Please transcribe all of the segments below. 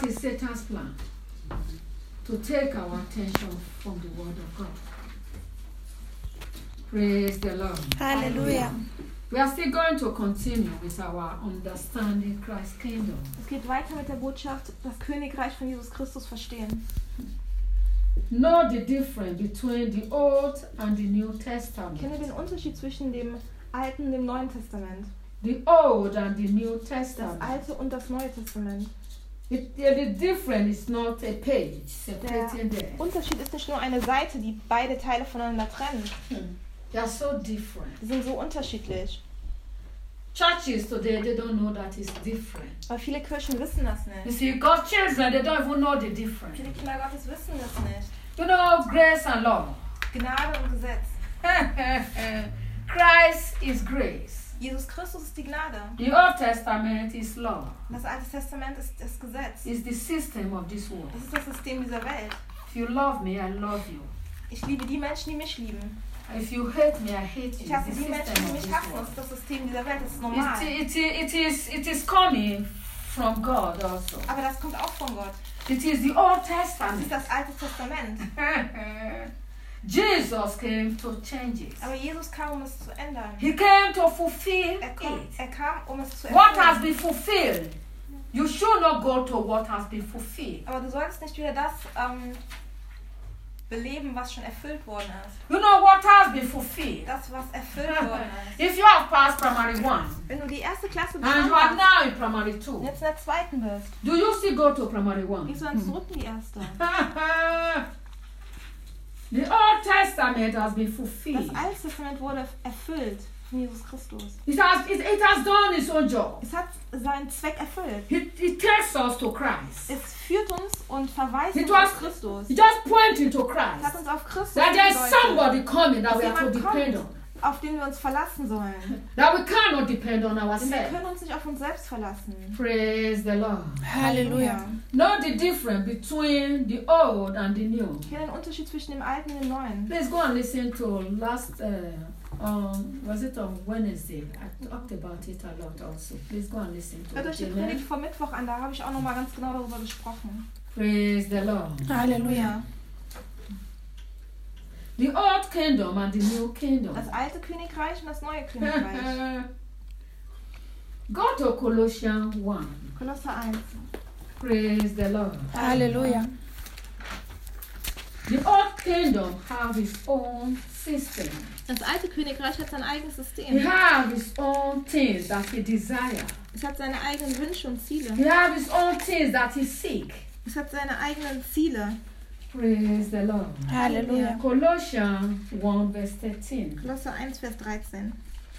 It's Satan's plan to take our attention from the word of God. Praise the Lord. Halleluja. We are still going to continue with our understanding Christ's kingdom. Es geht weiter mit der Botschaft, das Königreich von Jesus Christus verstehen. Know the difference between the Old and the New Testament. Kenne den Unterschied zwischen dem Alten und dem Neuen Testament. The Old and the New Das Testament. Alte und das Neue Testament. The difference is not a page separating Der them. Unterschied ist nicht nur eine Seite, die beide Teile voneinander trennt. They are so different. Die sind so unterschiedlich. Churches today, they don't know that it's different. Aber viele Kirchen wissen das You nicht. see, God's children, they don't even know the difference. Viele Kinder Gottes wissen das nicht. You know, grace and law. Gnade und Gesetz. Christ is grace. Jesus Christus ist die Gnade. The Old Testament is law. Das Alte Testament ist das Gesetz. It's the system of this world. Das ist das System dieser Welt. If you love me, I love you. Ich liebe die Menschen, die mich lieben. If you hate me, I hate you. Ich hasse It's the die Menschen, system die of mich this hassen. Das world. ist das System dieser Welt. Das ist normal. It is coming from God also. Aber das kommt auch von Gott. It is the Old Das Testament. ist das Alte Testament. Jesus came to change it. Aber Jesus kam, um es zu ändern. He came to fulfill Er it. kam, um es zu What has erfüllen. been fulfilled, you should not go to what has been fulfilled. Aber du solltest nicht wieder das beleben, was schon erfüllt worden ist. You know what has been fulfilled? Das, was erfüllt worden ist. If you have passed primary 1 Wenn du die erste Klasse and bestanden you are hast now in primary und 2, jetzt in der zweiten bist, do you still go to primary 1? gehst du dann zurück in die erste. The Old Testament has been Das fulfilled. Alte Testament wurde erfüllt von Jesus Christus. It has done its own job. Es hat seinen Zweck erfüllt. It takes us to Christ. Es führt uns und verweist It uns was- auf Christus. It just pointing to Es hat Christ. uns auf Christus That there's gedeutet, somebody coming that we have to Jemand depend kommt, on. auf den wir uns verlassen sollen. That we cannot depend on Denn wir ourselves. können uns nicht auf uns selbst verlassen. Praise the Lord. Halleluja. Know the difference between the old and the new. Hier den Unterschied zwischen dem Alten und dem Neuen. Please go and listen to was it on Wednesday? I talked about it a lot also. Please go and listen to Hört euch die it. Predigt Amen. vom Mittwoch an, da habe ich auch nochmal ganz genau darüber gesprochen. Praise the Lord. Halleluja. The old kingdom and the new kingdom. Das alte Königreich und das neue Königreich. Go to Colossians 1. Kolosser 1. Praise the Lord. Halleluja. The old kingdom have its own system. Das alte Königreich hat sein eigenes He System. have his own things that he desire. Es hat seine eigenen Wünsche und Ziele. He have his own things that he seek. Es hat seine eigenen Ziele. Praise the Lord. Halleluja. Colossians 1 verse 13. Kolosser 1, Vers 13.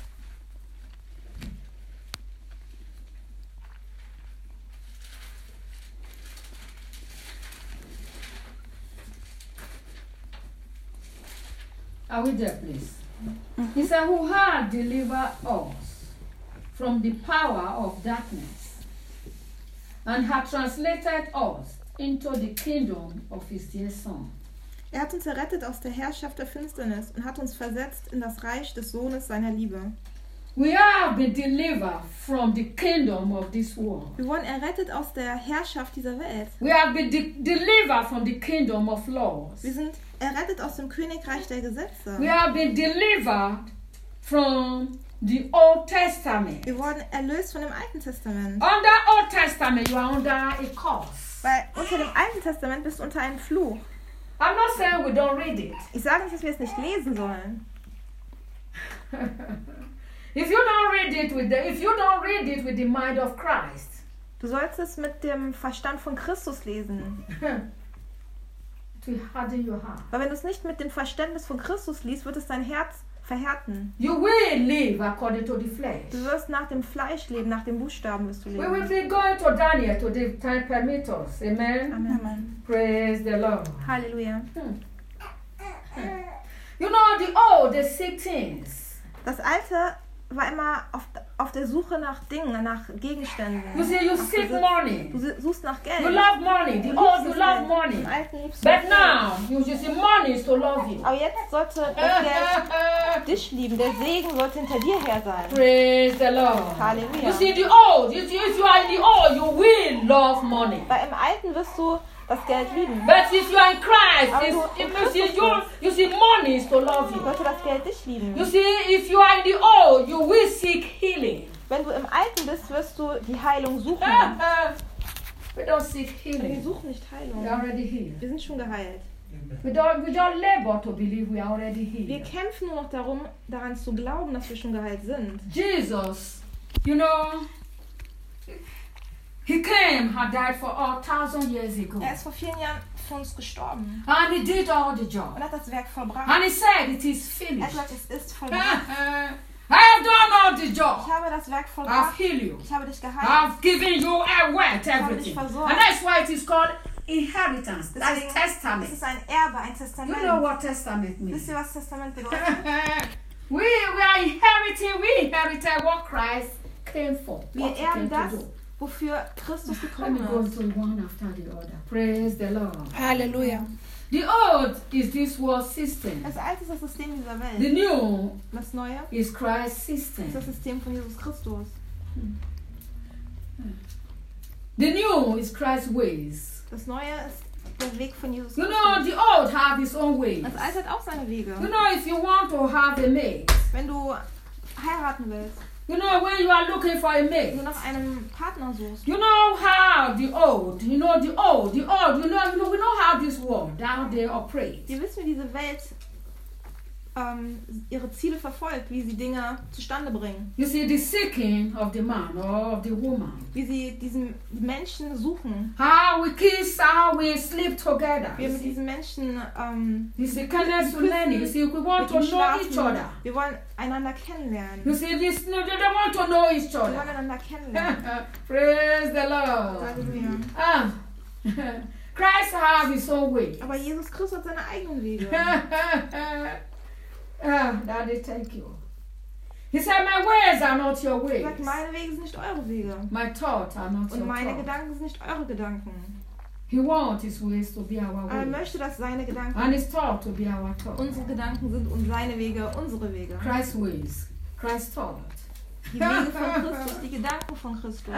Are we there, please? He said, who had delivered us from the power of darkness and had translated us into the kingdom of his dear Son. Er hat uns errettet aus der Herrschaft der Finsternis und hat uns versetzt in das Reich des Sohnes seiner Liebe. We have been delivered from the kingdom of this world. Wir wurden errettet aus der Herrschaft dieser Welt. We have been delivered from the kingdom of laws. Wir sind errettet aus dem Königreich der Gesetze. We have been delivered from the Old Testament. Wir wurden erlöst von dem Alten Testament. Under Old Testament, you are under a curse. Weil unter dem Alten Testament bist du unter einem Fluch. I'm not saying we don't read it. Ich sage nicht, dass wir es nicht lesen sollen. If you don't read it with the mind of Christ, Du sollst es mit dem Verstand von Christus lesen. it will harden your heart. Weil wenn du es nicht mit dem Verständnis von Christus liest, wird es dein Herz verhärten. You will live according to the flesh. Du wirst nach dem Fleisch leben, nach dem Buchstaben wirst du We will leben. be going to Daniel to the time permit us. Amen. Amen. Praise the Lord. Halleluja. You know the old, the sick things. Das Alte war immer auf der Suche nach Dingen, nach Gegenständen. You see, you nach seek Besitz. money. Du suchst nach Geld. You love money. The old, you love money. Im Alten liebst du But Geld. now, you see, money is to love you. Aber jetzt sollte das Geld dich lieben. Der Segen sollte hinter dir her sein. Praise the Lord. Halleluja. You see, the old, if you are in the old, you will love money. Weil im Alten wirst du das Geld lieben. But if you are in Christ, Aber you see, money is to love you. Sollte das Geld dich lieben. You see, if you are in the old, you will seek healing. Wenn du im Alten bist, wirst du die Heilung suchen. We don't seek Wir healing. suchen nicht Heilung. We are already healed. Wir sind schon geheilt. We don't labor to believe we are already Wir healed. kämpfen nur noch daran zu glauben, dass wir schon geheilt sind. Jesus, you know, he came and died for all 1,000 years ago. Er ist vor vielen Jahren für uns gestorben And he did all the job. und hat das Werk vollbracht. And he said it is Er hat finished. gesagt, es ist vollbracht. I have done all the Ich job. habe das Werk I've vollbracht. healed you. Ich habe dich geheilt. I've given you a word, everything. versorgt. And that's why it is called inheritance. That's Deswegen testament. ist es ein Erbe, ein You know Testament. what testament means? Wisst ihr, was Testament bedeutet? we are inheriting, we inherited what Christ came for. Wir What he came erben to das, do. wofür Christus Let gekommen me go ist. into one after the other. Praise the Lord. Halleluja. The old is this world system. Das Alte ist das System dieser The Welt. new Das Neue is Christ's ist das system. System von Jesus Christus. The new is Christ's ways. Das Neue ist der Weg von Jesus You know, Christus. the old have his own ways. Das Alte hat auch seine Wege. You know, if you want to have a mate, Wenn du heiraten willst, you know, when you are looking for a wenn mate, du nach einem Partner suchst, you know how the old, you know, we know how this world, how they operate. wir wissen, wie diese Welt ihre Ziele verfolgt, wie sie Dinge zustande bringen, You see, the seeking of the man or of the woman, wie sie diesen Menschen suchen, how we kiss, how we sleep together. wie wir You mit see, diesen Menschen you see, kindness to learning. You see, we want mit to ihnen know each schlafen. other. Wir wollen einander kennenlernen. You see, this, they want to know each Wir wollen other. einander kennenlernen. Praise the Lord. Halleluja. Ah, Christ has his own way. Aber Jesus Christus hat seine eigenen Wege. Daddy, thank you. He said, my ways are not your Er ways. sagt, meine Wege sind nicht eure Wege. My thoughts are not Und your meine thoughts. Gedanken sind nicht eure Gedanken. He wants his ways to be our Aber er ways. möchte, dass seine Gedanken And his thoughts to be our thoughts. unsere Gedanken sind und seine Wege unsere Wege. Christ's ways. Christ's thoughts. Die Wege von Christus, die Gedanken von Christus.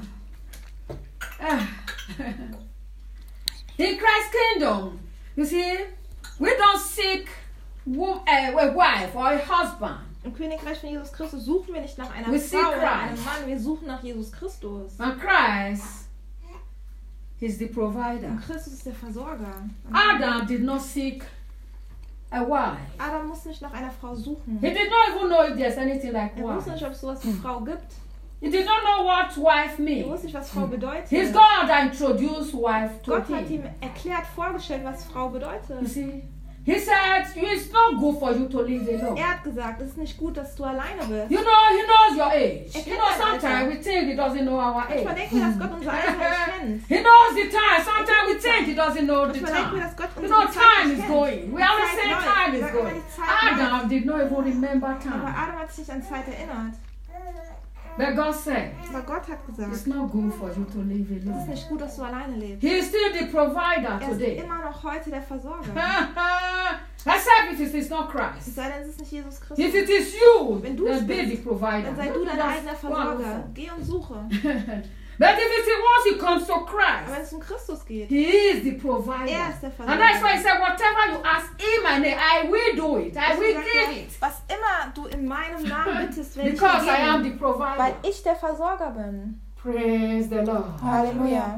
In Christ's kingdom, you see, we don't seek a wife or a husband. Im Königreich von Jesus Christus suchen wir nicht nach einer We Frau seek oder einem Christ. Mann, wir suchen nach Jesus Christus. And Christ is the provider. Und Christus ist der Versorger. Adam did not seek a wife. Adam muss nicht nach einer Frau suchen. He did not even know if there's anything like Er wusste nicht, wife. ob es sowas wie Frau gibt. He did not know what wife Er means. wusste nicht, was Frau bedeutet. His God that introduced wife to Gott hat him. ihm erklärt, vorgestellt, was Frau You bedeutet. see, he said, it's not good for you to live alone. Er hat gesagt, es ist nicht gut, dass du alleine bist. You know, he knows your age. Er You kennt know, dein Alter. sometimes we think he doesn't know our age. Manchmal denken wir, dass Gott unser Alter nicht kennt. He knows the time. Sometimes we think he doesn't know the Manchmal denken wir, time. dass Gott You know, unsere Zeit time nicht is kennt. going. We always Zeit say läuft. time Wir is sagen immer, going. die Zeit läuft. Adam did not even remember Aber time. Adam hat sich nicht an Zeit erinnert. But God said, Aber Gott hat it's gesagt, not good for you to live es ist alone. nicht gut, dass du alleine lebst. He is still the provider Er ist today. immer noch heute der Versorger. Except if it is not Christ. Es sei denn, es ist nicht Jesus If Christus. it is you, Wenn du es then be bist, the provider. Dann sei du dein That's eigener Versorger. wonderful. Geh und suche. But if it is once he comes to Aber wenn Christ, es um Christus geht, he is the provider. er ist der And that's why he Versorger. said, whatever you ask in my name, I will do it. I will Deswegen sagt give er, it. was immer du in meinem Namen bittest, werde ich Because dir I am geben, the provider. weil ich der Versorger bin. Praise the Lord. Halleluja.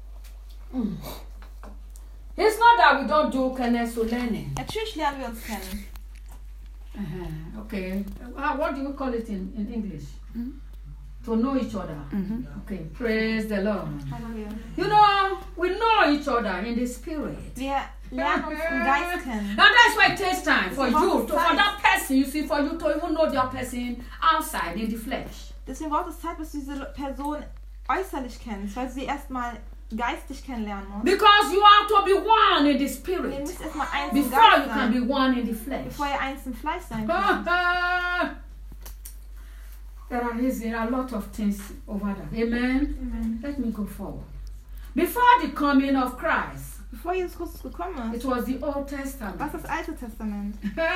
It's not that we don't do kindness to learning. Natürlich lernen wir uns kennen. Okay. What do you call it in English? To know each other. Okay. Praise the Lord. Halleluja. You know, we know each other in the spirit. Wir lernen uns im Geist kennen. And that's why it takes time for you, for that person, you see, for you to even know that person outside in the flesh. Deswegen braucht es Zeit, bis du diese Person äußerlich kennst, weil du sie erstmal geistig kennenlernen musst. Because you have to be one in the Und ihr spirit müsst erstmal eins im before Geist you can sein, be one in the flesh. bevor ihr eins im Fleisch sein könnt. There are a lot of things over there. Amen? Amen. Let me go forward. Before the coming of Christ, Bevor Jesus Christus gekommen it ist, was the Old war Testament. es das Alte Testament.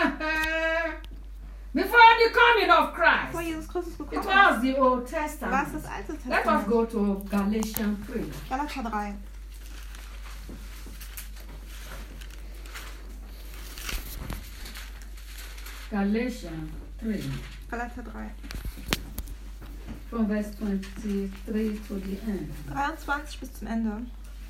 Before the coming of Bevor Christ, Jesus Christus it gekommen was ist, the Old war es Testament. das Alte Let us Testament. go to Galatians 3. Galater 3. Galatians 3, Galater 3. from verse 23 to the end. 23 bis zum Ende.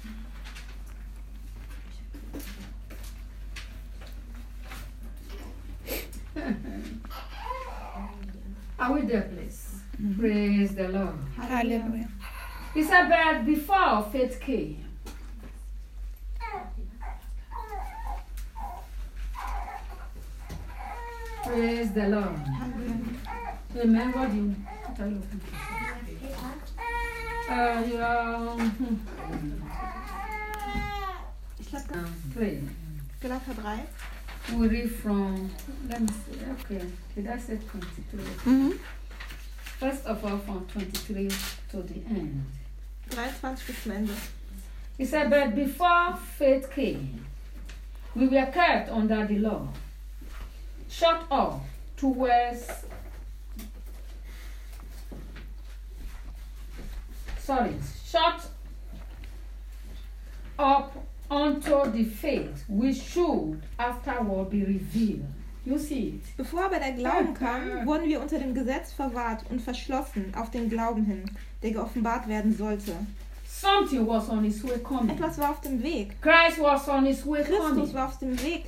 Are we there, please? Praise the Lord. Halleluja. He said, but before faith came, praise the Lord. Halleluja. Amen. What are you looking for? Ich glaube, 3. Galater 3. We read from, let me see, okay, did I say 23? Mhm. First of all, from 23 to the end. 23 bis zum Ende. He said, but before faith came, we were kept under the law, shut off towards, shut up unto the faith which should afterward be revealed. You see it? Bevor aber der Glauben kam, wurden wir unter dem Gesetz verwahrt und verschlossen auf den Glauben hin, der geoffenbart werden sollte. Something was on its way coming. Etwas war auf dem Weg. Christ was on his way Christus coming. war auf dem Weg.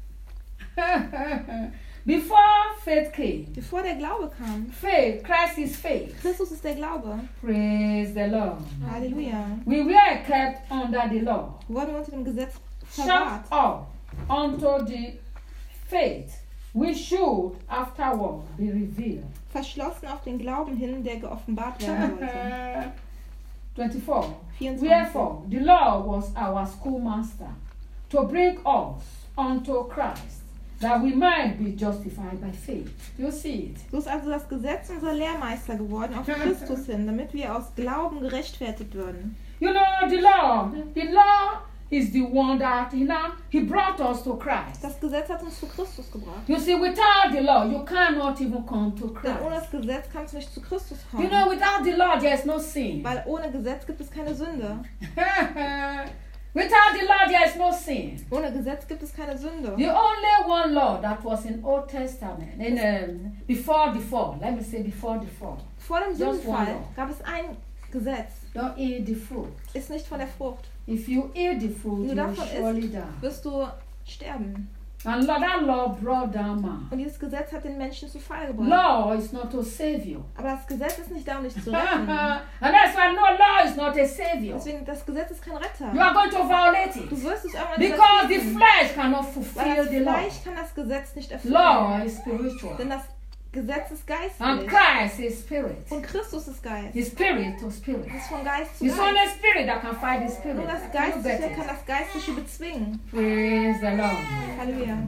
Before faith came, Bevor der Glaube kam. faith, Christ is faith. Christus ist der Glaube. Praise the Lord. Halleluja. We were kept under the law, Wurden wir unter dem Gesetz shut verwahrt. up unto the faith which should afterward be revealed. Verschlossen auf den Glauben hin, der geoffenbart werden sollte. 24. 24. Wherefore, the law was our schoolmaster to bring us unto Christ, that we might be justified by faith. You see it? So ist also das Gesetz unser Lehrmeister geworden auf Christus hin, damit wir aus Glauben gerechtfertigt würden. You know, the law is the one that, he brought us to Christ. Das Gesetz hat uns zu Christus gebracht. You see, without the law, you cannot even come to Denn ohne Christ. das Gesetz kannst du nicht zu Christus You kommen. know, without the law, there is no sin. Weil ohne Gesetz gibt es keine Sünde. Without the law, there is no sin. Ohne Gesetz gibt es keine Sünde. The only one law that was in Old Testament, before the fall, let me say before the fall, Vor dem Just one Sündenfall law. gab es ein Gesetz. don't eat the fruit. Ist nicht von der Frucht. If you eat the fruit, Wenn you du will davon surely isst, die. wirst du sterben. And that law brought down man. Und dieses Gesetz hat den Menschen zu Fall gebracht. Law is not to save you. Aber das Gesetz ist nicht da, um dich zu And retten. that's why no law is not a savior. Deswegen, das Gesetz ist kein Retter. You are going to violate it. Du wirst es irgendwann Because the übertreten. flesh cannot Weil fulfill das the law. Fleisch kann das Gesetz nicht Law erfüllen. is spiritual. Denn das Gesetz ist And geistlich. Christ is spirit. Und Christus ist Geist. He's spirit to spirit. Es ist von Geist zu It's Geist. only spirit that can fight the spirit. Nur das You Geistliche get kann it? das Geistliche bezwingen. Praise the Lord. Halleluja.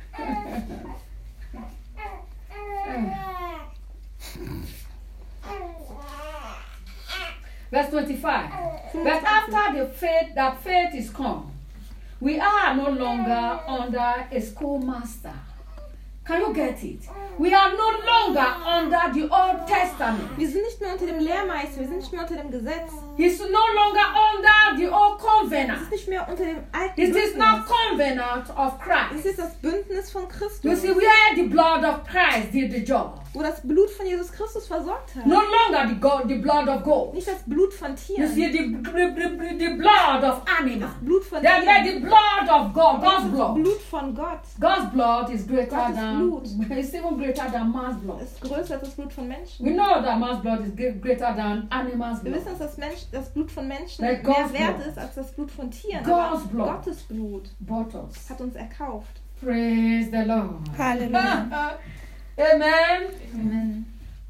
Verse 25. But after the faith, that faith is come, we are no longer under a schoolmaster. Can you get it? We are no longer under the Old Testament. Wir sind nicht mehr unter dem Lehrmeister, wir sind nicht mehr unter dem Gesetz. He's no longer under the Old Es Covenant. ist nicht mehr unter dem alten It is now Bündnis. covenant of Es Christ. ist das Bündnis von You Christus, see, where the blood of Christ did the job. wo das Blut von Jesus Christus versorgt hat. No longer the blood of goat. Nicht das Blut von You Tieren. see, the blood of animal. Blut von Then Tieren. the blood of God, God's Das blood. Blut von Gott God's blood is greater Gottes than, Blut. it's even greater than man's blood. ist größer als das Blut von We Menschen. know that man's blood is greater than animal's Wir blood. wissen, dass das Blut von Menschen Like mehr God's wert blood. ist als das Blut von Tieren. God's Aber blood. Gottes Blut Bought us. hat uns erkauft. Praise the Lord. Halleluja. Amen. Amen.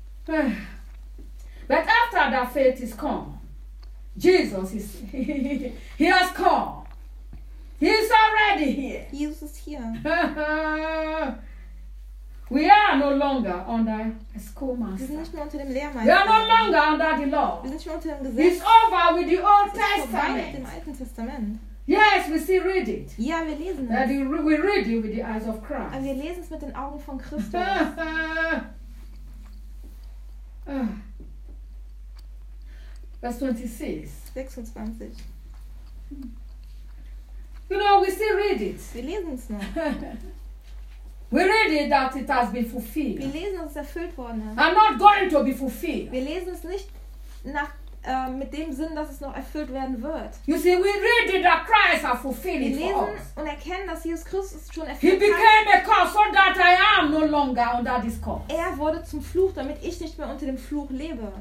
But after that faith is come, Jesus is, he has come. He is already here. Jesus ist hier. We are no longer under a Wir sind schoolmaster. nicht mehr unter dem We are no Lehrmeister. longer under the law. Wir sind nicht mehr unter dem It's Gesetz. over with the Old Es ist vorbei mit dem Testament. Alten Testament. Yes, we still read it. Ja, wir lesen That es. we read it with the eyes of Aber Christ. wir lesen es mit den Augen von Christus. Verse 26. 26. You know, we still read it. Wir lesen es noch. We read it that it has been Wir fulfilled. lesen, dass es erfüllt worden ist. I'm not going to be fulfilled. Wir lesen es nicht mit dem Sinn, dass es noch erfüllt werden wird. You see, we read it that Christ has fulfilled Wir it for lesen us. und erkennen, dass Jesus Christus es schon He erfüllt hat. became a curse so that I am no longer under this curse. Er wurde zum Fluch, damit ich nicht mehr unter dem Fluch lebe.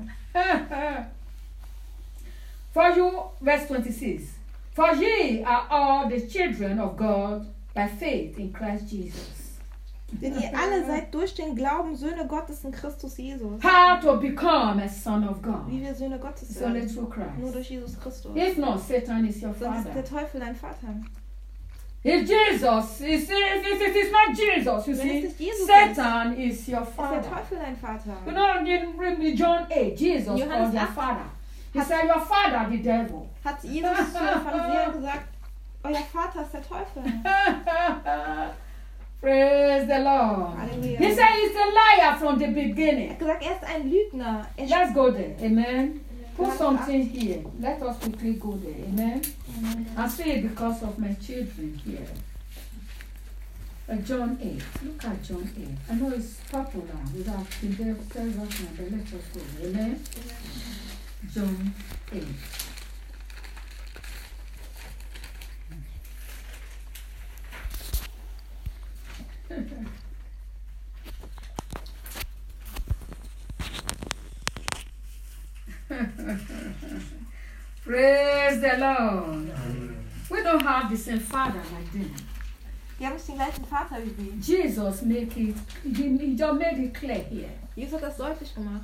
For you, verse 26. For ye are all the children of God by faith in Christ Jesus. Denn ihr alle seid durch den Glauben Söhne Gottes in Christus Jesus. How to become a son of God? Wie wir Söhne Gottes It's only werden. through Nur Christ. durch Jesus Christus. If not, Satan is your Sonst ist father. der Teufel dein Vater. If Jesus, if it is not Jesus, you Wenn es see, nicht Jesus Satan is your Ist der father. Teufel dein Vater. You know, in John 8, Jesus Johannes called their 8. father. He said, your father, the devil. Hat Jesus zu den Pharisäern gesagt, euer Vater ist der Teufel. Praise the Lord. Halleluja. He said he's a liar from the Er beginning. hat gesagt, er ist ein Lügner. Er Let's go there. Amen. Put Johannes something here. Let us quickly go there. Amen. I say it because of my children here. John 8. Look at John 8. I know it's popular. We have been there several times, but let us go. Amen. John 8. Praise the Lord. We don't have the same father like them. Wir haben nicht den gleichen Vater wie sie. Jesus make it, he just made it clear here. Jesus hat das deutlich gemacht.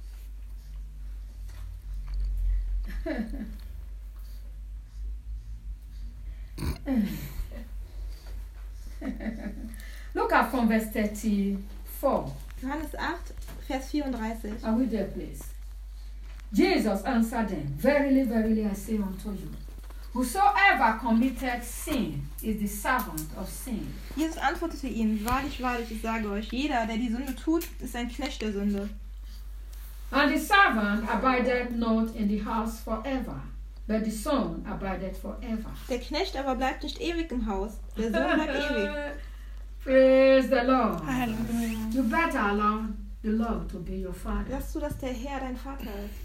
Look at from verse 34. Johannes 8, Vers 34. Are we there, please? Jesus answered them, Verily, verily, I say unto you, whosoever committed sin is the servant of sin. Jesus antwortete ihnen, wahrlich, wahrlich, ich sage euch, jeder, der die Sünde tut, ist ein Knecht der Sünde. And the servant abideth not in the house forever, but the Son abideth forever. Der Knecht aber bleibt nicht ewig im Haus, der Sohn bleibt ewig. Praise the Lord. Halleluja. You better allow the Lord to be your father. Lass du, dass der Herr dein Vater ist.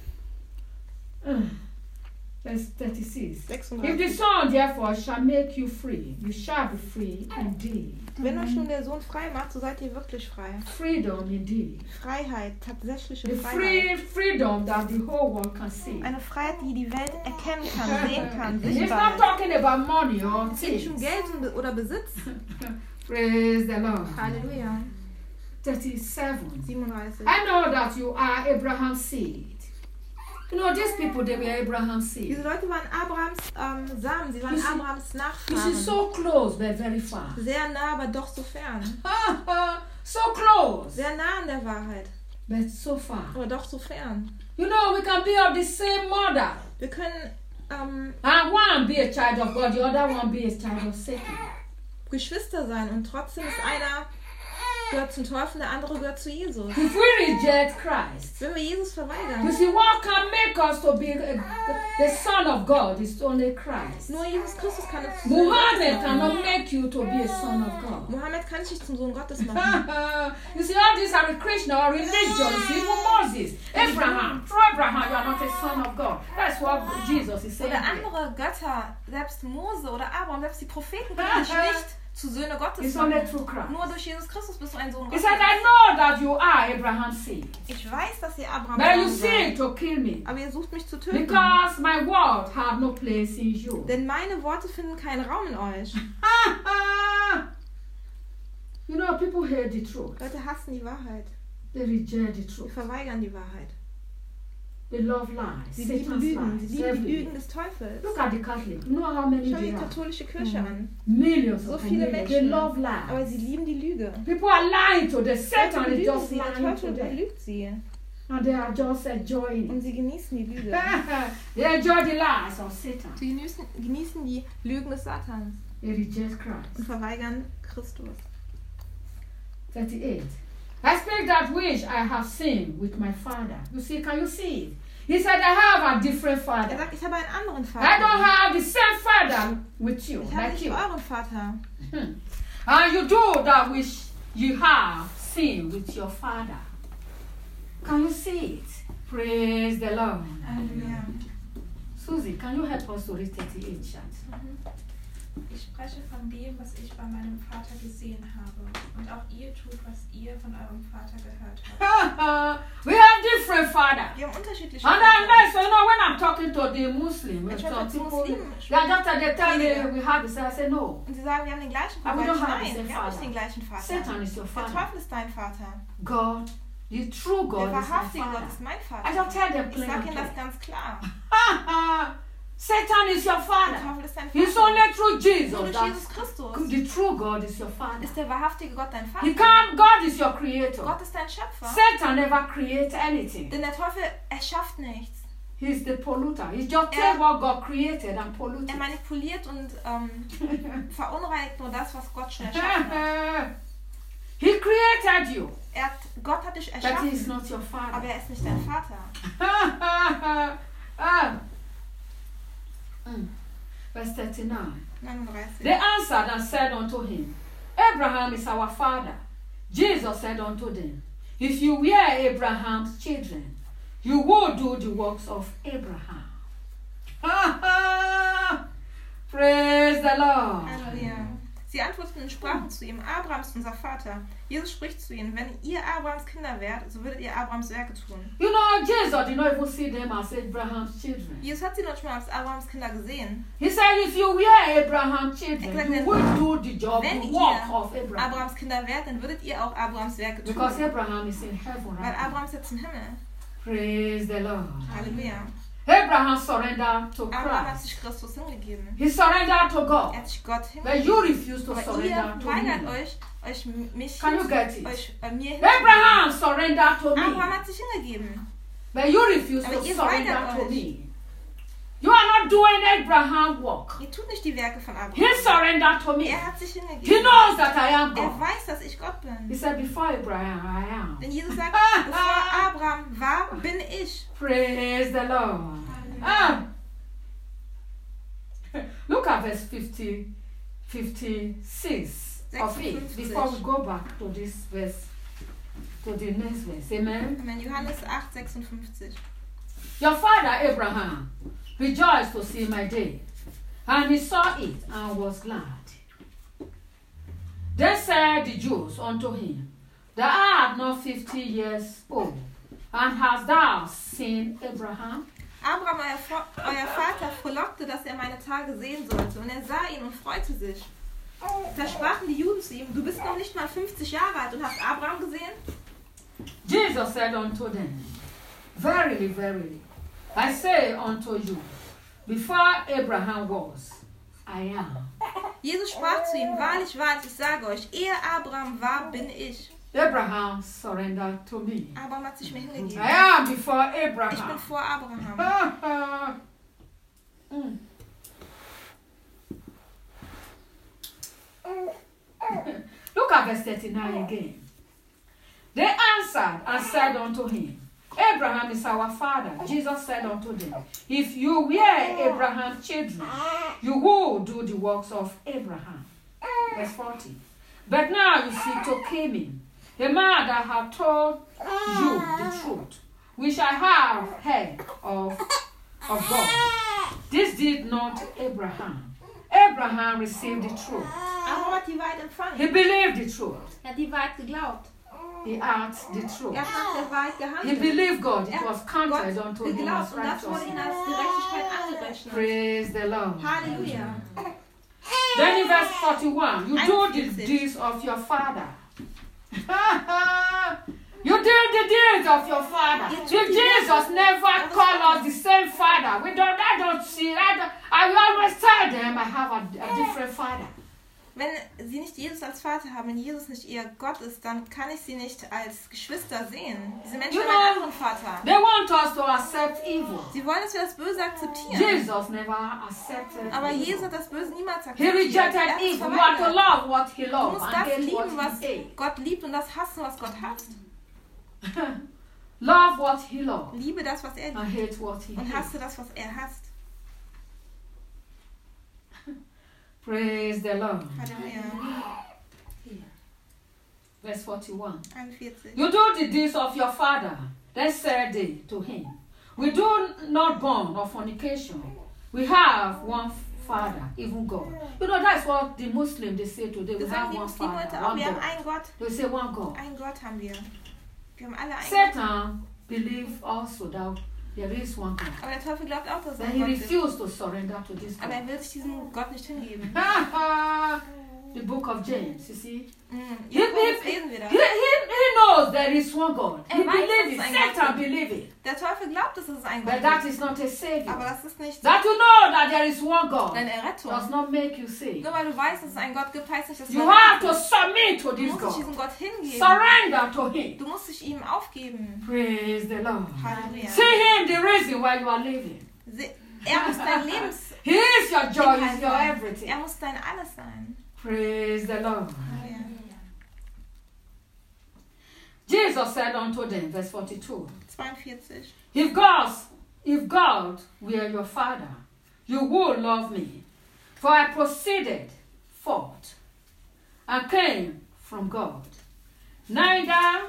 Verse 36. 36. If the Son therefore shall make you free, you shall be free indeed. Wenn euch nun der Sohn frei macht, so seid ihr wirklich frei. Freedom indeed. Freiheit, tatsächliche The Freiheit. freedom that the whole world can see. Eine Freiheit, die die Welt erkennen kann, sehen kann, It's sichtbar not ist. talking about money or Es geht nicht um things. Geld oder Besitz. Praise the Lord. Halleluja. 37. 37. I know that you are Abraham's seed. You know, these people, they were Abraham's seed. Diese Leute waren Abrahams Samen, sie waren You see- Abrahams You see, Nachfahren. so close, but very far. Sehr nah, aber doch so fern. So close, Sehr nah an der Wahrheit, but so far. aber doch so fern. You know, we can be of the same mother. Wir können And one be a child of God, the other one be a child of Satan. Geschwister sein und trotzdem ist einer gehört zum Teufel, der andere gehört zu Jesus. If we reject Christ, Wenn wir Jesus you verweigern, see, what can make us to be the Son of God is only Christ. nur Jesus Christus kann es zum Sohn Muhammad Gottes cannot machen. make you to be a son of God. Mohammed kann dich nicht zum Sohn Gottes machen. You see, all these are Krishna or religion. You see, even Moses, Abraham, through Abraham, you are not a son of God. That's what Jesus is saying. Oder here. andere Götter, selbst Mose oder Abraham, selbst die Propheten können dich nicht zu Söhne Gottes It's only machen. through Christ. Nur durch Jesus Christus bist du ein Sohn He Gottes. said, I know that you are Abraham's seed, Ich weiß, dass ihr Abraham but you seid, seek to kill me aber ihr sucht mich zu töten. because my word have no place in you. Denn meine Worte finden keinen Raum in euch. You know, people hate the truth. Leute hassen die Wahrheit. They reject the Sie truth. verweigern die Wahrheit. They love lies. Sie lieben Satan's Lügen. Sie lies. lieben die Every Lügen day. des Teufels. Look at the Catholic. You know how many Schau they die have? katholische Kirche an. Millions So of viele millions. They Menschen. love Aber lies. sie lieben die Lüge. People are lying to them. Satan Leute is belügen just sie, der lying to Teufel them. belügt sie. And they are just enjoying Und sie genießen die Lüge. it. They enjoy the lies of Satan. Sie genießen die Lügen des Satans They reject Christ. und verweigern Christus. 38. I speak that which I have seen with my father. You see, can you see it? He said, I have a different Er father. sagt, ich habe einen anderen I don't Vater. have the same father with you, Ich habe like nicht you. euren Vater. And you do that which you have seen with your father. Can you see it? Praise the Lord. Halleluja. Susie, can you help us to read 38 chat? Ich spreche von dem, was ich bei meinem Vater gesehen habe. Und auch ihr tut, was ihr von eurem Vater gehört habt. We have different father. Wir haben unterschiedliche And Väter. then, so you know, when I'm talking to the Muslim, Ich some spreche zu people, Muslimen. they are just they tell me we have this. I say no. Und sie sagen, wir haben den gleichen Aber Vater. wir haben Nein, nicht den wir haben nicht Vater. den gleichen Vater. Satan is your Der father. Teufel ist dein Vater. God, the true Der God is my wahrhaftige father. Gott ist mein I Vater. just tell them Ich plain sage and ihnen das clear. ganz klar. Satan is your Der father. Teufel ist dein It's Vater. only through Nur Jesus durch that Jesus Christus the true God is your father. ist der wahrhaftige Gott dein He Vater. can't. God is your creator. Gott ist dein Schöpfer. Satan never creates anything. Denn der Teufel erschafft nichts. He's the polluter. He just Er- take what God created and pollute Er it. manipuliert und verunreinigt nur das, was Gott schon erschaffen hat. He created you, Gott hat dich but he is erschaffen, not your aber father. er ist nicht dein Vater. Verse 39. 39. They answered and said unto him, Abraham is our father. Jesus said unto them, If you were Abraham's children, you would do the works of Abraham. Praise the Lord. Halleluja. Sie antworteten und sprachen zu ihm, Abraham ist unser Vater. Jesus spricht zu ihnen, wenn ihr Abrahams Kinder wärt, so würdet ihr Abrahams Werke tun. You know, Jesus did not even see them as Abraham's children. Jesus hat sie noch nicht mal als Abrahams Kinder gesehen. He said, if you were Abraham's children, Exactly. you would do the job, Wenn the ihr work of Abraham. Abrahams Kinder wärt, dann würdet ihr auch Abrahams Werke tun. Because Abraham is in heaven Weil right now. Abraham ist jetzt im Himmel. Praise the Lord. Halleluja. Abraham surrendered to Abraham hat Christ. sich Christus hingegeben. He surrendered to God. Er hat sich Gott But hingegeben. you refuse to Aber surrender ihr to weigert me. euch mich Can you get it? mir Abraham surrendered to Abraham me. hat sich hingegeben. But you refuse Aber to ihr surrender weigert to euch. me. You are not doing Abraham work. Ihr tut nicht die Werke von He Abraham. surrendered to me. Er hat sich He hingegeben. knows that I am Er God. weiß, dass ich Gott He bin. said, before Abraham, I am. Denn Jesus sagt, bevor Abraham war, bin ich. Praise the Lord. Look at verse 56 of it 56. before we go back to this verse, to the next verse. Amen. Amen. Johannes 8,56. Your father Abraham rejoiced to see my day, and he saw it and was glad. Then said the Jews unto him, Thou art not 50 years old, and hast thou seen Abraham? Abraham, euer Vater, frohlockte, dass er meine Tage sehen sollte, und er sah ihn und freute sich. Da sprachen die Juden zu ihm, du bist noch nicht mal 50 Jahre alt und hast Abraham gesehen? Jesus said unto them, Verily, verily, I say unto you, before Abraham was, I am. Jesus sprach zu ihm, wahrlich, wahrlich, ich sage euch, ehe Abraham war, bin ich. Abraham surrendered to me. Abraham hat sich mir I hingegeben. am before Ich bin Abraham. vor Abraham. Look at verse 39 again. They answered and said unto him, Abraham is our father. Jesus said unto them, If you were Abraham's children, you would do the works of Abraham. Verse 40. But now you seek to kill him, a man that hath told you the truth, which I have heard of God. This did not Abraham. Abraham received the truth. Abraham hat die Wahrheit empfangen. He believed the truth. Er hat die Wahrheit geglaubt. He had the truth. Er hat nach der Wahrheit He gehandelt. believed God. It Er was hat counted Gott unto him as geglaubt und das wurde ihm righteousness. als Gerechtigkeit angerechnet. Praise the Lord. Halleluja. Then in verse 41, you do the 41. deeds of your father. You do the deeds of your father. Ihr tut If die Jesus Werke never eures called us Vaters. the same father, I don't see. I always tell them I have a different father. Wenn sie nicht Jesus als Vater haben, wenn Jesus nicht ihr Gott ist, dann kann ich sie nicht als Geschwister sehen. Diese Menschen haben einen anderen Vater. They want us to accept evil. Sie wollen, dass wir das Böse akzeptieren. Jesus never accepted Aber evil. Jesus hat das Böse niemals He akzeptiert. rejected Er hat es evil. You are to verweigert. love what he Du loved musst and das hate lieben, what was he hated. Gott liebt und das hassen, was Gott hasst. Love what he loved Liebe das, was er and liebt hate what he und hated. hasse das, was er hasst. Praise the Lord. Halleluja. Verse 41. 41. You do the deeds of your father. Then said they to him, we do not born of fornication. We have one Father, even God. You know, that's what the Muslims, they say today. We Das have sagen die one Muslime Father, heute auch. one Wir haben God. einen Gott. They say one God. Einen Gott haben wir. Wir haben alle einen Gott. Satan believes also that there is one God. Aber der Teufel glaubt auch, dass es But einen he Gott gibt. refused to surrender to this Aber God. er will sich diesem Gott nicht hingeben. The book of James, you see. Jetzt lesen wir das. He knows there is one God. He weiß, believes it. dass es einen Gott Satan gibt. believes it. Der Teufel glaubt, dass es einen But Gott that gibt. is not a savior. Aber das ist nicht That you know that there is one God deine Errettung. does not make you saved. Nur weil du weißt, dass es einen Gott gibt, heißt nicht, dass du You have errettet to bist. submit to Du this musst dich God. diesem Gott hingeben. Surrender to Him. Du musst dich ihm aufgeben. Praise the Lord. Halleluja. See Him the reason why you are living. Er muss dein Lebens... He is your joy, Inhalt He is your sein. everything. Er muss dein Alles sein. Praise the Lord. Halleluja. Jesus said unto them, verse 42, 42. If God were your Father, you would love me, for I proceeded forth and came from God. Neither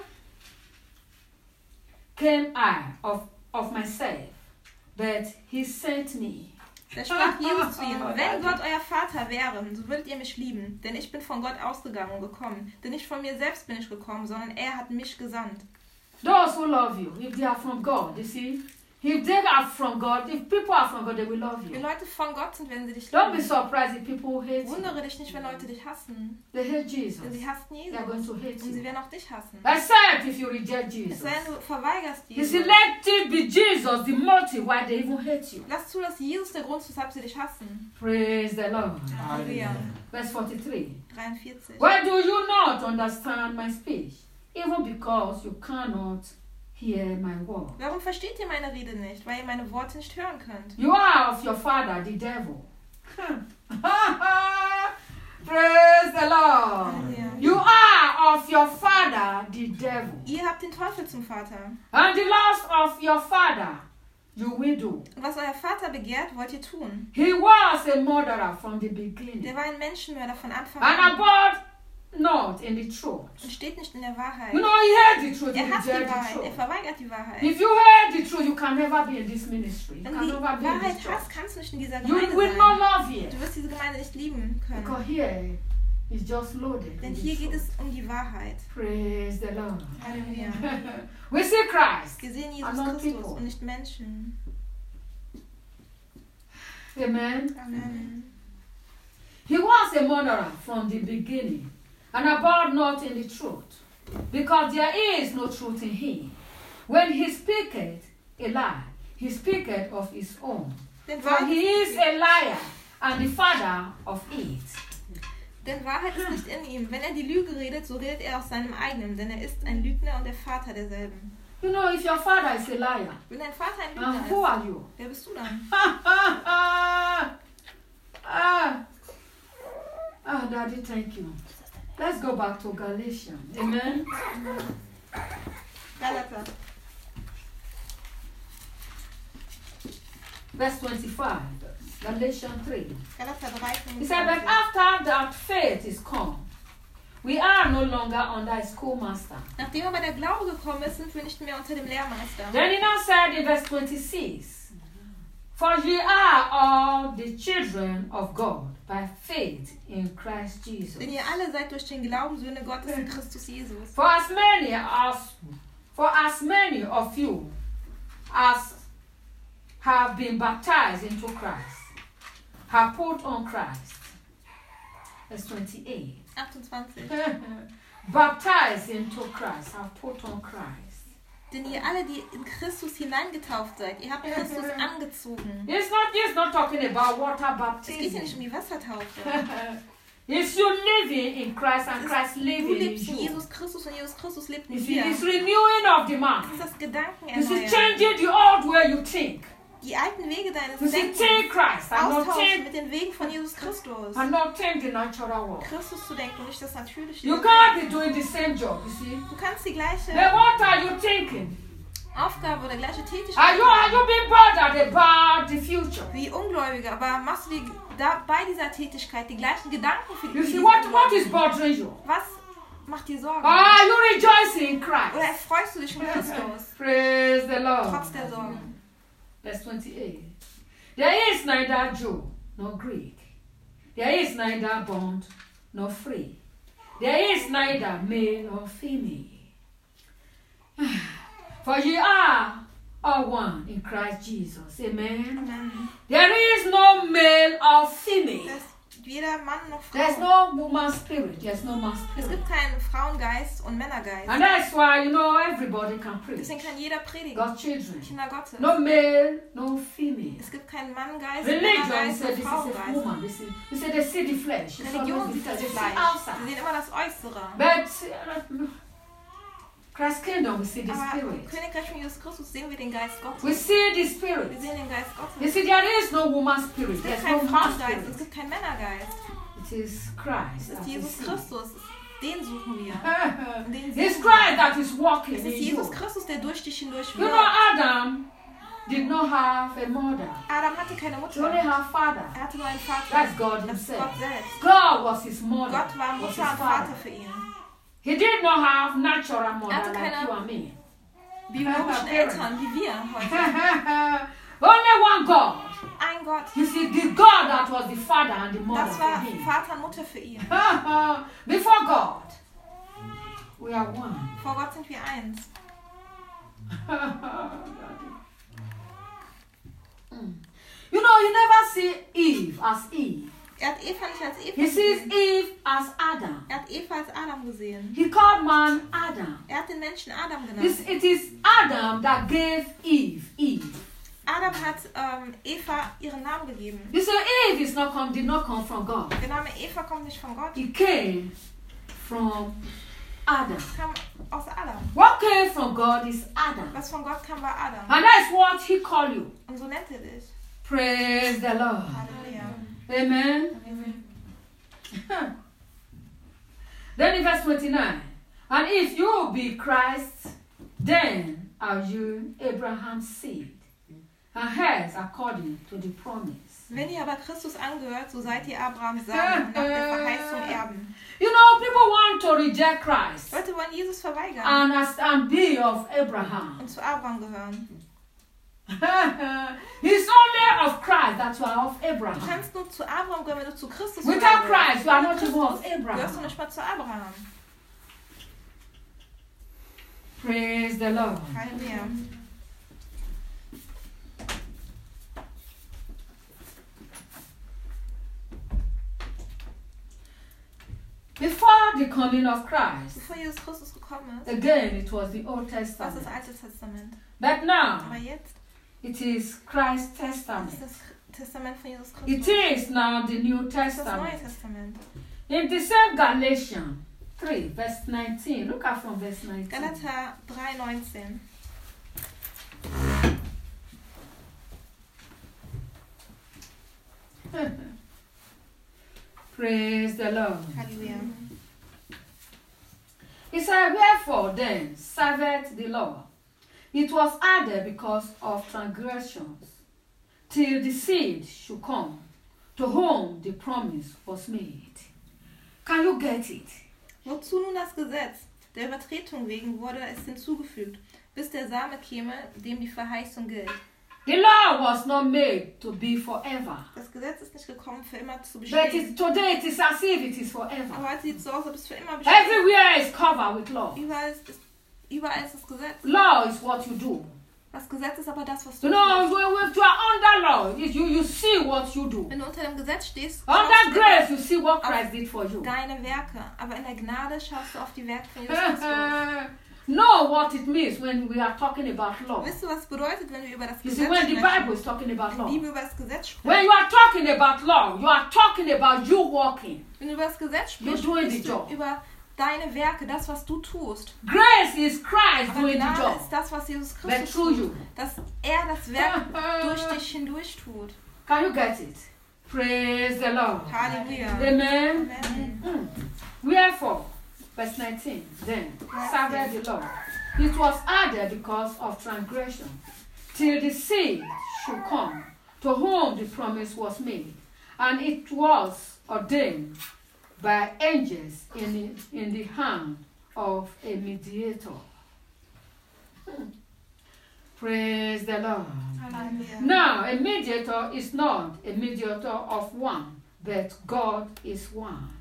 came I of myself, but He sent me. Da sprach Jesus zu ihnen, wenn Gott euer Vater wäre, so würdet ihr mich lieben, denn ich bin von Gott ausgegangen und gekommen. Denn nicht von mir selbst bin ich gekommen, sondern er hat mich gesandt. Those who love you, if they are from God, you see, if they are from God, if people are from God, they will love Wenn you. Leute von Gott sind, werden sie dich Don't be lieben. surprised if people hate you. Wundere dich nicht, wenn Leute dich hassen. They hate Jesus. Denn sie hassen They are going Jesus. to hate Und sie you. werden auch dich hassen. Except if you reject Es Jesus. sei denn, du verweigerst You see, Jesus. let it be Jesus the motive why they even hate you. Lass zu, dass Jesus der Grund ist, weshalb sie dich hassen. Praise the Lord. Halleluja. Verse 43. 43. Why do you not understand my speech? Even because you cannot hear my word. Warum versteht ihr meine Rede nicht? Weil ihr meine Worte nicht hören könnt. You are of your father, the devil. Praise the Lord. Halleluja. You are of your father, the devil. Ihr habt den Teufel zum Vater. And the lust of your father you will do. Und was euer Vater begehrt, wollt ihr tun. He was a murderer from the beginning. Der war ein Menschenmörder von Anfang And an. abode not in the truth. Und steht nicht in der Wahrheit. You know, he heard the truth, he Er hasst die rejected the Wahrheit. Er truth. verweigert die Wahrheit. If you heard the truth, you can never be in this ministry. You Wenn can du die never be in Wahrheit this church. hast, kannst du nicht in dieser You Gemeinde will not sein. love here. Du wirst diese Gemeinde nicht lieben können. Because here is just loaded. Denn with hier the geht truth. es um die Wahrheit. Praise the Lord. Halleluja. We see Christ. Wir sehen Jesus And not Christus people. und nicht Menschen. Amen. Amen. He was a murderer from the beginning, and abode not in the truth, because there is no truth in him. When he speaketh a lie, he speaketh of his own. Denn For he is Wahrheit, a liar and the father of it. denn Wahrheit ist nicht in ihm. Wenn er die Lüge redet, so redet er aus seinem eigenen, denn er ist ein Lügner und der Vater derselben. You know, if your father is a liar, Wenn dein Vater ein and Lügner who ist, are you? wer bist du dann? Daddy, thank you. Let's go back to Galatians. Amen. Galater. Verse 25. Galatians 3. Galater 3, He said, but after that faith is come, we are no longer under a schoolmaster. Nachdem aber der Glaube gekommen ist, sind wir nicht mehr unter dem Lehrmeister. Then he now said in verse 26, for ye are all the children of God by faith in Christ Jesus. Denn ihr alle seid durch den Glauben Söhne Gottes in Christus Jesus. For as many of you as have been baptized into Christ, have put on Christ. Verse 28. 28. baptized into Christ, have put on Christ. Denn ihr alle, die in Christus hineingetauft seid, ihr habt Christus angezogen. He's not talking about water Es geht hier nicht baptism. um die Wassertaufe. It's you living in Christ and Christ Du living in lebst in you. Jesus Christus und Jesus Christus lebt You in see, dir. it's renewing of the Das mind. ist das Gedanken This is erneuern. changing the old way you think. Die alten Wege deines You see, Denkens take Christ and not austauschen take mit den Wegen von Jesus Christus. the natural world. Christus zu denken und nicht das Natürliche. You can't be doing the same job, you see. Du kannst die gleiche Then what are you thinking? Aufgabe oder gleiche Tätigkeit Are you being bothered about the future? wie Ungläubige, aber machst du bei dieser Tätigkeit die gleichen Gedanken für You die see, what is bothering you? Was macht dir Sorgen? Are you rejoicing in Oder Christ? erfreust du dich in Christus, Praise the Lord. trotz der Sorgen? Verse 28. There is neither Jew nor Greek. There is neither bond nor free. There is neither male nor female. For ye are all one in Christ Jesus. Amen. Amen. There is no male or Da female. ist weder Mann noch There's Frau. no woman spirit. There's no man Es spirit. gibt keinen Frauengeist und Männergeist. And that's why, everybody can preach. Deswegen kann jeder predigen. God's children. Kinder Gottes. No male, no female. Es gibt keinen Manngeist, Religion Männergeist said und this is a Frauengeist. woman. They see the flesh. It's Religion always sieht das the flesh. Fleisch. Outside. Sie sehen immer das Äußere. But Christ's kingdom, we see the Aber im spirit. Königreich von Jesus Christus sehen wir den Geist Gottes. We see the Wir spirit. sehen den Geist You Gottes. see, there is no woman spirit. Es There's gibt no keinen man Frauengeist, es spirit. gibt keinen Männergeist. It is Christ. Es ist that we Jesus see. Christus. Den suchen wir. Den It's sehen Christ wir. that is walking Es in ist you. Jesus Christus, der durch dich hindurch You know, wirkt. Adam did not have a mother. Adam hatte keine He Mutter. only had father. Er hatte nur einen Vater. That's God Das ist Gott himself. selbst. God was his mother. Gott war Was his Mutter und father. Vater für ihn. He did not have natural mother hatte like keine- you and me. Biologischen Eltern, wie wir heute. Only one God. Ein Gott. You see, the God that was the father and the mother Das for war him. Vater und Mutter für ihn. Before God, we are one. Vor Gott sind wir eins. You know, you never see Eve as Eve. Er hat Eva nicht als Eva He sees gesehen. Eve as Adam. Er hat Eva als Adam gesehen. He called man Adam. Er hat den Menschen Adam genannt. It is Adam that gave Eve. Adam hat Eva ihren Namen gegeben. You see, Eve did not come from God. Der Name Eva kommt nicht von Gott. He came from Adam. Kam aus Adam. What came from God is Adam. Was von Gott kam, war Adam. And that's what he called you. Und so nennt er dich. Praise the Lord. Halleluja. Amen. Then in verse 29, and if you be Christ, then are you Abraham's seed, and heirs according to the promise. Wenn ihr aber Christus angehört, so seid ihr Abrahams Samen, nach der Verheißung Erben. You know, people want to reject Christ Leute wollen Jesus verweigern and be of Abraham. und zu Abraham gehören. It's only of Christ that you are of Du Abraham. kannst nur zu Abraham gehören, wenn du zu Christus Without gehörst. Christ, you are Ohne not even of Christus gehörst du Abraham. nicht mal zu Abraham. Praise the Lord. Halleluja. Before the coming of Christ, Bevor Jesus Christus gekommen ist, again it was the Old war es Testament. das Alte Testament. But now Aber jetzt it is Christ's ist Testament. das Testament von Jesus It Christus. is now the New Das ist das Neue Testament. Testament. In the same Galatians 3, verse 19. Look at from verse 19. Galater 3,19. Praise the Lord. Halleluja. He said, wherefore then serveth the law? It was added because of transgressions, till the seed should come, to whom the promise was made. Can you get it? Wozu nun das Gesetz? Der Übertretung wegen wurde es hinzugefügt, bis der Same käme, dem die Verheißung gilt. The law was not made to be forever. Das Gesetz ist nicht gekommen, für immer zu But bestehen. today it is as if it is forever. Aber heute sieht es so aus, als ob es für immer besteht. Everywhere is covered with law. Überall ist das Gesetz. Law is what you do. Das Gesetz ist aber das, was You du know, tust. if you are under law, you see what you do. Wenn du unter dem Gesetz stehst, Under schaust du grace, you see what Christ did for you. deine Werke. Aber in der Gnade schaust du auf die Werke von Jesus Christus. Know what it means when we are talking about law. Wisst du, was es bedeutet, wenn wir über das You see, Gesetz when the Bible sprechen? is talking about law. Wie wir über das Gesetz When sprechen. you are talking about law, you are talking about you walking. Wenn du über das Gesetz sprichst, You're doing the sprichst du job. über deine Werke, das, was du tust. Grace is Christ Aber doing the Gnade job. ist das, was Jesus But Christus through you. tut. Dass er das Werk durch dich hindurch tut. Can you get it? Praise the Lord. Halleluja. Amen. Amen. Wherefore, verse 19, then served the Lord. It was added because of transgression, till the seed should come, to whom the promise was made. And it was ordained by angels in the hand of a mediator. Praise the Lord. Halleluja. Now, a mediator is not a mediator of one, but God is one.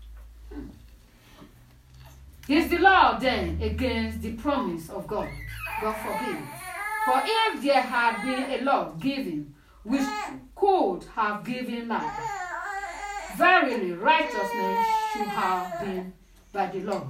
Is the law then against the promise of God? God forbid. For if there had been a law given, which could have given life, verily righteousness should have been by the law.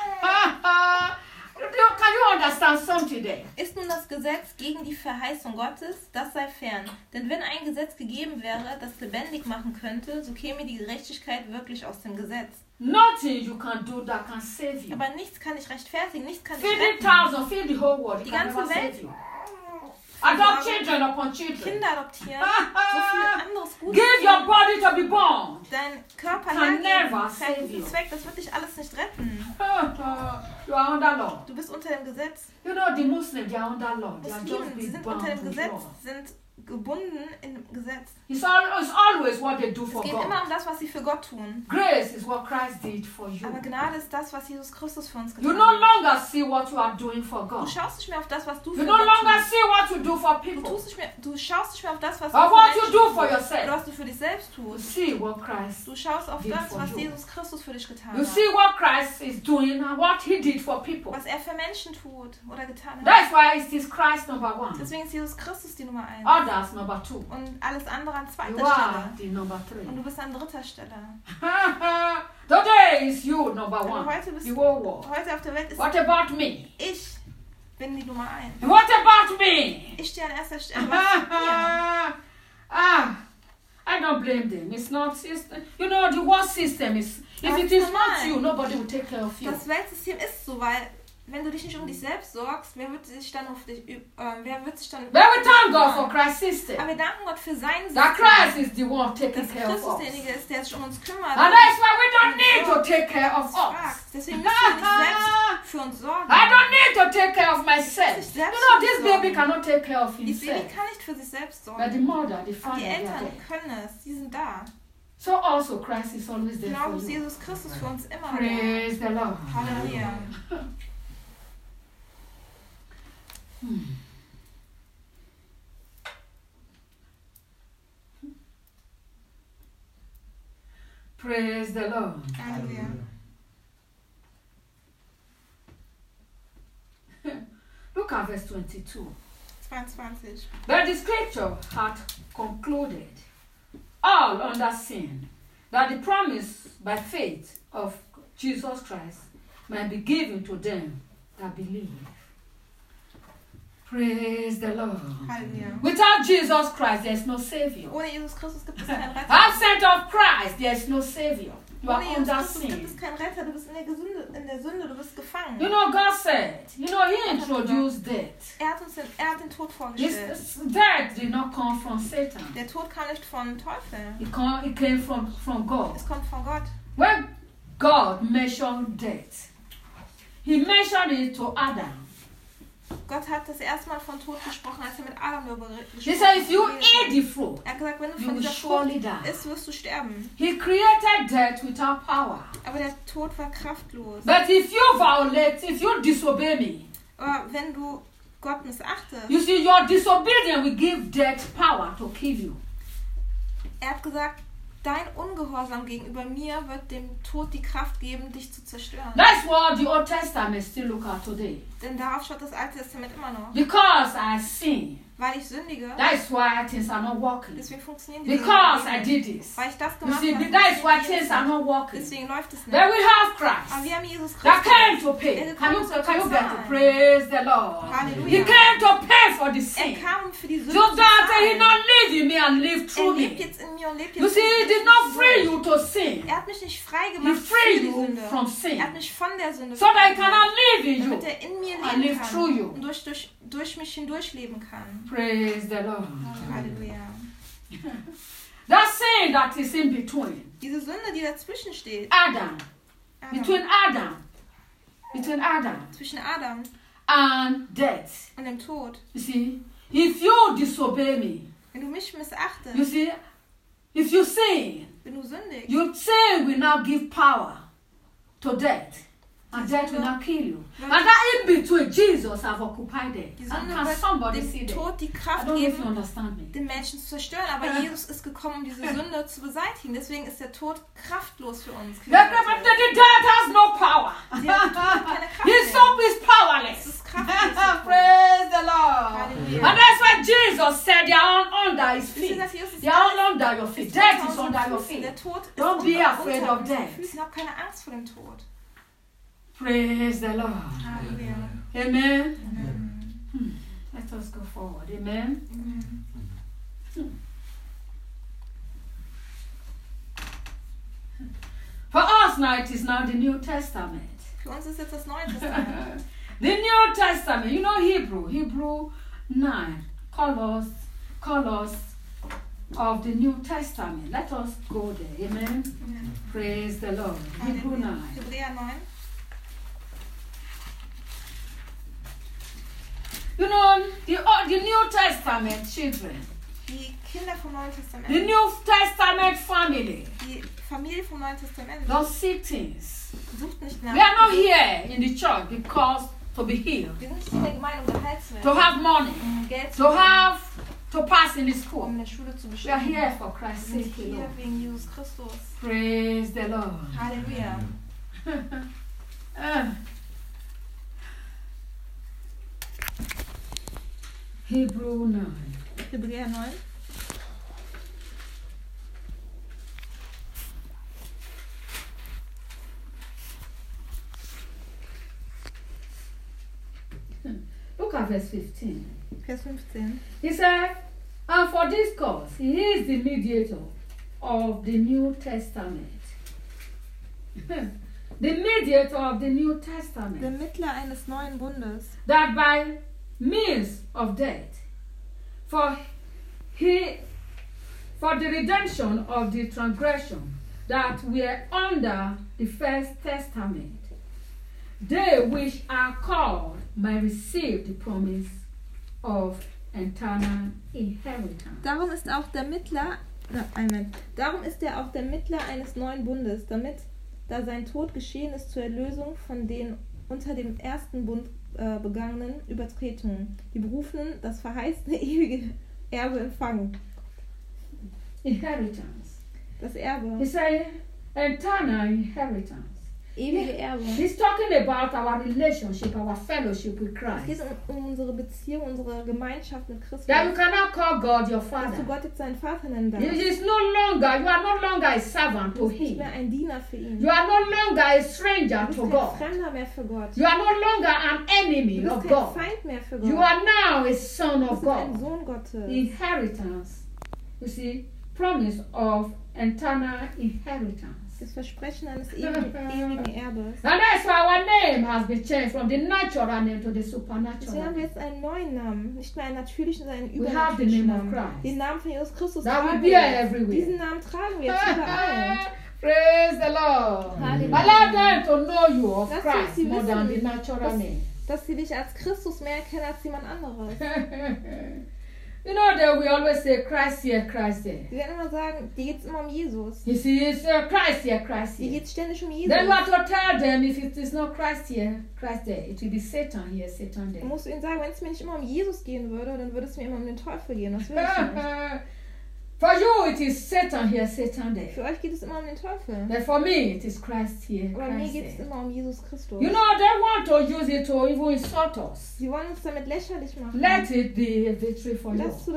Can you understand something there? Ist nun das Gesetz gegen die Verheißung Gottes? Das sei fern. Denn wenn ein Gesetz gegeben wäre, das lebendig machen könnte, so käme die Gerechtigkeit wirklich aus dem Gesetz. Nothing you can do that can save you. Aber nichts kann dich rechtfertigen, nichts kann dich Feed retten. 10,000, feed the whole world. It Die can ganze never Welt. save you. Adopt children upon children. Kinder adoptieren, so viel anderes Gutes. Give your body to be born. Dein Körper Can never hergeben, save für einen you. guten Zweck, das wird dich alles nicht retten. You are under law. Du bist unter dem Gesetz. You know, the Muslims, they are under law. They are Muslimen, just sie being sind bound unter dem with Gesetz, law. sind gebunden im Gesetz. It's always what they do Es for geht God. immer um das, was sie für Gott tun. Grace is what Christ did for you. Aber Gnade ist das, was Jesus Christus für uns You getan no hat. longer see what you are doing for Du God. schaust nicht mehr auf das, was du You für no Gott longer tust. see what you do for Du, people. du schaust nicht mehr auf das, was But du what für you Menschen do for tust, yourself. oder was du für dich selbst You tust. see what Christ. Du schaust auf did das, for was you. Jesus Christus für dich getan You hat. see what Christ is doing and what he did for people. Was er für Menschen tut oder getan hat. That's why it is Christ number one. Deswegen ist Jesus Christus die Nummer 1. Others number two. Und alles andere an zweiter You are Stelle. the number Und three. du bist an dritter Stelle. Today is you number Aber one. heute bist The du, whole world. heute auf der Welt ist What about me? ich bin die Nummer 1. What about me? Ich stehe an erster Stelle. Was mit mir? I don't blame them. It's not. You know, the world system is. If Aber it es is ist not normal. you, nobody will take care of you. Das Weltsystem ist so, weil wenn du dich nicht um dich selbst sorgst, wer wird sich dann auf dich wer wird sich dann But we thank God for Christ's system. Aber wir danken Gott für sein That System. Christ is the one taking Dass care of Christus us. derjenige ist, der sich um uns kümmert. And that's why we don't need to take care of fragt. us. Deswegen müssen wir nicht selbst für uns sorgen. I don't need to take care of myself. Sich You selbst know, this sorgen. baby cannot take care of Dieses Baby himself. kann nicht für sich selbst But the sorgen. mother, the father, Die they are Eltern there. können es, die sind da. So also Christ is always there Genau for ist you. Jesus Christus für uns immer da. Praise the Lord. Halleluja. Praise the Lord. Halleluja. Look at verse 22. 22. But the scripture had concluded all under sin, that the promise by faith of Jesus Christ might be given to them that believe. Praise the Lord. Halleluja. Without Jesus Christ, there is no Savior. Ohne Jesus Christus gibt es keinen Retter. Absent of Christ, there is no Savior. You are Ohne Jesus under Christus gibt es sin. keinen Retter. Du bist in der Sünde, du bist gefangen. You know, God said, you know, He introduced death. Er hat den Tod vorgestellt. Death did not come from Satan. Der Tod kam nicht vom Teufel. It came from God. Es kommt von Gott. When God measured death, He measured it to Adam. Gott hat das erste Mal von Tod gesprochen, als er mit Adam darüber He gesprochen said, if you hat. eat the fruit, Er hat gesagt, wenn du you von will dieser Frucht surely die. isst, wirst du sterben. He created death without power. Aber der Tod war kraftlos. But if you disobey me, Aber wenn du Gott missachtest, you see, your disobedience will give death power to kill you. er hat gesagt, dein Ungehorsam gegenüber mir wird dem Tod die Kraft geben, dich zu zerstören. That's what the Old Testament still look at today. Denn darauf schaut das Alte Testament immer noch. Because I sin, Weil ich sündige, that's why things are not working. deswegen funktionieren die Because Dinge I nicht. did this. Weil ich das You gemacht see, habe, that's why funktioniert things es are nicht. not working. Deswegen läuft es Then nicht. we have Aber Christ wir haben Jesus that Christus. came to pay. Can you get to praise the Lord? Hallelujah. He came to pay for the Er sin. kam für die Sünde So zu that he zahlen. not live in me and live Er through lebt me. jetzt in mir und lebt You jetzt see, in he mir. did not free you to sin. Er hat mich nicht frei He gemacht für freed die you Sünde. from sin. Er hat mich von der Sünde So that he befreit, cannot live in you. damit er in mir and leben live kann through you. und durch mich hindurch leben kann. Praise the Lord. Halleluja. That sin that is in between Diese Sünde, die dazwischen steht, Adam, between Adam zwischen Adam and death. und dem Tod. You see, if you disobey me, Wenn du mich you missachtest, see, if you sin, wenn du sündigst, your sin will now give power to death. And death will not kill you. And that in between, Jesus have occupied it. die And Sünde can somebody see wird dem that? Tod die I Kraft don't know if you geben, understand me. den Menschen zu zerstören. Aber Jesus ist gekommen, um diese Sünde zu beseitigen. Deswegen ist der Tod kraftlos für uns. The death has no power. Der Tod hat keine Kraft His mehr. soul is Es powerless. ist kraftlos. Praise the Lord. Hallelujah. And that's why Jesus said they are all under his Wisst ihr, feet. dass Jesus They are all under your feet. Death is unter under unseren your Füßen. feet. Der Tod ist Don't be afraid unter of unseren death. Füßen. Hab keine Angst vor dem Tod. Praise the Lord. Halleluja. Amen. Let us go forward. Amen. For us now, it is now the New Testament. Für uns ist jetzt das Neue Testament. The New Testament, you know Hebrew 9, colors of the New Testament. Let us go there. Amen. Praise the Lord. Hebrew 9. Hebräer 9. You know, the New Testament children, Die Kinder vom Neuen Testament. the New Testament family, Die Familie vom Neuen Testament don't seek things. sucht nicht We are nach. not here in the church because to be healed, Wir sind nicht in der Gemeinde, um geheilt zu to werden, have money, um Geld zu to haben, pass in the um school. in der Schule zu We are bestehen. here for Christ's Wir sind sake hier alone. wegen Jesus Christus. Praise the Lord. Halleluja. Hebrew 9. Hebräer 9. Look at verse 15. Vers 15. He said, and for this cause, he is the mediator of the New Testament. The mediator of the New Der Testament. Mittler eines neuen Bundes, That by means of death, for the redemption of the transgression that were under the first testament, they which are called may receive the promise of eternal inheritance. darum ist auch der Mittler, Amen. Darum ist er auch der Mittler eines neuen Bundes, damit, da sein Tod geschehen ist zur Erlösung von den unter dem ersten Bund begangenen Übertretungen, die Berufenen das verheißene ewige Erbe empfangen. Inheritance. Das He Erbe, said eternal inheritance. ewige Erbe. He's talking about our relationship, our fellowship with Es geht Christ. um unsere Beziehung, unsere Gemeinschaft mit Christus. That you cannot call God your Dass du Father. Gott jetzt seinen Vater nennen You darfst. you are no longer a servant Du to bist nicht Him. mehr ein Diener für ihn. You are no longer a stranger Du bist to kein God. Fremder mehr für Gott. You are no longer an enemy Du of bist kein God. Feind mehr für Gott. You are now a son Du of bist ein God. Sohn Gottes. Inheritance. You see, promise of eternal inheritance. Das Versprechen eines ewigen Erbes. And that's why our name has been changed from the natural name to the Deswegen supernatural haben wir name. jetzt einen neuen Namen. Nicht mehr einen natürlichen, sondern einen We have the übernatürlichen name of Namen. Christ. Den Namen von Jesus Christus That will tragen be wir jetzt. everywhere. Diesen Namen tragen wir jetzt überall. Praise the Lord. Hallelujah. Allow them to know you of Lass Christ sie more wissen, than the natural dass- name. Dass sie dich als Christus mehr erkennen als jemand anderes. You know that we always say Christ here, Christ there. Sie werden immer sagen, dir geht es immer um Jesus. You see, it's Christ here, Christ Dir here. geht es ständig um Then you Jesus. have to tell them if it is not Christ here, Christ there. It will be Satan here, Satan there. Dann musst du ihnen sagen, wenn es mir nicht immer um Jesus gehen würde, dann würde es mir immer um den Teufel gehen. Das will ich nicht. For you, it is Satan here, Satan there. Für euch geht es immer um den Teufel. But for me, it is Christ here, Aber mir Christ geht es there. immer um Jesus Christus. You know, they want to use it to even insult us. Sie wollen uns damit lächerlich machen. Let it be a victory for you. Lass zu,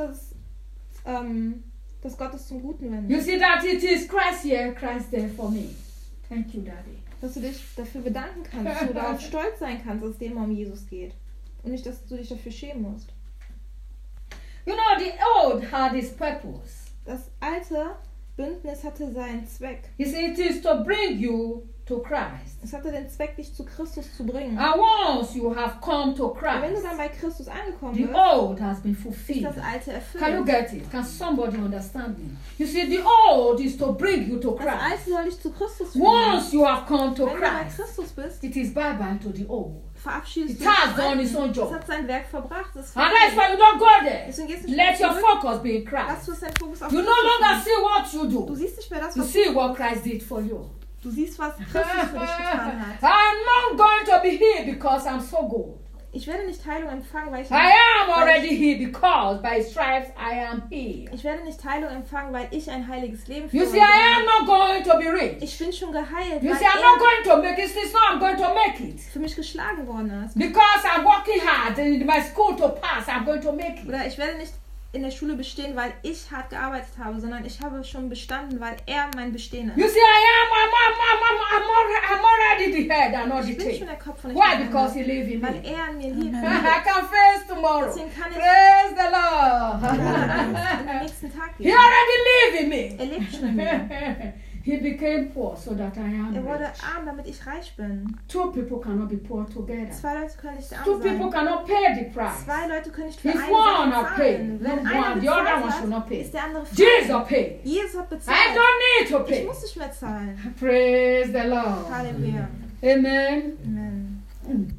dass Gott es zum Guten wendet. You see that it is Christ here, Christ there for me. Thank you, Daddy. Dass du dich dafür bedanken kannst, dass du darauf stolz sein kannst, dass es dir immer um Jesus geht. Und nicht, dass du dich dafür schämen musst. You know, the old had its purpose. Das alte Bündnis hatte seinen Zweck. You see, it is to bring you to Christ. Es hatte den Zweck, dich zu Christus zu bringen. And once you have come to Und wenn du Christ, dann bei Christus angekommen the bist, old has been ist fulfilled. das Alte Can you erfüllt. get it? Can somebody understand me? You see, the old is to bring you to Das Alte Christ. soll dich zu Christus führen. Once you have come to Wenn du bei Christ, Christus bist, it is bye-bye to the old. verabschiedest It du dich has vom done its own Alten. Es job. hat sein Werk verbracht. Es ist And that's why vorbei. you don't go there. Deswegen gehst du nicht Let mehr your zurück. focus be in Lass Christ. du deinen Fokus auf You no Christus longer legen. see what you Du do. siehst nicht mehr das, You was see what Christ did for you. du siehst, was Christus für dich getan hat. I'm not going to be here because I'm so good. Ich werde nicht Heilung empfangen, weil ich I am already here because by stripes I am here. Ich werde nicht Heilung empfangen, weil ich ein heiliges Leben You führe. see, I am not going to be rich. Ich bin schon geheilt, You weil see, I'm not er going to make it. It's not I'm going to make it. für mich geschlagen worden ist. Because I'm working hard in my school to pass, I'm going to make it. Oder ich werde nicht in der Schule bestehen, weil ich hart gearbeitet habe, sondern ich habe schon bestanden, weil er mein Bestehen You ist. see, I'm already the head and not the Ich bin tail. schon der Kopf und ich Why? bin Because der he lives in Hand, weil me. er an mir lebt. I can face tomorrow. Deswegen kann ich Praise the Lord. in den nächsten Tag He gehen. already lives in me. Er lebt schon in mir. He became poor so that I am Er wurde rich. arm, damit ich reich bin. Two people cannot be poor together. Zwei Leute können nicht Two arm people sein. cannot pay the price. Zwei Leute können nicht für If eine one Sache have paid, zahlen. no Wenn one, einer the other bezahlt one should not hat, pay. ist der andere frei. Jesus paid. Jesus hat I bezahlt. don't need to Ich pay. muss nicht mehr zahlen. Praise the Lord. Halleluja. Amen. Amen.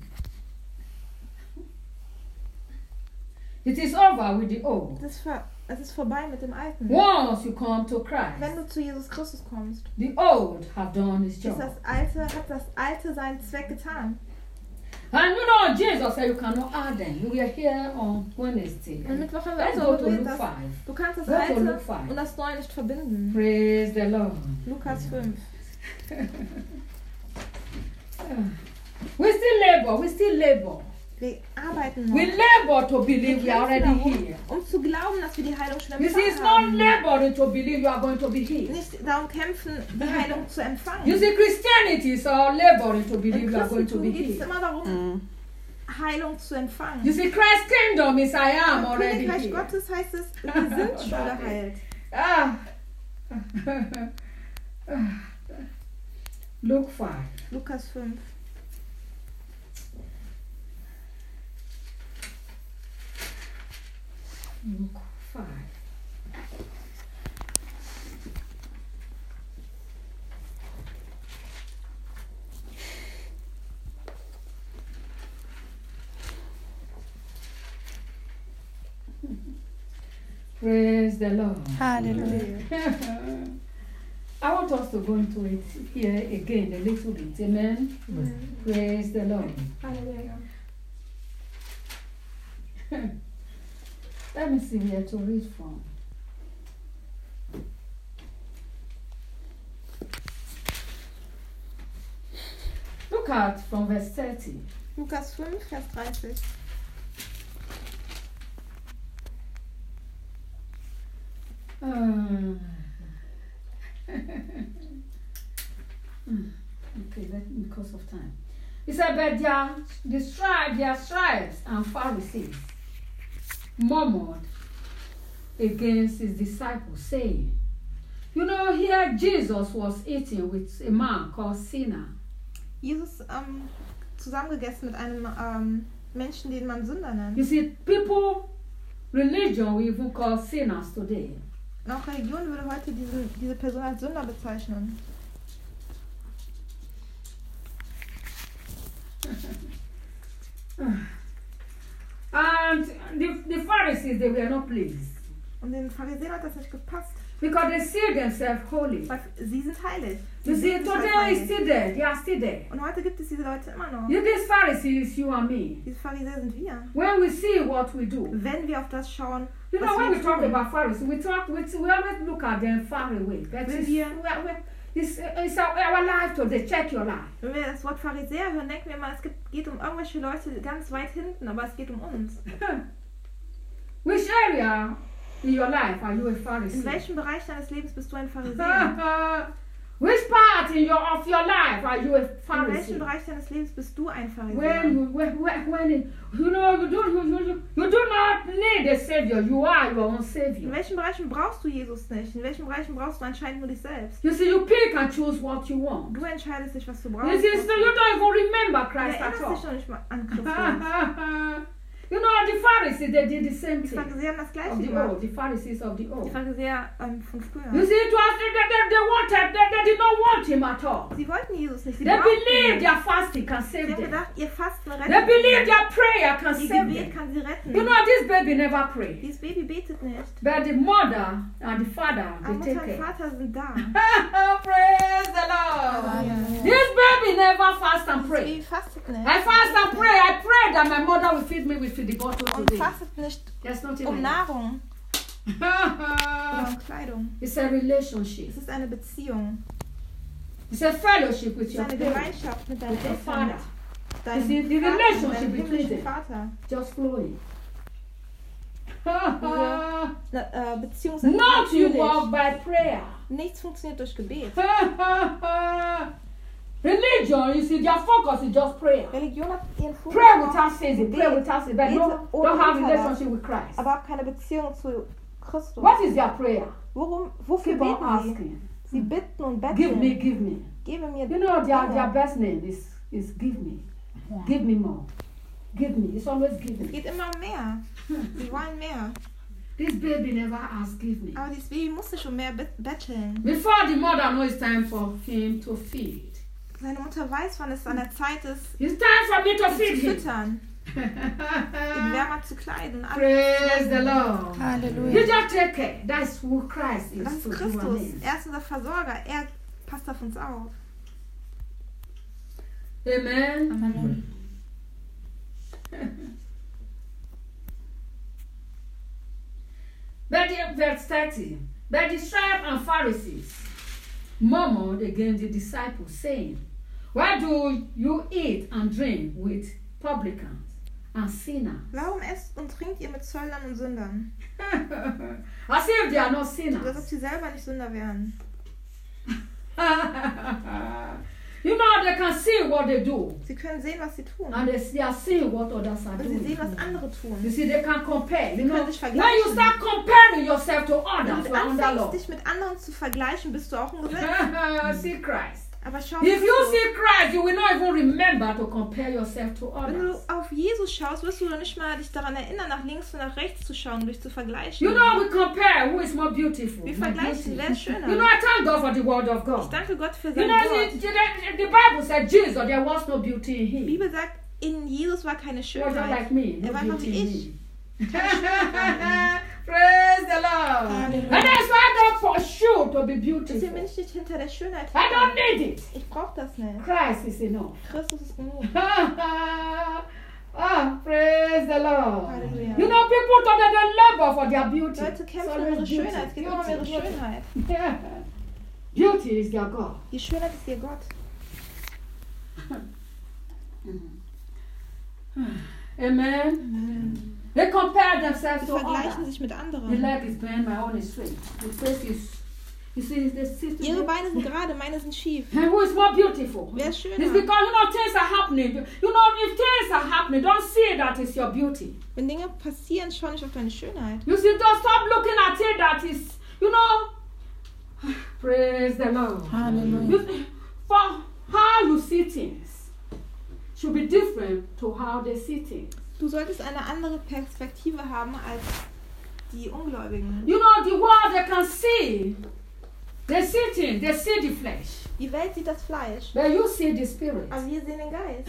It is over with the old. Es ist vorbei mit dem Alten. Once you come to Wenn Christ, du zu Jesus Christus kommst, the old have done its hat job. das Alte seinen Zweck getan. And you know, Jesus said you cannot add them. We were here on Wednesday. Am Mittwoch haben wir Let's auch go so to geredet, Luke dass 5. du kannst das Go to Alte Luke 5. und das Neue nicht verbinden. Praise the Lord. Lukas 5. We still labor. We still labor. Wir arbeiten noch. We labor to Wir believe we are kämpfen already darum, here. um zu glauben, dass wir die Heilung schon You see, it's empfangen not haben. laboring to believe you are going to be healed. Nicht darum kämpfen, die Heilung zu empfangen. You see, Christianity is all laboring to Im believe you are going to be Christentum geht es healed. immer darum, Heilung zu empfangen. You see, Christ's kingdom is I am Im already Königreich here. Gottes heißt es, wir sind schon geheilt. Ah. Luke 5. Lukas 5. Luke 5. Praise the Lord. Hallelujah. I want us to go into it here again a little bit. Amen. Praise the Lord. Halleluja. Let me see where to read from. Look at from verse 30. Lukas 5, Vers 30. Okay, because of time. He said, but their scribes and Pharisees murmured against his disciples, saying, you know, here Jesus was eating with a man called Sinner. Jesus zusammengegessen mit einem Menschen, den man Sünder nennt. You see, religion, we even call sinners today. Und auch Religion würde heute diese Person als Sünder bezeichnen. And the Pharisees, they were not pleased. Und den Pharisäern hat das nicht gepasst, Because they see themselves holy. weil sie sind heilig. You Sie see, sehen sich als today is heilig. still there. They are still there. Und heute gibt es diese Leute immer noch. You, these Pharisees, you and me. Diese Pharisäer sind wir. When we see what we do, Wenn wir auf das schauen, You know, when we talk about Pharisees, we always look at them far away. But it's our life today. Check your life. Wenn wir das Wort Pharisäer hören, denken wir mal, es geht um irgendwelche Leute ganz weit hinten, aber es geht um uns. Which area in your life are you a Pharisee? In welchem Bereich deines Lebens bist du ein Pharisäer? Which part of your life are you a In Pharisee? welchem Bereich deines Lebens bist du ein Pharisäer? When you do not need a savior, you are your own In savior. welchen Bereichen brauchst du Jesus nicht? In welchen Bereichen brauchst du anscheinend nur dich selbst? You see, you pick and choose what you want. Du entscheidest dich, was du You brauchst. see, so you don't even remember Du Christ at erinnerst dich all. noch nicht mal an Christus. You know, the Pharisees, they did the same Die thing. Pharisäer haben das Of Gleiche the gemacht. old, the Pharisees of the Die old. Pharisäer von You früher. see, it was they did not want him at all. Sie wollten Jesus nicht. Sie They brauchten believed ihn. their fasting can Sie save haben them. gedacht, ihr Fasten They rettet believed sie. their prayer can Ihr save Gebet them. kann sie retten. You know, this baby never prayed. Dieses Baby betet nicht. But the mother and the father, Aber they Mutter take und care. Vater sind da. Praise the Lord. This baby never fast and Das pray. Baby fastet nicht. I fast and pray. I pray that my mother will feed me with the bottle Und today. fastet nicht There's nothing um like that. Nahrung oder um Kleidung. It's a relationship. Es ist eine Beziehung. It's a fellowship with Es ist your eine parents. Gemeinschaft mit deinen With your Eltern, father. mit deinem You see, the Vater, relationship mit deinem between himmlischen them. Vater. Just flowing. Beziehung ist Not you natürlich. walk by prayer. Nichts funktioniert durch Gebet. Religion, you see, their focus is just prayer. Religion hat ihren Fokus Pray auf without ceasing, pray Gebet, without ceasing, but don't have relationship with Christ. aber haben keine Beziehung zu Christus. What is their prayer? Wofür Keep on beten sie? asking. Sie bitten und Give me, betteln. give me. Gebe mir You know, their Dinge. best name is give me. Give me more. Give me. It's always give Es me. geht immer um mehr. Sie wollen mehr. This baby never asks, give me. Aber dieses Baby musste schon mehr betteln. Before the mother knows it's time for him to feed. Seine Mutter weiß, wann es an der Zeit ist, It's time for me to ihn feed zu him. füttern, ihn wärmer zu kleiden. Praise the Lord. You Halleluja. just take care. That's who Christ is. Das ist to Christus. human beings. Er ist unser Versorger. Er passt auf uns auf. Amen. Amen. But verse 30. But the scribes and Pharisees murmured against the disciples, saying, why do you eat and drink with publicans and sinners? Warum esst und trinkt ihr mit Zöllnern und Sündern? As if they are not Als ob sinners. sie selber nicht Sünder wären. You know, they can see what they do. Sie können sehen, was sie tun. And they are seeing what others are Und sie sehen, was doing. andere You tun. see, they can compare. You know, können sich when vergleichen. you start comparing yourself to Wenn others, du you are under law. anfängst, dich mit anderen zu vergleichen, bist du auch ein Gesetz. See Christ. Aber schau, If you Christus. see Christ, you will not even remember to compare yourself to Wenn du others. auf Jesus schaust, wirst du doch nicht mal dich daran erinnern, nach links und nach rechts zu schauen, dich zu vergleichen. You know, we compare who is more beautiful. Wir more vergleichen, wer beauty. ist schöner. You know, I thank God for the word of Ich God. danke Gott für You sein know, Wort. the Bible said Jesus, there was no beauty in Die him. Bibel sagt, in Jesus war keine He was not Schönheit. like me, no Er war einfach beauty wie in ich. me. Praise the Lord. Hallelujah. And that's why I don't pursue to be Deswegen bin beautiful. ich nicht hinter der Schönheit. I don't need it. Ich brauche das nicht. Christ is enough. Christus ist genug. Praise the Lord. Hallelujah. You know, people thought that they labor for their beauty. Leute kämpfen It's um always ihre Schönheit. Es geht immer um ihre beauty. Schönheit. Yeah. Beauty is their God. Die Schönheit ist ihr Gott. Amen. They compare themselves Sie to vergleichen others. sich mit The anderen. leg is bent, my own is straight. The face is, you see, they sit Ihre Beine sind gerade, meine sind schief. And who is more beautiful? Wer ist It's schöner? because, you know, things are happening. You know, if things are happening, don't see that it's your beauty. Wenn Dinge passieren, schau nicht auf deine Schönheit. You see, don't stop looking at it that is, you know, praise the Lord. Hallelujah. You, for how you see things should be different to how they see things. Du solltest eine andere Perspektive haben als die Ungläubigen. You know, the world they can see, they see things, they see the flesh, Die Welt sieht das Fleisch, but you see the spirit. aber wir sehen den Geist.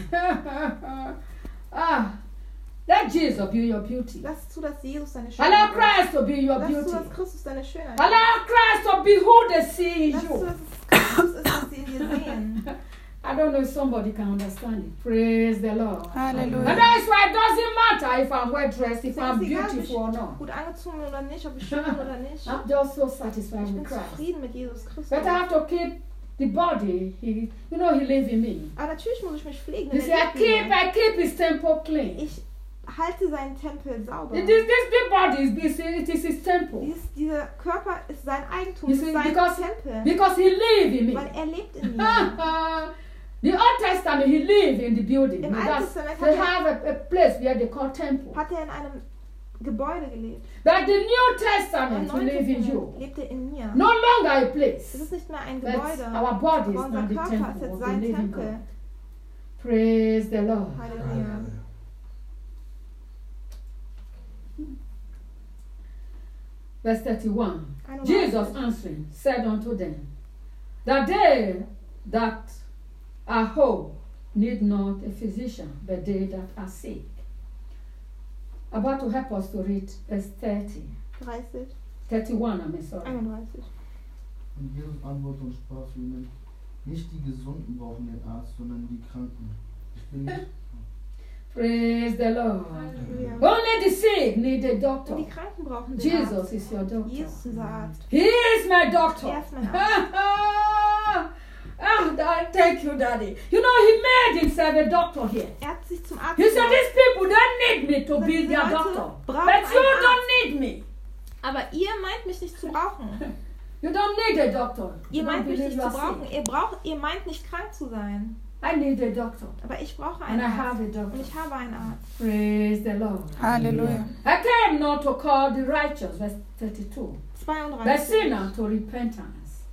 Let Jesus be your beauty. Lass zu, dass Jesus deine Allow Schönheit ist. Christ to be your Lass zu, beauty. dass Christus deine Schönheit ist. Allow Christ to be who they see in Lass zu, you. dass es Christus ist, was sie in dir sehen. I don't know if somebody can understand it. Praise the Lord. And Halleluja. that is why it doesn't matter if I'm well dressed, if Es I'm ist egal, ob beautiful or ich not. gut angezogen bin oder nicht, ob ich schön bin oder nicht. I'm just so satisfied Ich with bin Christ. zufrieden mit Jesus Christus. But I have to keep the body. He lives in me. Aber natürlich muss ich mich pflegen. You Denn see, er lebt in mir. I keep his temple clean. Ich halte seinen Tempel sauber. This body it is his temple. Dieser Körper ist sein Eigentum, You es see, ist sein because Tempel. he lives in me. Weil er lebt in mir. The Old Testament, he lived in the building. Im Alten That's- Testament They hat have a place where they call temple. Hat er in einem Gebäude gelebt. But the New Im Testament, he Neuen lives in Testament you. lebt er in mir. No longer a Es place. ist nicht mehr ein But Gebäude, our body is aber not unser the Körper ist temple jetzt of the sein living Tempel. God. Praise the Lord. Halleluja. Verse 31. 31. Jesus answering said unto them, that they that are whole need not a physician, but they that are sick. About to help us to read verse 30. 30, 31, I mean, sorry. 31. Und Jesus antwortete und sprach zu ihnen: Nicht die Gesunden brauchen den Arzt, sondern die Kranken. Ich bin nicht. Praise the Lord. Halleluja. Only the sick need a Und doctor. die Kranken brauchen den Jesus Arzt. is your doctor. Jesus ist unser Arzt. He is my doctor. Er ist mein Arzt. Thank you, Daddy. You know, he made himself a doctor here. Er hat sich zum Arzt He said, gemacht. these people don't need me to Diese be their Leute doctor. brauchen But you einen don't need me. Aber ihr meint mich nicht zu brauchen. You don't need a doctor. Ihr You don't meint mich believe nicht you zu are brauchen. sick. Ihr meint nicht krank zu sein. I need a doctor. Aber ich brauche And einen I have Arzt. a Und doctor. ich habe einen Arzt. Praise the Lord. Halleluja. I came not to call the righteous, verse 32, but 32. sinner to repentance.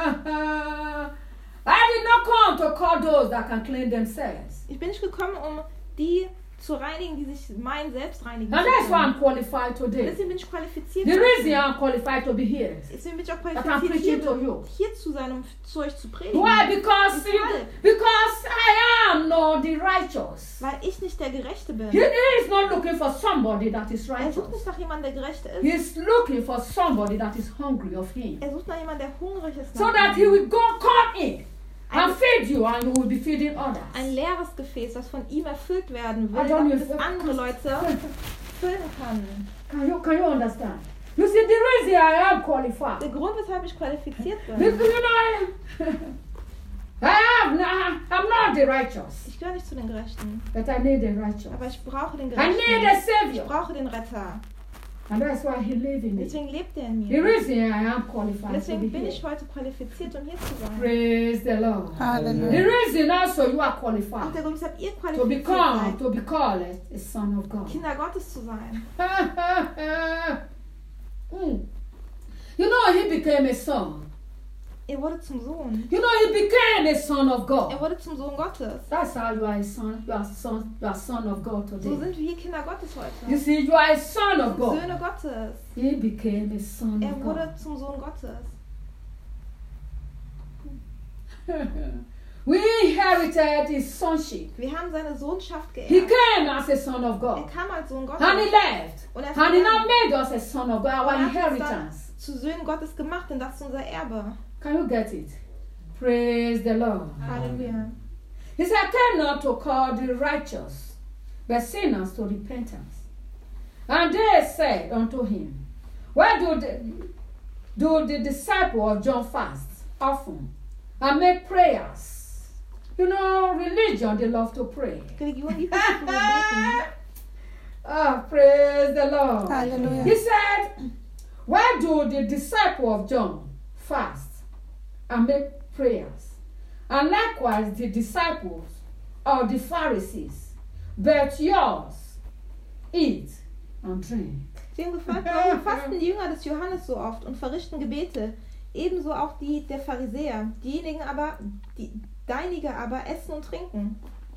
I did not come to call those that can clean themselves. Ich bin nicht gekommen, um die zu reinigen, die sich selbst reinigen. And zu that's why können. I'm qualified today. Deswegen bin ich qualifiziert. The reason I'm qualified to be here. Deswegen bin ich auch I'm qualifiziert, preaching to you. hier zu sein, um zu euch zu predigen. Why? Because Weshalb? I am not the righteous. Weil ich nicht der Gerechte bin. He is not looking for somebody that is Er righteous. sucht nicht nach jemandem, der gerecht ist. He's looking for somebody that is hungry of him. Er sucht nach jemandem, der hungrig ist. So nach that he ihm. will come in and feed you and you will be feeding others. Ein leeres Gefäß, das von ihm erfüllt werden I will, don't damit know es if- andere Leute füllen kann. Can you understand? You see, the reason I am qualified. Der Grund, weshalb ich qualifiziert Because, bin. you know, I'm not the righteous, Ich gehöre nicht zu den Gerechten, but I need the righteous. aber ich brauche den I need a Gerechten. Ich savior. brauche den Retter. And that's why he lives in me. Deswegen lebt er in The mir. reason I am qualified to be Deswegen bin here. ich heute qualifiziert, um hier zu sein. Praise the Lord. The Halleluja. reason also you are Auch qualified der Grund, weshalb ihr to qualifiziert become, seid, to be called a son of God. Kinder Gottes zu sein. You know, he became a son. Er wurde zum Sohn. You know, he became a son of Er God. wurde zum Sohn Gottes. That's how you are a son. You are son of God So today. sind wir Kinder Gottes You heute. see, you are a son of Söhne God. Gottes. He became a son Er of wurde God. zum Sohn Gottes. We inherited his sonship. Wir haben seine Sohnschaft He geerbt. came as a son of Er God. kam als Sohn Gottes. And he left. Und er ist And he gegangen. now made us a son of God, our Und er hat uns dann inheritance. zu Söhnen Gottes gemacht, denn das ist unser Erbe. Can you get it? Praise the Lord. Halleluja. He said, I came not to call the righteous, but sinners to repentance. And they said unto him, why do the disciples of John fast often and make prayers? You know, religion, they love to pray. Religion gibt es zu beten. Ah, praise the Lord. Halleluja. He said, why do the disciples of John fast and make prayers? And likewise the disciples of the Pharisees, but yours eat and drink. Sie haben gefragt, warum fasten die Jünger des Johannes so oft und verrichten Gebete? Ebenso auch die der Pharisäer. Deinige aber essen und trinken.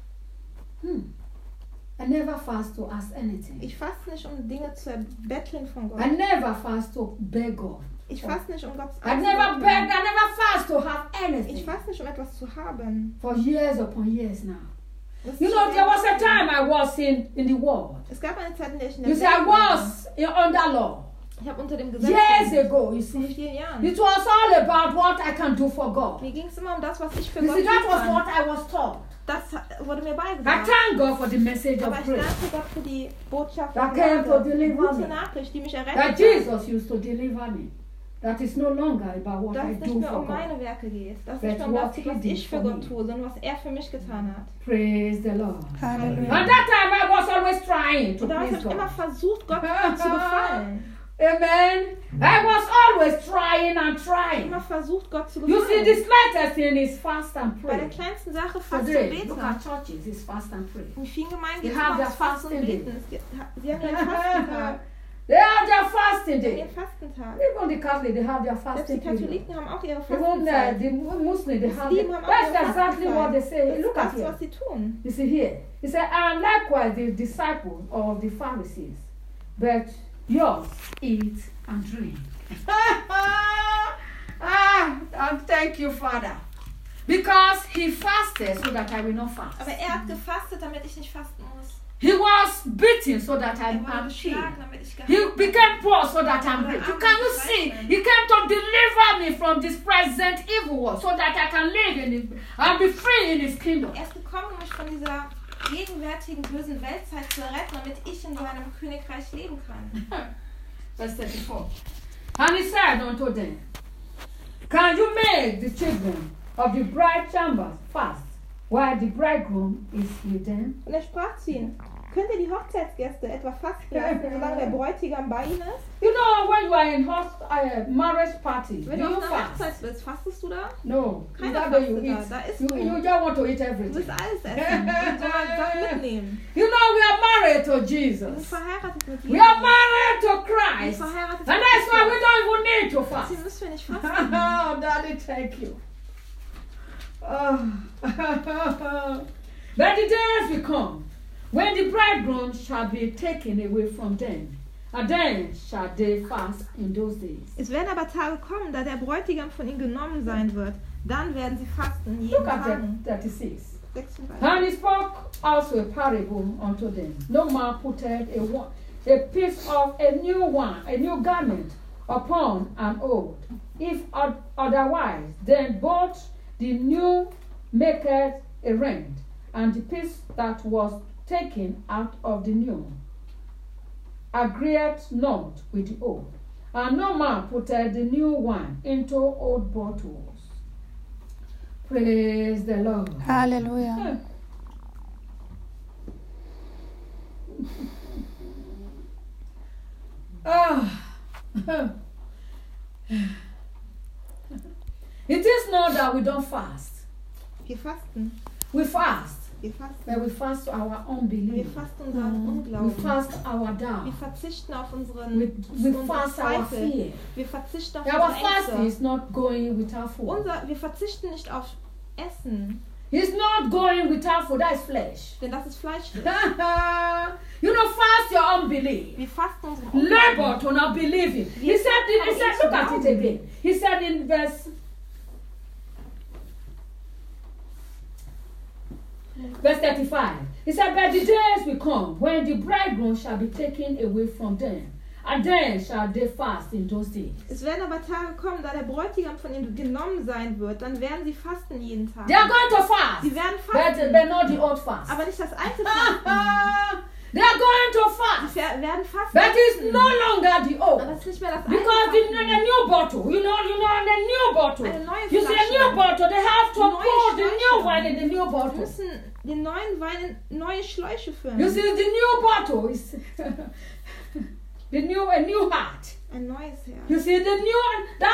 I never fast to ask anything. Ich faste nicht, um Dinge zu erbetteln von Gott. I never fast to beg God. Ich faste nicht, um Gott zu I never beg, I never fast to have Ich anything. faste nicht, um etwas zu haben. For years upon years now. Das You ist know, schon there was a sehr time I was in the world. Es gab eine Zeit, in der ich in You der see, I Welt war. was under law. Ich habe unter dem Gesetz Years ago, you vor see. 4 Jahren. It was all about what I can do for God. Mir ging es immer um das, was ich für You Gott see, tun that was kann. what I was taught. Das wurde mir I beigebracht. thank God for the message Aber of ich grace. danke Gott für die Botschaft That der came to Gnade, die deliver gute me. Nachricht, die mich errettet That hat. Jesus used to deliver me. That is no longer about what Dass I es nicht do mehr for um God. meine Werke geht. Dass es But nicht mehr um what das geht, he was did ich für for Gott me. tue, sondern was er für mich getan hat. Praise the Lord. Halleluja. At that time, I was always trying to Und damals please habe ich immer God. versucht, Gott zu gefallen. Amen. I was always trying and Ich habe immer trying. versucht, Gott zu You see, the gefallen. slightest thing is fast and Bei der pray. kleinsten Sache fast und Today, look beten. at churches, it's fast and pray. In vielen Gemeinden They geht es have immer ums their Fasten und fasting Beten. Sie haben ihren Fastentag. They have their fasting Sie haben day. ihren Fastentag. Even the Catholic, they have their Selbst die fasting period. Katholiken haben auch ihre Even Fastenzeit. the Muslims, they have Muslimen haben auch that's ihre exactly what they say. Das Look ist at das, here. was sie tun. You see here. He said, and likewise the disciples of the Pharisees, but yours eat and drink. And thank you, Father. Because he fasted so that I will not fast. Aber er hat gefastet, damit ich nicht fasten muss. He was beaten so that I Er wurde am geschlagen, healed. damit ich He geheilt werde. became poor so that I'm rich. You can you see? He came to deliver me from this present evil world so that I can live in it and be free in his kingdom. Er ist gekommen, um mich von dieser gegenwärtigen bösen Weltzeit zu retten, damit ich in seinem Königreich leben kann. Verse 34. And he said unto them, can you make the children of the bride chambers fast while the bridegroom is with them? Und er sprach zu ihnen, könnt ihr die Hochzeitsgäste etwa fasten lassen, solange der Bräutigam bei ihnen ist? You know, when you are in marriage party, do Wenn du you auf einer fast? Hochzeit bist, fastest du da? No. Is Keiner that way you fastet da. eat? Da isst You, du. you just want to eat Du everything. willst alles essen und Sachen mitnehmen. You know, we are married to Wir sind Jesus. verheiratet mit We are Jesus. married to Wir sind Christ. verheiratet And mit that's why we Jesus. don't even need to fast. Deswegen müssen wir nicht fasten. Oh, Daddy, thank you. Oh. But the days will come when the bridegroom shall be taken away from them, and then shall they fast in those days. Es werden aber Tage kommen, da der Bräutigam von ihnen genommen sein wird. Dann werden sie fasten jeden Look at Tag. 36. 36. And he spoke also a parable unto them. No man putteth a piece of a new garment upon an old. If otherwise, then both the new maketh a rent, and the piece that was taken out of the new agreeth not with the old. And no man putteth the new wine into old bottles. Praise the Lord. Halleluja. It is not that we don't fast. Wir fasten. We fast, Wir fasten. but we fast our Wir unbelief. fasten unseren We Unglauben. fast our Wir doubt. verzichten auf unseren We unsere fast our Zweifel. fear. Wir verzichten auf Our unsere fasting Ängste. is not going without food. Wir verzichten nicht auf Essen, It's not going without food. That is flesh. denn das ist Fleisch. You know, fast your unbelief. Wir fasten unseren Labor Unglauben. to not believing. He said, look at it again. He said in verse 35. He said, but the days will come when the bridegroom shall be taken away from them, and then shall they fast in those days. Es werden aber Tage kommen, da der Bräutigam von ihnen genommen sein wird, dann werden sie fasten jeden Tag. They are going to fast, Sie werden but fasten, not the old fast. aber nicht das alte Fasten. They are going to fast, Sie werden fasten. but it's no longer the Aber old. es ist nicht mehr das alte Because the Fasten. new bottle, you know, the new bottle. Eine neue You see, a Flasche. new bottle, they have to Neue pour the new Flasche. wine in the new Wir bottle. müssen den neuen Wein in neue Schläuche füllen. You see, the new bottle is a new heart. Ein neues Herz. You see, the new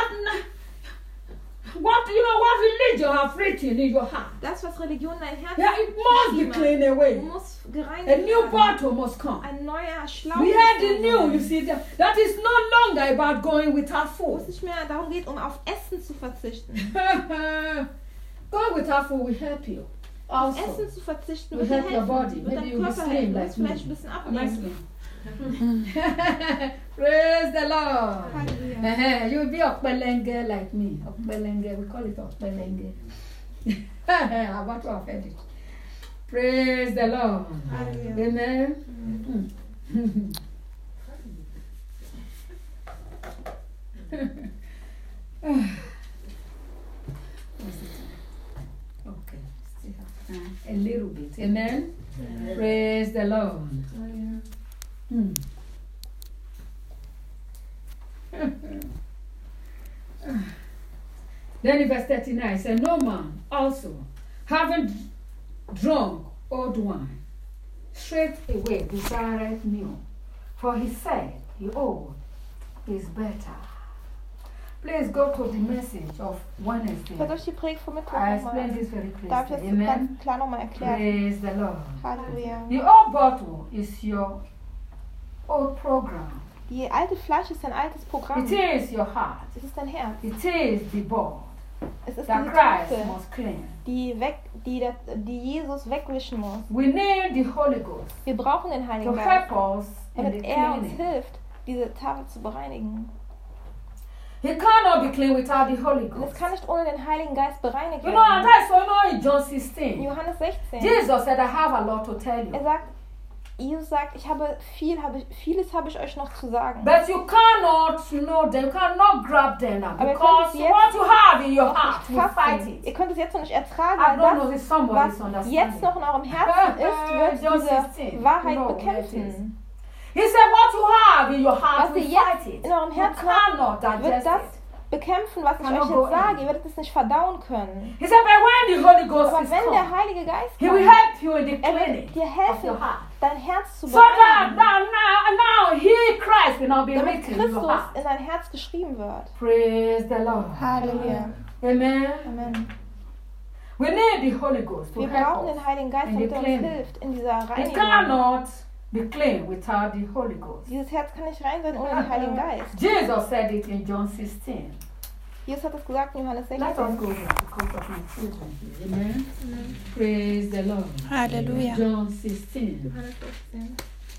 what religion have written in your heart. Das, was Religion dein Herz Yeah, it must be cleaned away. muss A gereinigt new werden. bottle must come. Ein neuer Schlauch. We had the muss new. werden. You see, that is no longer about going without Wo es food. nicht mehr darum geht, um auf Essen zu verzichten. Going without food will help you. Auf Also, Essen zu verzichten will wird dir help your body. helfen. Wird Maybe deinem you'll be Körper slim helfen. Du like wirst vielleicht ein me. bisschen Am I abnehmen. slim? Praise the Lord. Halleluja. You'll be Okpelenge like me. Okpelenge, we call it Okpelenge. I'm about to offend it. Praise the Lord. Hallelujah. Amen. Okay. Still have time. A little bit. Amen. Praise the Lord. Hmm. Then in verse 39 it says, no man also, having drunk old wine, straightway desired new, for he said, the old is better. Please go to the message of Wednesday. Hört euch die Predigt vom Mittwoch I nochmal explained an. this very Darf ich clearly. das Amen. ganz klar nochmal erklären? Praise the Lord. Halleluja. The old bottle is your old program. Die alte Flasche ist ein altes Programm. It is your heart. Es ist dein Herz. It is the board Es ist that diese Christ Tafel, must clean. die Jesus wegwischen muss. We need the Holy Ghost Wir brauchen den to Heiligen help Geist, us in the damit er uns cleaning. hilft, diese Tafel zu bereinigen. He cannot be clean without the Holy Und es Ghost. kann nicht ohne den Heiligen Geist bereinigt You know, and werden. that's why in John In 16, Johannes 16. Jesus said, I have a lot to tell you. Jesus sagt, vieles habe ich euch noch zu sagen. But you cannot know them, you cannot grab them now. Aber ihr Because könnt es what you have in your noch heart, nicht you fight fassen. it. Ihr könnt es jetzt noch nicht ertragen, I weil don't know das, if somebody's was understanding. jetzt noch in eurem Herzen ist, wird John diese 16. Wahrheit No, it is. bekämpfen. He said, what you have in your heart, Was you ihr fight jetzt it. in eurem You Herzen habt, cannot wird digest das it. bekämpfen, was ich Cannot euch go jetzt sage. in. Ihr werdet es nicht verdauen können. He said, but when the Holy Ghost Aber is wenn der come, Heilige Geist He will kommt, help you in the er cleaning wird dir of your helfen, heart. dein Herz zu So that bereinigen, now He, Christ, will not be damit written in your Christus heart. in dein Herz geschrieben wird. Praise the Lord. Halleluja. Amen. Amen. We need the Holy Ghost to Wir help brauchen us. den Heiligen Geist, in the damit er uns cleaning. hilft in dieser It Reinigung. cannot be clean without the Holy Ghost. Dieses Herz kann nicht rein sein ohne den Heiligen Geist. Jesus said it in John 16. Jesus hat es gesagt in Johannes Let us 16. go there because of my children here. Amen. Praise the Lord. Halleluja. John 16. Johannes 16.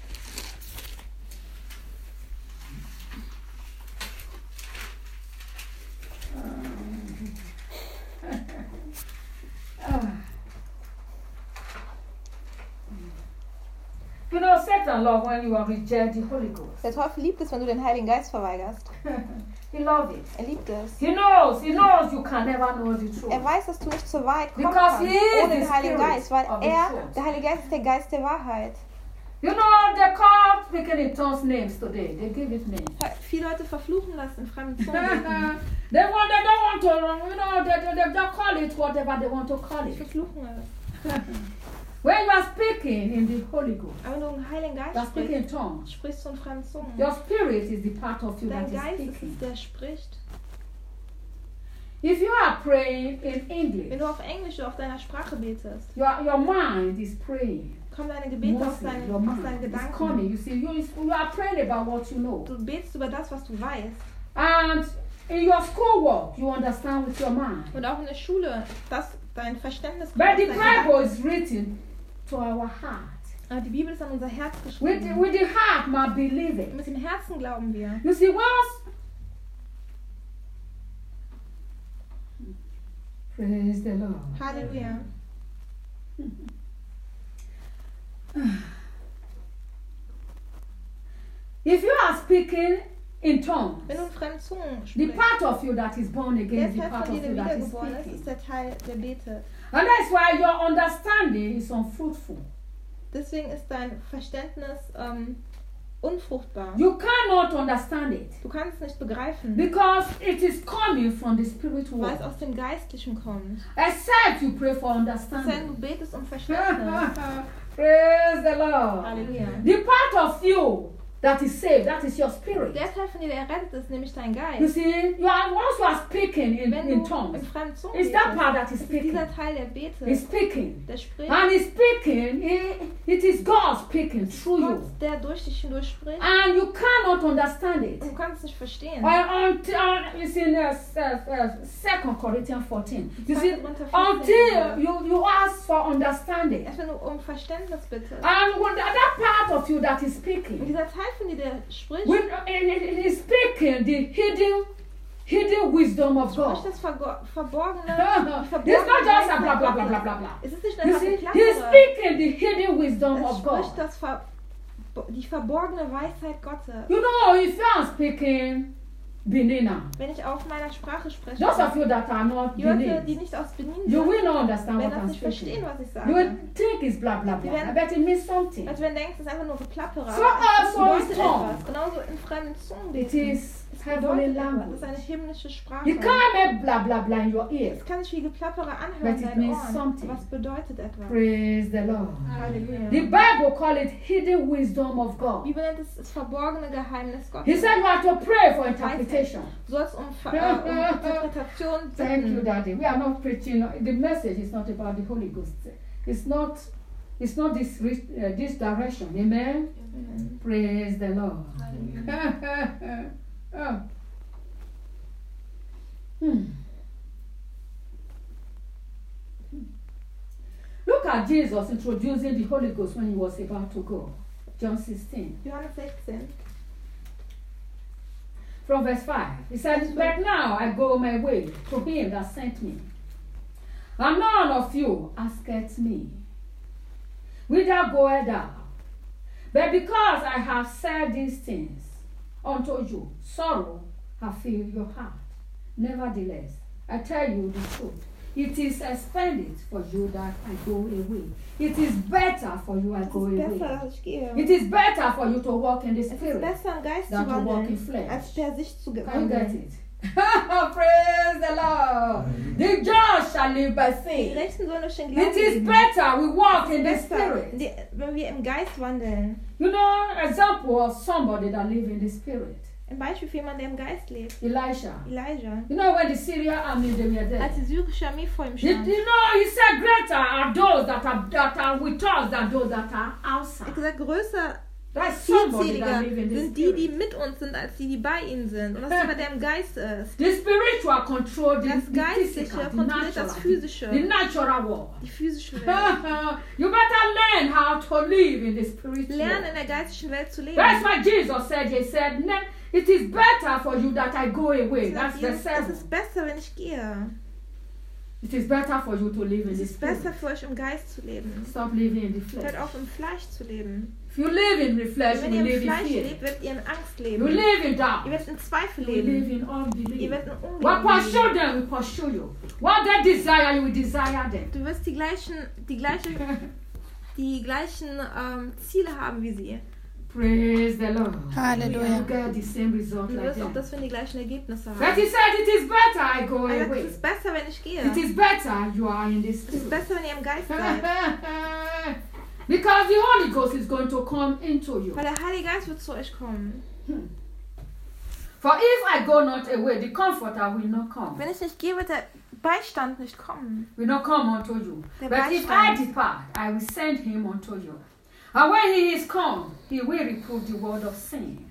You know, Satan loves when you reject the Holy Ghost. Der Teufel liebt es, wenn du den Heiligen Geist verweigerst. He loves it. Er liebt es. He knows you can never know the truth. Er weiß, dass du nicht zur Wahrheit kommen Because kannst he is ohne the den Heiligen Spirit Geist, weil of the er, truth. der Heilige Geist ist der Geist der Wahrheit. You know, they call speaking in tongues names today. They give it names. Viele Leute verfluchen das in fremden Zungen. beten. they don't want to, you know, they call it whatever they want to call Sie it. verfluchen es. When you are speaking in the Holy Ghost, Aber wenn du im Heiligen you are Geist speaking in sprichst, tongues. sprichst du in fremden Zungen. Your spirit is the part of you that Dein is Geist ist es, speaking. der spricht. If you are praying in Wenn English, du auf Englisch oder auf deiner Sprache betest, your mind is praying. kommen deine Gebete aus Mostly, deinen, your aus mind deinen is Gedanken. coming. You see, you are praying about what you know. Du betest über das, was du weißt. And in your schoolwork, you understand with your mind. Und auch in der Schule, dass dein Verständnis But kommt the aus deinen Bible Gedanken. is written to our heart. Aber die Bibel ist an unser Herz With geschrieben. the heart, man believe it. Mit dem Herzen glauben wir. You see, once. Praise the Lord. Halleluja. If you are speaking in tongues, Wenn du in fremden Zungen the sprichst, part of you that is born again der is the Teil part von of dir, you der that is wiedergeboren ist, speaking. ist der Teil, der betet. And that's why your understanding is unfruitful. Deswegen ist dein Verständnis unfruchtbar. You cannot understand it Du kannst es nicht begreifen, because it is coming from the spiritual weil es world. aus dem Geistlichen kommt. Except you pray for Denn du understanding. betest um Verständnis. Praise the Lord. Halleluja. The part of you that is saved, that is your spirit. Der Teil von dir, der errettet ist, nämlich dein You Geist. see, once you are speaking in Wenn in du tongues, in fremden Zungen it's that betest, part that is es ist speaking. dieser Teil, der betet, He's speaking. der spricht. And he's speaking, it is God speaking through you. Gott, der durch dich hindurch spricht. And you cannot understand it. Und du kannst es nicht verstehen. It's in 2 Corinthians 14. You see, 2. Korinther 14. until you ask for understanding. Erst wenn du um Verständnis bittest. And when that part of you that is Und speaking, dieser Teil von dir, der spricht, when it is speaking the hidden wisdom of spricht God. das Verborgene, die It's verborgene not just a Weisheit blah blah blah Gottes. blah blah blah. Es ist nicht You eine see, Klappe. he's speaking the hidden wisdom Es of spricht God. die verborgene Weisheit Gottes. You know, if you are speaking Benina. Wenn ich auf meiner Sprache spreche, Those of you that are not die Leute, Benin, die nicht aus Benin you sind, will not understand werden what das I'm nicht verstehen, speaking. was ich You will sage. think it's blah blah blah, werden- but it means something. Also wenn du denkst, es ist einfach nur Geplappere. So aber es also bedeutet in tongue. etwas. Genauso in fremden Zungen It beten. is Es heavenly bedeutet etwas. Das language. ist eine himmlische Sprache. You can't make blah blah blah in your ear. Es kann sich wie Geplappere anhören But in it deinen means Ohren. something. Aber es bedeutet etwas. Praise the Lord. Halleluja. The Bible call it hidden wisdom of Die God. Bibel nennt es das verborgene Geheimnis He Gottes. said you have to pray for interpretation. Du sollst um Interpretation Thank you, bitten. Daddy. We are not preaching. The message is not about the Holy Ghost. It's not this this direction. Amen. Amen. Praise the Lord. Oh. Look at Jesus introducing the Holy Ghost when he was about to go. John 16. Johannes 16. From verse 5. He said, but now I go my way to him that sent me. And none of you asketh me, whither goest thou? But because I have said these things unto you, sorrow hath filled your heart. Nevertheless, I tell you the truth. It is expedient for you that I go away. It is better for you I Es go ist besser, away. dass ich gehe. It is better for you to walk in the Es ist Spirit besser, im Geist zu than to walk in wandeln, flesh. als per sich zu Can you get wandeln. it? Praise the Lord. The just shall live by Die faith. Rechten sollen durch den It Glauben is leben. better we walk in the Es ist besser, Spirit. wenn wir im Geist wandeln. You know, example of somebody that live in the Spirit. Ein Beispiel für jemanden, der im Geist lebt. Elisha. Elijah. You know when the Syrian army they were there. Als die syrische Armee vor ihm You stand. know, he said, greater are those that are with us than those that are Er hat outside. gesagt, größer, That's somebody that vielzähliger live in the sind die, die Spirit. mit uns sind, als die, die bei ihnen sind. Und das ist jemand, der im Geist ist. The spiritual control the Das Geistliche physical, the kontrolliert das natural, Physische. the natural world. Die physische Welt. You better learn how to live in the spiritual Lernen world. in der geistlichen Welt zu leben. That's what Jesus said. He said, it is better for you that I go away. That's the Es seven. ist besser, wenn ich gehe. It is better for you to live in Es the ist spirit. besser für euch, im Geist zu leben. Stop living in the flesh. Hört auf, im Fleisch zu leben. If you live in the flesh, Wenn you ihr live im in Fleisch fear. lebt, werdet ihr in Angst You leben. live in Ihr doubt. werdet in Zweifel You live leben. in Ihr unbelief. werdet in What Unglauben pursue leben. them, we pursue you. What they desire, you will desire them. Du wirst die gleichen Ziele haben wie sie. Praise the Lord. Halleluja. You get the same result Du like wirst auch them. deswegen die gleichen Ergebnisse But haben. he said, it is better I go Er sagt, away. es ist besser, wenn ich gehe. It is better you are in the Es ist spirit. besser, wenn ihr im Geist seid. Because the Holy Ghost is going to come into you. Weil der Heilige Geist wird zu euch kommen. For if I go not away, the Comforter will not come. Wenn ich nicht gehe, wird der Beistand nicht kommen. Will not come unto you. Der But if I Beistand. depart, I will send him unto you. And when he is come, he will reprove the word of sin.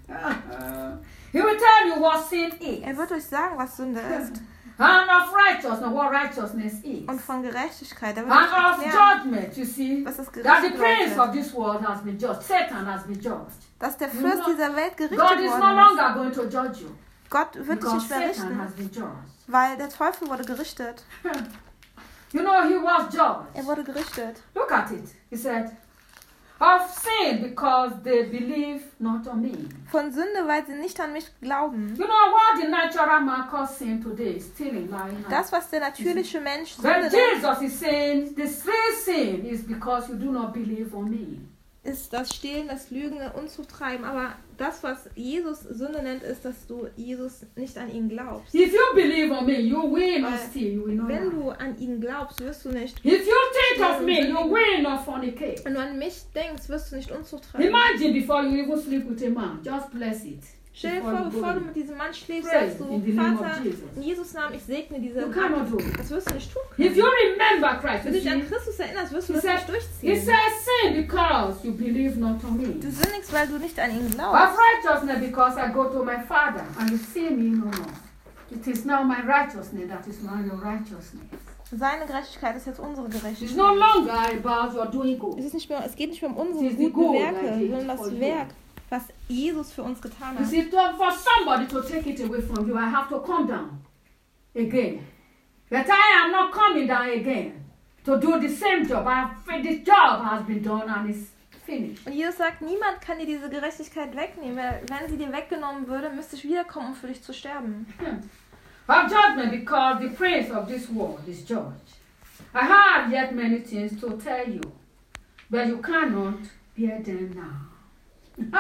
He will tell you what sin is. Er wird euch sagen, was Sünde ist. And of righteousness, what righteousness is. Und von Gerechtigkeit. Er wird And euch of erklären, judgment, you see. was das That the Gericht prince of bedeutet. this world has been judged. Satan has been judged. Dass der Fürst dieser Welt gerichtet God is no worden longer going to judge you. ist. Gott wird dich Because nicht mehr Satan has richten, been judged. weil der Teufel wurde gerichtet. You know, he was judged. Er wurde gerichtet. Look at it. He said, of sin because they believe not on me. Von Sünde, weil sie nicht an mich glauben. You know what the natural man calls sin today? Stealing, lying. Das, was der natürliche Mensch Sünde But nennt, Jesus is saying the real sin is because you do not believe on me. ist das Stehlen, das Lügen, Unzucht treiben. Aber das, was Jesus Sünde nennt, ist, dass du Jesus nicht an ihn glaubst. If you believe on me, you will not Weil steal, you will not Wenn lie. du an ihn glaubst, wirst du nicht. If you think of me, you will not fornicate. Wenn du an mich denkst, wirst du nicht Unzucht treiben. Imagine before you even sleep with a man, just bless it. Stell dir Before vor, you go bevor du in. mit diesem Mann schläfst, Pray sagst du, in the name of Vater, Jesus. in Jesus Namen, ich segne diese You cannot do it. Das wirst du nicht tun If können. you remember Christ, Wenn you du dich an see, Christus erinnerst, wirst du He das nicht he durchziehen. says sin because you believe not on me. Du sündigst, weil du nicht an ihn Of glaubst. righteousness because I go to my Father and you see me no more. It is now my righteousness that is now your righteousness. Seine Gerechtigkeit ist jetzt unsere It is Gerechtigkeit. no longer about your doing good. Es geht nicht mehr um It unsere is the guten good I Werke, did sondern for das you. Werk, was Jesus für uns getan You hat. see, for somebody to take it away from you, I have to come down again. But I am not coming down again to do the same job. This job has been done and it's finished. Und Jesus sagt, niemand kann dir diese Gerechtigkeit wegnehmen. Weil wenn sie dir weggenommen würde, müsste ich wiederkommen, um für dich zu sterben. Have judgment because the prince of this world is judged. I have yet many things to tell you, but you cannot bear them now.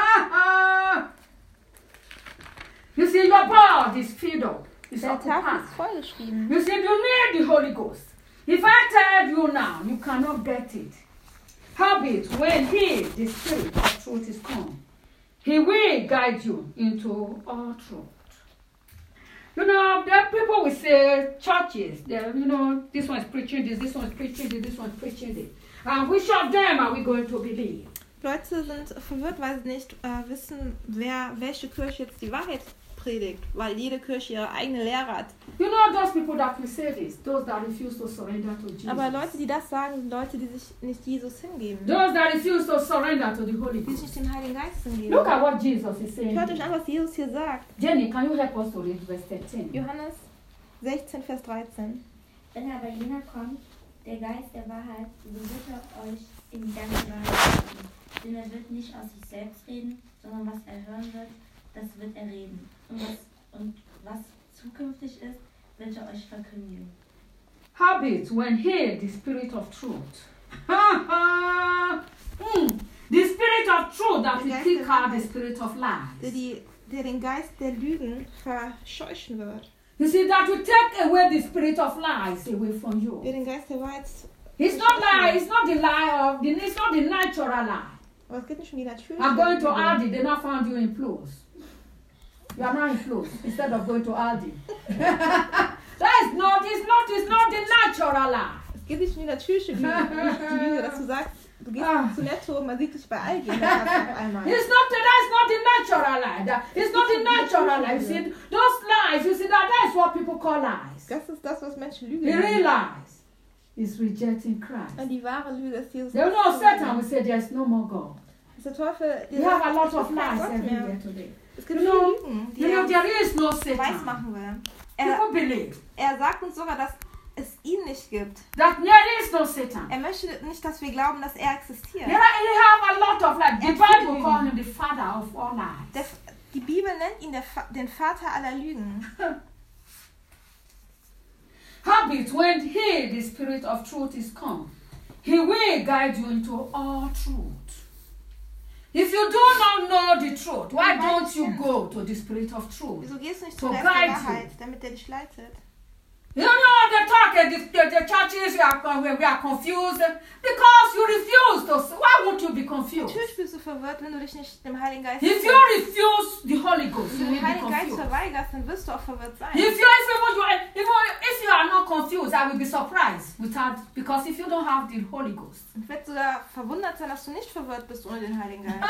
You see, your blood is filled up. It's Der Tag occupied. ist vollgeschrieben. You see, you need the Holy Ghost. If I tell you now, you cannot get it. Howbeit, when He, the Spirit of truth, is come, He will guide you into all truth. You know, there are people will say churches, this one's preaching this one's preaching this one's preaching this. And which of them are we going to believe? Leute sind verwirrt, weil sie nicht wissen, welche Kirche jetzt die Wahrheit predigt, weil jede Kirche ihre eigene Lehre hat. You know those people that will say this, those that refuse to surrender to Jesus. Aber Leute, die das sagen, sind Leute, die sich nicht Jesus hingeben. Those that refuse to surrender to the Holy Die sich Ghost. nicht dem Heiligen Geist hingeben. Look at what Jesus is saying. Hört euch an, was Jesus hier sagt. Jenny, can you help us to read verse 13? Johannes 16, Vers 13. Wenn aber jener kommt, der Geist der Wahrheit, so wird er euch in die ganze Wahrheit führen. Denn er wird nicht aus sich selbst reden, sondern was er hören wird, das wird er reden. Und was zukünftig ist, wird er euch verkündigen. Howbeit, when He, the Spirit of truth, the Spirit of truth that will kick out the spirit of lies. Der den Geist der Lügen verscheuchen wird. You see, that will take away the spirit of lies away from you. Der den Geist der Wahrheit. It's not lie, it's not the lie of, it's not the natural lie. Aber es geht nicht um die natürliche. I'm going to Aldi, they now found you in Plus. You are now in Plus instead of going to Aldi. It's not the natural lie. Es geht nicht um die natürliche Lüge, die Lüge, dass du sagst, du gehst zu Netto und man sieht dich bei Aldi und dann hast du auf einmal. That's not the natural lie. It's not the natural lie. You see, those lies, you see, that's what people call lies. Das ist das, was Menschen Lüge The real nennen. lies is rejecting Christ. Und die wahre Lüge ist Jesus. They will know Satan will say there's no more God. Der Teufel, You have a lot of es gibt keinen lies Gott everywhere mehr. today. Es gibt You viele know, Lügen, die You know, er there is no weiß Satan. machen will. People believe Er sagt uns sogar, dass es ihn nicht gibt. that there is no Satan. Er möchte nicht, dass wir glauben, dass er existiert. You have a lot of lies. The And Bible Lügen. calls him the father of all lies. Die Bibel nennt ihn den Vater aller Lügen. Howbeit, when He, the Spirit of truth, is come, He will guide you into all truth. If you do not know the truth, why don't you go to the Spirit of truth? Wieso gehst du nicht So zum Geist der guide Wahrheit, damit er dich leitet? You know, the churches, we are confused because you refuse to. Why won't you be confused? Natürlich bist du verwirrt, wenn du dich nicht dem Heiligen Geist If you refuse the Holy Ghost, you Wenn du will den be Heiligen Geist confused. verweigerst, dann wirst du auch verwirrt sein. If you are not confused, I will be surprised because if you don't have the Holy Ghost. Ich werde sogar verwundert sein, dass du nicht verwirrt bist ohne den Heiligen Geist.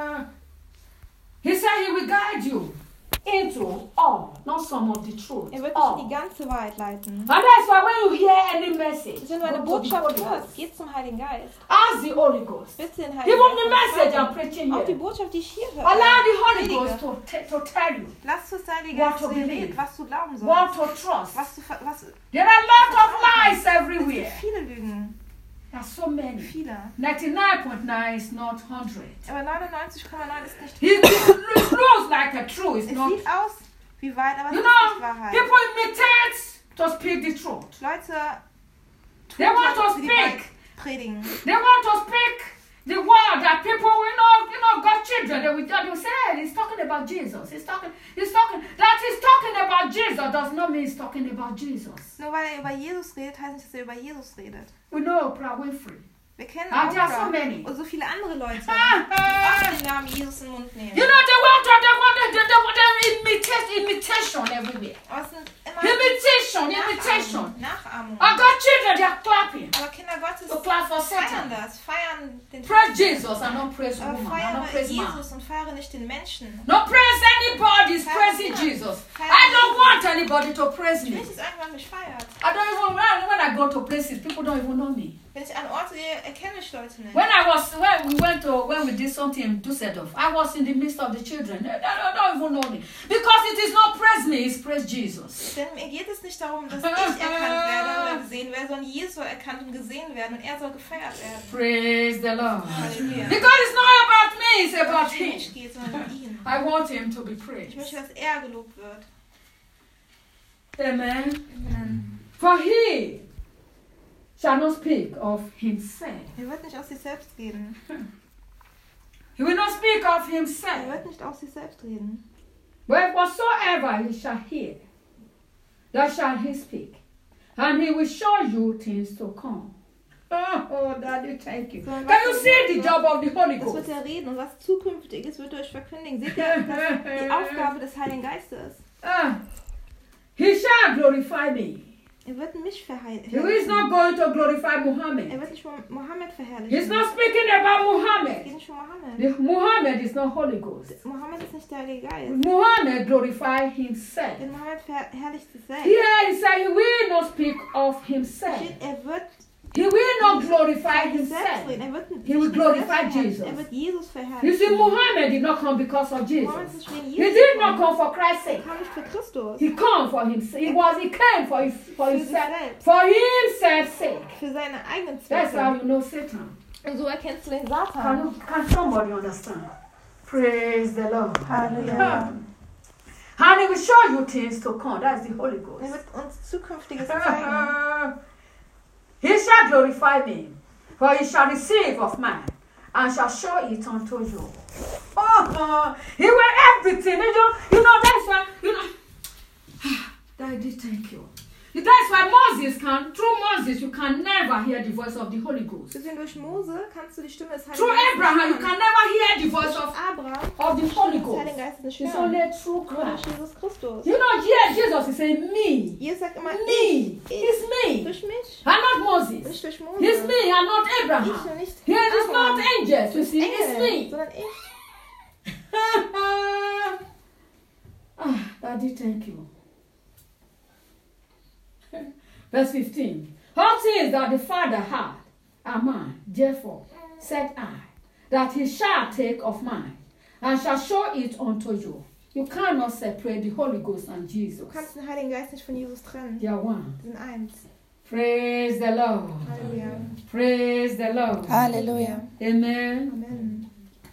He said He will guide you into all, not some of the truth. Er wird dich in All. die ganze Wahrheit leiten. And that's why when you hear any message, Wenn du eine go to the Botschaft Holy hörst, Ghost. geh zum Heiligen Geist. Ask the Holy Ghost. Bitte den Heiligen Even the Geist. message I'm preaching Auch die here. Botschaft, die ich hier höre. Allow the Holy predige. Ghost to tell you Lass es Heilige What Geist to zu dir believe. reden, was du glauben what sollst. to trust. Was There are a lot of lies es gibt everywhere. viele Lügen. There are so many. Viele. 99.9 is not 100. Aber 99,9 ist nicht. It looks like a truth. It's Es not. sieht aus wie Wahrheit, aber es You ist nicht know, Wahrheit. people imitate to speak the truth. Leute tun They want so, to als ob sie die Wahrheit speak. predigen. They want to speak the word that people, God's children, they will say, hey, he's talking about Jesus. He's talking. That he's talking about Jesus does not mean he's talking about Jesus. Nur weil er über Jesus redet, heißt nicht, dass er über Jesus redet. We know Oprah Winfrey. Wir kennen Ah, there are so Oprah many. und so viele andere Leute, die auch den Namen Jesus in den Mund nehmen. You know, they want imitation everywhere. Aber es sind immer Imitation. Nachahmung. I got children, they are clapping. Aber Kinder Gottes To clap for feiern Satan. das, feiern den Praise Jesus and don't praise Aber woman. And don't feiere praise man. Jesus und feiere nicht den Menschen. Don't praise anybody, it's praising Jesus. I don't want anybody to praise Ich will me. nicht, dass irgendjemand mich feiert. I don't even, when I go to places, people don't even know me. Wenn ich an Orte gehe, erkenne ich Leute nicht. When we did something in Düsseldorf, I was in the midst of the children. They don't even know me. Because it is not praise me, it's praise Jesus. Denn mir geht es nicht darum, dass ich erkannt werde oder gesehen werde, sondern Jesus soll erkannt und gesehen werden und er soll gefeiert werden. Praise the Lord. Halleluja. Because it's not about me, it's about Es Him. nicht geht, sondern um ihn. I want Him to be Ich praised. möchte, dass er gelobt wird. Amen. Amen. For He shall not speak of Himself. Er wird nicht aus sich selbst reden. He will not speak of Er Himself. wird nicht aus sich selbst reden. But whatsoever He shall hear, that shall He speak. And He will show you things to come. Oh, Daddy, thank you. So, Can was you er- see the job of the Holy Das wird Ghost? er reden und was zukünftig ist, wird er euch verkündigen. Seht ihr, das ist die Aufgabe des Heiligen Geistes. He shall glorify me. Er wird mich He is verherrlichen. not going to glorify Er Muhammad. wird nicht Mohammed He's verherrlichen. not speaking about Es Muhammad. geht nicht um Mohammed. Muhammad is not Holy Ghost. Mohammed ist nicht der Heilige Geist. Muhammad glorify himself. Denn Mohammed verherrlicht sich selbst. Here he said he will not speak of himself. Steht, er wird He will not glorify sich selbst himself. reden. Er wird He will sich glorify selbst verherrlichen. Jesus. Er wird Jesus You verherrlichen. see, Muhammad did not come because of Mohammed ist Jesus. nicht wegen He Jesus did not gekommen. come for Christ's Er sake. kam nicht für Christus. He came for himself. He came for Für sich himself. selbst. For himself's sake. Für seine eigenen That's how Zwecke. you know Satan. Und so erkennst du den Satan. Can somebody understand? Praise the Lord. Halleluja. And he will show you things to come. That's the Holy Er Ghost. wird uns Zukünftiges zeigen. He shall glorify me, for he shall receive of mine, and shall show it unto you. He will everything. You know that's why, Daddy, thank you. That's why through Moses, you can never hear the voice of the Holy Ghost. Deswegen durch Mose kannst du die Stimme des Heiligen Through Geistes Abraham, you nicht can hören. never hear the voice Durch of Abraham the Holy des Ghost. Heiligen Geistes nicht It's hören. only through Nur durch Christ. Jesus Christus. You know, here Jesus is saying me. Jesus sagt immer Me. It's me. durch mich, And not Moses. nicht durch Mose. It's me and not Ich Abraham. und nicht Here it is not Abraham. angels, you see, it's Engel, me. sondern ich. Daddy, thank you. Verse 15. All things that the Father had are mine, therefore said I, that he shall take of mine, and shall show it unto you. You cannot separate the Holy Ghost and Jesus. Du kannst den Heiligen Geist nicht von Jesus trennen. They are one. Sie sind eins. Praise the Lord. Halleluja. Praise the Lord. Halleluja. Amen. Amen.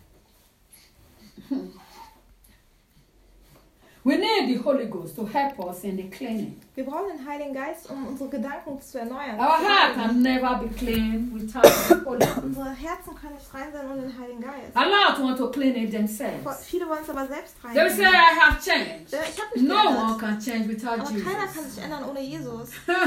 We need the Holy Ghost to help us in the cleaning. Wir brauchen den Heiligen Geist, um unsere Gedanken zu erneuern. Our heart can never be clean without the Holy Ghost. Unsere Herzen können nicht rein sein ohne den Heiligen Geist. A lot want to clean it themselves. Viele wollen es aber selbst rein. They will say, I have changed. Ich habe mich No one geändert. can change without Aber keiner kann Jesus. sich ändern ohne Jesus.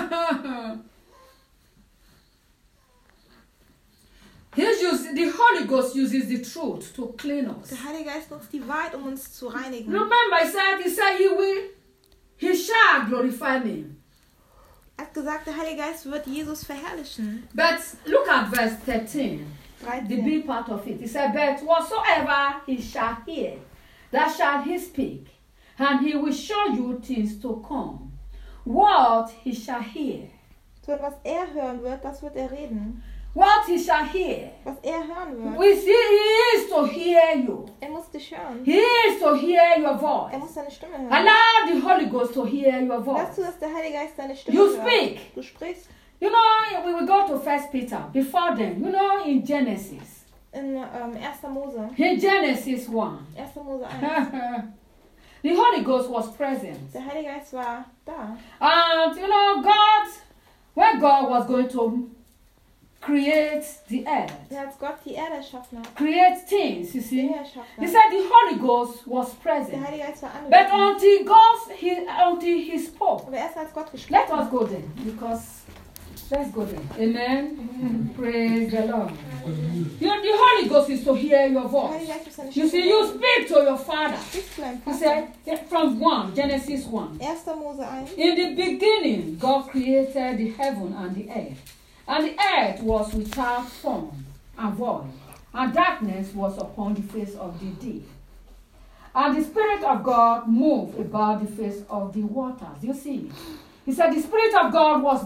The Holy Ghost uses the truth to clean us. Der Heilige Geist nutzt die Wahrheit, um uns zu reinigen. Remember, he said he shall glorify me. Er hat gesagt, der Heilige Geist wird Jesus verherrlichen. But look at verse 13. The 13. B part of it. He said, but whatsoever he shall hear, that shall he speak, and he will show you things to come. What he shall hear. So, was er hören wird, das wird er reden. What he shall hear. Was er hören wird. We see he is to hear you. Er muss dich hören. He is to hear your Er voice. muss deine Stimme hören. Allow the Holy Ghost to hear your Lass voice. du, dass der Heilige Geist deine Stimme You hört. speak. Du sprichst. You know, we will go to 1 Peter. Before then, you know, in Genesis. In 1. Mose. In Genesis 1. 1. Mose 1. The Holy Ghost was present. Der Heilige Geist war da. And, you know, when God was going to create the earth, Als Gott die Erde erschaffen hat, create things, you see, Dinge erschaffen he hat, said the Holy Ghost was der present. Heilige Geist war But anwesend. until he spoke. Aber erst als Gott gesprochen Let us hat. go there, because let's go there. Amen. Praise the Lord. The Holy Ghost is to hear your Der voice. Heilige Geist muss deine You Stimme see, you hören. speak to your father. Sprich zu deinem He Vater. said from 1, Genesis 1. 1. Mose 1. In the beginning, God created the heaven and the earth. And the earth was without form and void, and darkness was upon the face of the deep. And the Spirit of God moved about the face of the waters. You see, he said the Spirit of God was there.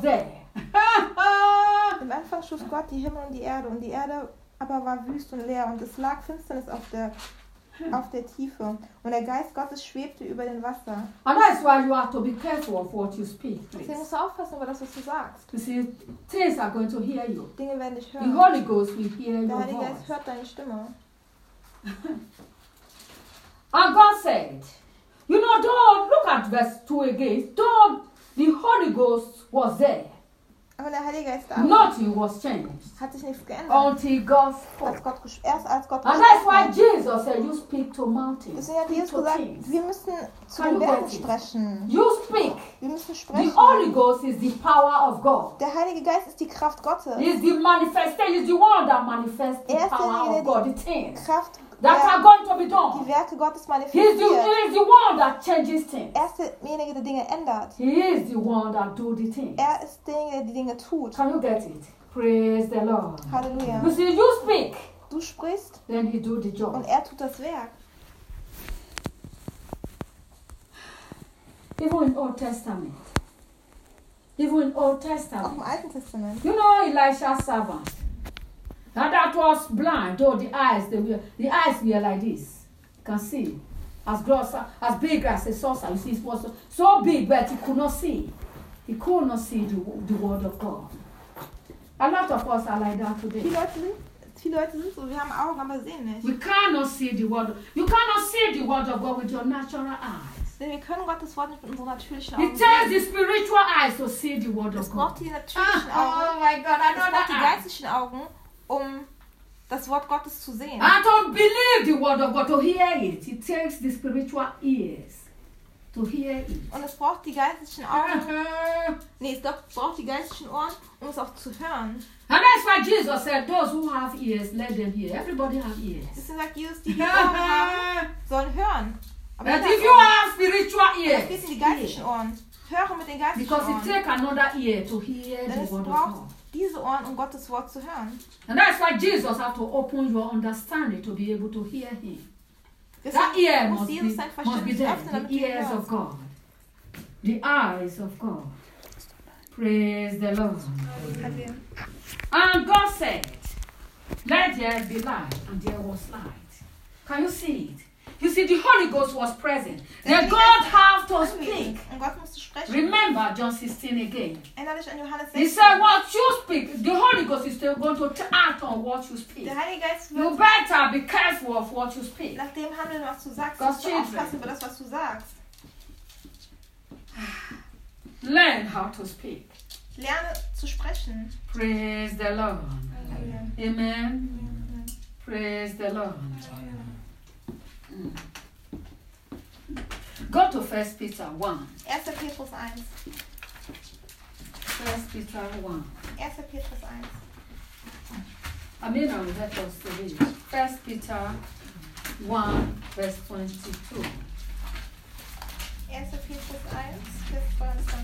Im Anfang schuf Gott die Himmel und die Erde aber war wüst und leer und es lag Finsternis auf der Tiefe und der Geist Gottes schwebte über den Wasser. And that's why you have to be careful of what you speak. Deswegen Please. musst du aufpassen über das, was du sagst. You see, things are going to hear you. Dinge werden dich The hören. Holy Ghost will hear Der your Heilige Geist voice. hört deine Stimme. And God said, you know, though, look at verse 2 again, though the Holy Ghost was there, Aber der Heilige Geist da war, nothing was changed hat sich nichts geändert. until God spoke. Erst als Gott And that's gesprochen why hat. Jesus said, you speak to mountains, Deswegen hat speak Jesus to gesagt, things. wir müssen zu Kann den du Bergen wirklich? sprechen. You speak. Wir müssen The sprechen. Holy Ghost is the power of God. Der Heilige Geist ist die Kraft Gottes. He's the manifestation, he's the one that manifests the Er ist power derjenige, of God, the things Kraft, that are der going to be die done. Werke Gottes He's manifestiert. the one that changes things. Er ist derjenige, der Dinge ändert. He is the one that do the things. Er ist derjenige, der die Dinge tut. Can you get it? Praise the Lord. Halleluja. You see, you speak, Du sprichst then he do the und job. er tut das Werk. Even in Old Testament. Even in Old Auch Testament. im Alten Testament. You know Elisha's servant. Now that was blind, though the eyes were like this. You can see. As big as a saucer. You see, it was so big but he could not see. He could not see the word of God. A lot of us are like that today. Viele Leute sind so, wir haben Augen, aber sehen nicht. We cannot see the word. You cannot see the word of God with your natural eyes. Denn wir können Gottes Wort nicht mit unseren natürlichen It Augen takes sehen. the spiritual eyes to see the word Es of God. braucht die natürlichen Augen. Oh my God, I Es know braucht die that. geistlichen Augen, um das Wort Gottes zu sehen. And to believe the word of God, to hear it. It takes the spiritual ears to hear it. Und es braucht die geistlichen Augen. Nee, es braucht die geistlichen Ohren, um es auch zu hören. And that's why Jesus said, those who have ears, let them hear. Everybody have ears. Deswegen sagt Jesus, die Ohren haben, sollen hören. Aber But jeder if hat you Ohren. have spiritual Das ears, geht in die geistlichen Ohren. Höre mit den geistlichen because it Ohren. takes another ear to hear Denn the es word of braucht God. diese Ohren, um Gottes Wort zu hören. And that's why Jesus had to open your understanding to be able to hear him. That Deswegen ear muss must Jesus be, sein must be Verständnis there. öffnen, damit The du ihn ears of hörst. God. The eyes of God. Praise the Lord. Halleluja. And God said, let there be light, and there was light. Can you see it? You see, the Holy Ghost was present. Then God had to speak. Und Gott musste sprechen. Remember John 16 again. Erinnere dich an Johannes He 16. said, what you speak, the Holy Ghost is still going to act on what you speak. Der Heilige Geist You wird better be careful of what you speak. nach dem handeln, was du sagst. God's Musst du children. aufpassen über das, was du sagst. Learn how to speak. Lerne zu sprechen. Praise the Lord. Halleluja. Amen. Praise the Lord. Go to 1 Peter 1. 1. Petrus 1. 1 Peter 1. 1. Petrus 1. Amina will help us to read. 1 Peter 1, verse 22. 1. Petrus 1, Vers 22.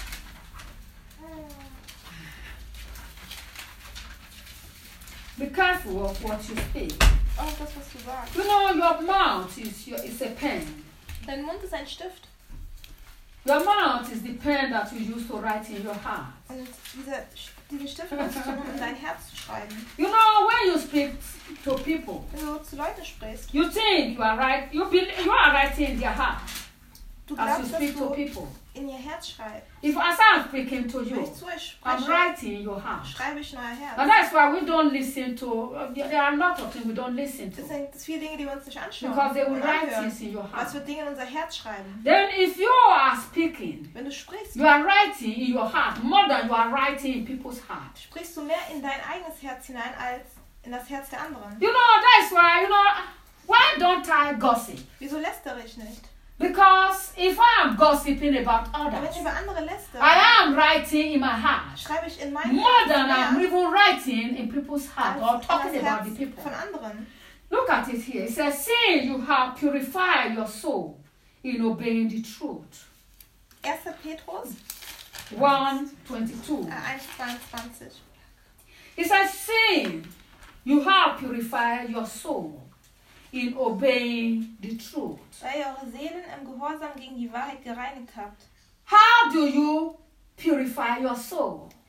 Be careful of what you speak. Oh, das, was du sagst. You know, your mouth is a pen. Dein Mund ist ein Stift. Your mouth is the pen that you use to write in your heart. Und diesen Stift benutzt du, um in dein Herz zu schreiben. You know, when you speak to people, Wenn du zu Leuten sprichst, you think you are right. You are writing in their heart du as you glaubst, speak dass to du people. in ihr Herz schreibst. If as I'm speaking to Wenn you, ich zu euch I'm spreche, writing in your heart. schreibe ich in euer And Herz. that's why we don't listen to. There are a lot of things we don't listen Das to sind viele Dinge, die wir uns nicht anschauen. because they will und write anhören. things in your Was heart. für Dinge in unser Herz schreiben. Then, if you are speaking, Wenn du sprichst, you are writing in your heart more than you are writing in people's heart. sprichst du mehr in dein eigenes Herz hinein als in das Herz der anderen. You know, that's why, why don't I gossip? Wieso lästere ich nicht? Because if I am gossiping about Wenn others, ich über andere lästere, I am writing in my heart schreibe ich in meinem more Herz than I'm mehr even writing in people's heart or als in talking das about Herz the people. von anderen. Look at it here. It says, seeing you have purified your soul in obeying the truth. 1. Petrus 1:22. 1,22. It says, seeing you have purified your soul in obeying the truth. Weil ihr eure Seelen im Gehorsam gegen die Wahrheit gereinigt habt. How do you purify your soul? Wie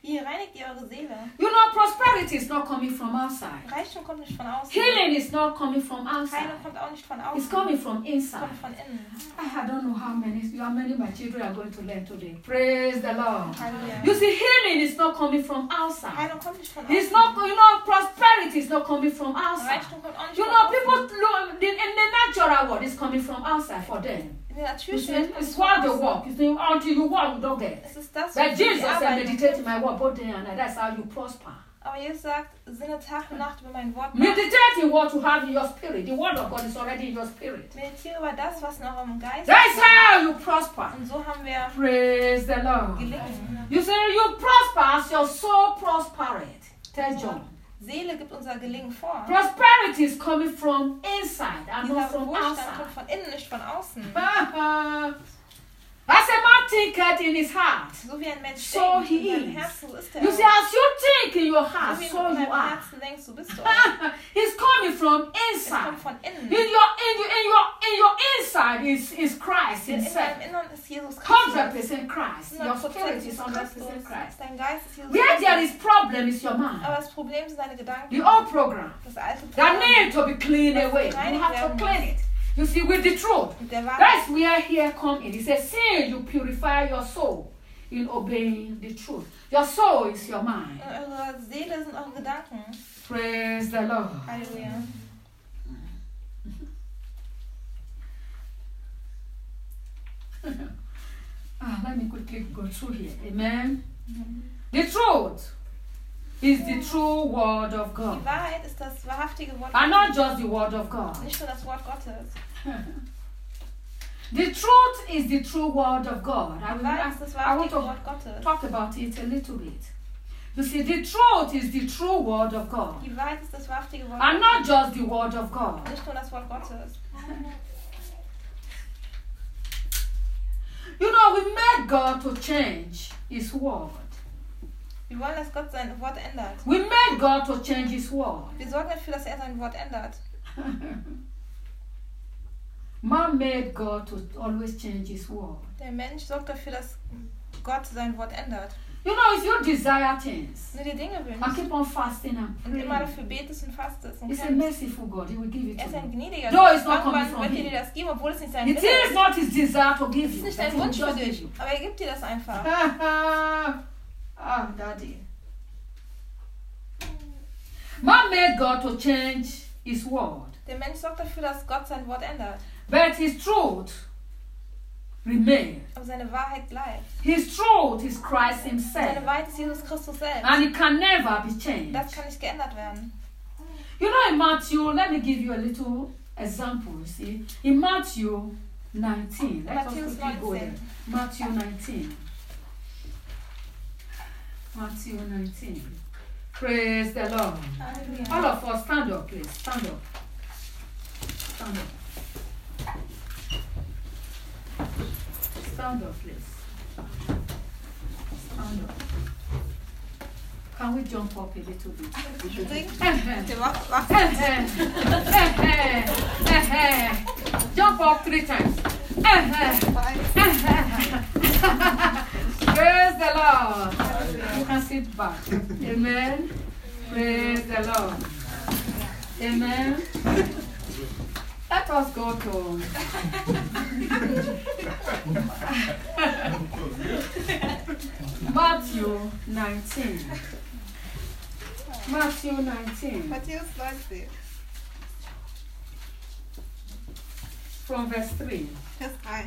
Wie reinigt ihr eure Seele? You know, prosperity is not coming from outside. Reichtum kommt nicht von außen. Healing is not coming from outside. Heilung kommt auch nicht von It's außen. coming from Es inside. kommt von innen. I don't know how many of my children are going to learn today. Praise the Lord. Halleluja. You see, healing is not coming from outside. Heilung kommt nicht von It's außen. not, you know, prosperity is not coming from outside. Reichtum kommt auch nicht You von know, außen. people look in the natural world is coming from outside for them. In der You see, Natürlichkeit kommt it's es von what they außen. walk. You see, until you walk, you don't get. Es ist das, Like wofür Jesus sie said, arbeiten. meditate my word both day and night. That's how you prosper. Aber Jesus sagt, sinne Tag und Nacht über mein Wort nach. Meditate in what you have in your spirit. The word of God is already in your spirit. Meditiere über das, was in eurem Geist That's ist. how you prosper. Und so haben wir Praise the Lord. gelingen. You say you prosper as your soul prospered. Tell John. Seele gibt unser Gelingen vor. Prosperity is coming from inside and not Dieser from Wohlstand outside. kommt von innen, nicht von außen. As a man thinketh in his heart, So wie ein Mensch So denkt in he seinem is. Herzen, so ist er. you see, as you think in your So heart, wie du so in you deinem are. Herzen denkst, so bist du auch. It's coming from Es inside. kommt von innen. In your inside is Christ In himself. deinem Innern ist Jesus Christus. 100% Christ. Your 100% spirit is ist 100% Christus. Christ. Dein Geist ist Jesus Where there Christus. is problem is your mind. Aber das Problem sind deine Gedanken. The old program Das alte that Programm need to be cleaned away. You have to clean it. You see, with the truth. mit der Wahrheit. That's where here come in. It says, see, you purify your soul in obeying the truth. Your soul is your mind. Eure Seele sind eure Gedanken. Praise the Lord. Halleluja. Let me quickly go through here. Amen. The truth is the true word of Die God. Wahrheit ist das wahrhaftige Wort And not Gottes. just the word of God. Nicht nur das Wort Gottes. The truth is the true word of God. Die Wahrheit ist das I want wahrhaftige to Wort Gottes. talk about it a little bit. You see, the truth is the true word of God. Die Wahrheit ist das wahrhaftige Wort And not just the word of God. Nicht nur das Wort Gottes. You know, we made God to change his word. Wir wollen, dass Gott sein Wort ändert. We made God to change his word. Wir sorgen dafür, dass er sein Wort ändert. Man made God to always change his word. Der Mensch sorgt dafür, dass Gott sein Wort ändert. You know, if you desire things Wenn du dir Dinge and wünschst keep on fasting and und immer praying, dafür betest und fastest und it's a kämpfst, merciful God. He will give it er to ist ein you. gnädiger Though it's Gott. not coming Irgendwann from wird er him. dir das geben, obwohl es nicht sein It Wille is ist. not his desire to give Es ist you. nicht But ein he will Wunsch für just give dich, you. aber er gibt dir das einfach. Daddy. Man made God to change his word. Der Mensch sorgt dafür, dass Gott sein Wort ändert. But his truth remains. Aber seine Wahrheit bleibt. His truth is Christ Seine himself. Wahrheit ist Jesus Christus selbst. And it can never be changed. Das kann nicht geändert werden. You know, in Matthew, let me give you a little example. You see, in Matthew 19, let us Matthäus quickly go there. 19. Matthew 19. Matthew 19. Praise the Lord. Halleluja. All of us, stand up, please. Stand up. Stand up. Stand up, please. Stand up. Can we jump up a little bit? Jump up 3 times. Praise the Lord. You can sit back. Amen. Praise the Lord. Amen. Let us go to Matthew 19. Matthew 19. Matthäus 19, From verse 3. Vers 3.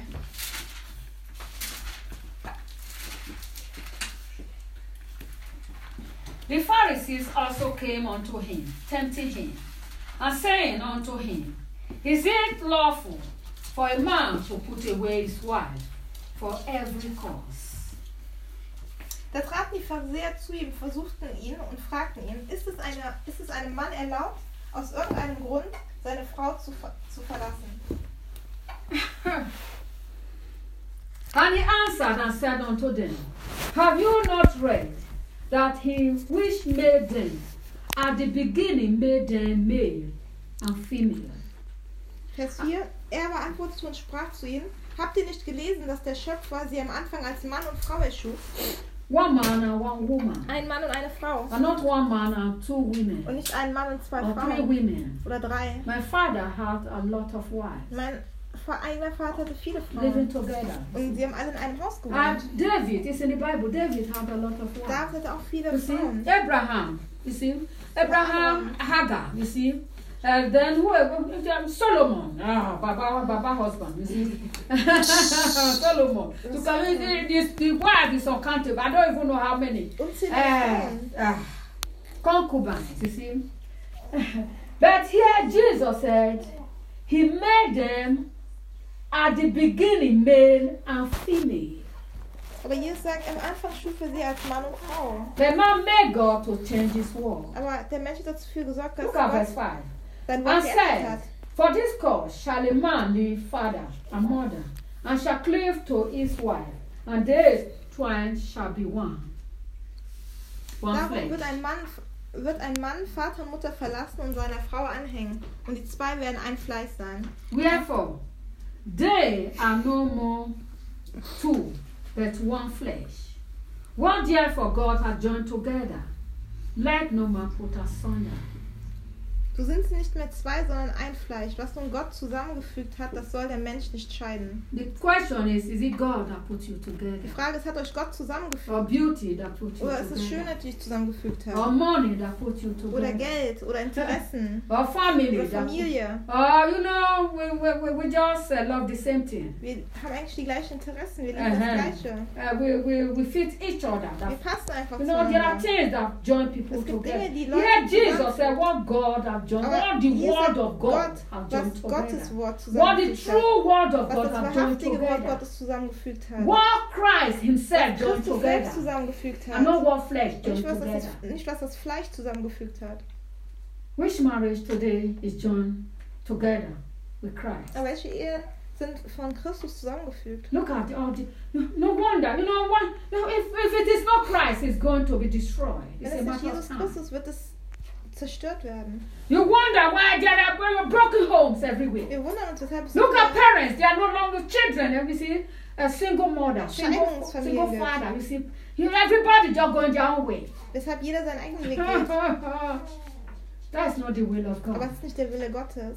The Pharisees also came unto him, tempting him, and saying unto him, Is it lawful for a man to put away his wife for every cause? Da traten die Pharisäer zu ihm, versuchten ihn und fragten ihn, ist es einem Mann erlaubt, aus irgendeinem Grund seine Frau zu verlassen? And he answered and said unto them, Have you not read that he which made them at the beginning made them male and female? Vers 4. Er aber antwortete und sprach zu ihnen, habt ihr nicht gelesen, dass der Schöpfer sie am Anfang als Mann und Frau erschuf? One man and one woman. Ein Mann und eine Frau. And not one man and two women. Und nicht ein Mann und zwei Or 3 Frauen. women. Oder 3. My father had a lot of wives Mein eigener Vater hatte viele living Frauen. together. Und sie haben alle in einem Haus gewohnt. And David, it's in the Bible, David had a lot of wives. David hatte auch viele You see, Frauen. Abraham, you see, Abraham, Hagar, you see, then who? Solomon, Baba husband, you see, Solomon. The wife is uncountable. I don't even know how many. Unzählige Frauen. Concubines, you see. But here Jesus said, He made them at the beginning male and female. Aber Jesus sagt, am Anfang schuf er sie als Mann und Frau. The man made God to change His world. Aber der Mensch hat dafür gesorgt, dass Look at verse Gott 5. sein And Wort geändert said, hat. For this cause shall a man leave father and mother, and shall cleave to his wife, and they twain shall be one. One Darum flesh. wird ein Mann Vater und Mutter verlassen und seiner Frau anhängen. Und die 2 werden ein Fleisch sein. Wherefore, they are no more two, but one flesh. What therefore God hath joined together, let no man put asunder. So sind sie nicht mehr 2, sondern ein Fleisch. Was nun Gott zusammengefügt hat, das soll der Mensch nicht scheiden. The question is it God that put you Die together? Frage ist, hat euch Gott zusammengefügt? Or beauty that put you Oder ist es together? Schönheit, die euch zusammengefügt Or hat? money that put you Oder together? Geld? Oder Interessen? Or family Oder that Familie? you know, we just love the same thing. Wir haben eigentlich die gleichen Interessen. Wir lieben das Gleiche. We fit each other. Wir passen einfach You know, there are zueinander. things that join people Es gibt together. Dinge, die Leute Here Jesus zusammenführen. said, what God have joined, Aber what the hier word sagt of God Gott, have was joined Gottes together. Wort What the zusammengefügt hat. true word of Was God das have joined wahrhaftige Wort together. Gottes zusammengefügt hat. What Christ himself Was joined Christus selbst together. zusammengefügt And hat. not what flesh joined Nicht together. was das Fleisch zusammengefügt hat. Which marriage today is joined together with Christ? Aber welche Ehen sind von Christus zusammengefügt? Look at all the. No wonder, you know what? If it is not Christ, it's going to be destroyed. It's Wenn a es nicht matter of Jesus time. Christus wird es zerstört werden. You wonder why there are broken homes everywhere. Wir wundern uns, weshalb es Look at parents; they are no longer children. And we see a single mother, single Scheidungsfamilie. father. You see, everybody just going their own way. weshalb jeder seinen eigenen Weg geht. That's not the will of Aber God. es ist nicht der Wille Gottes.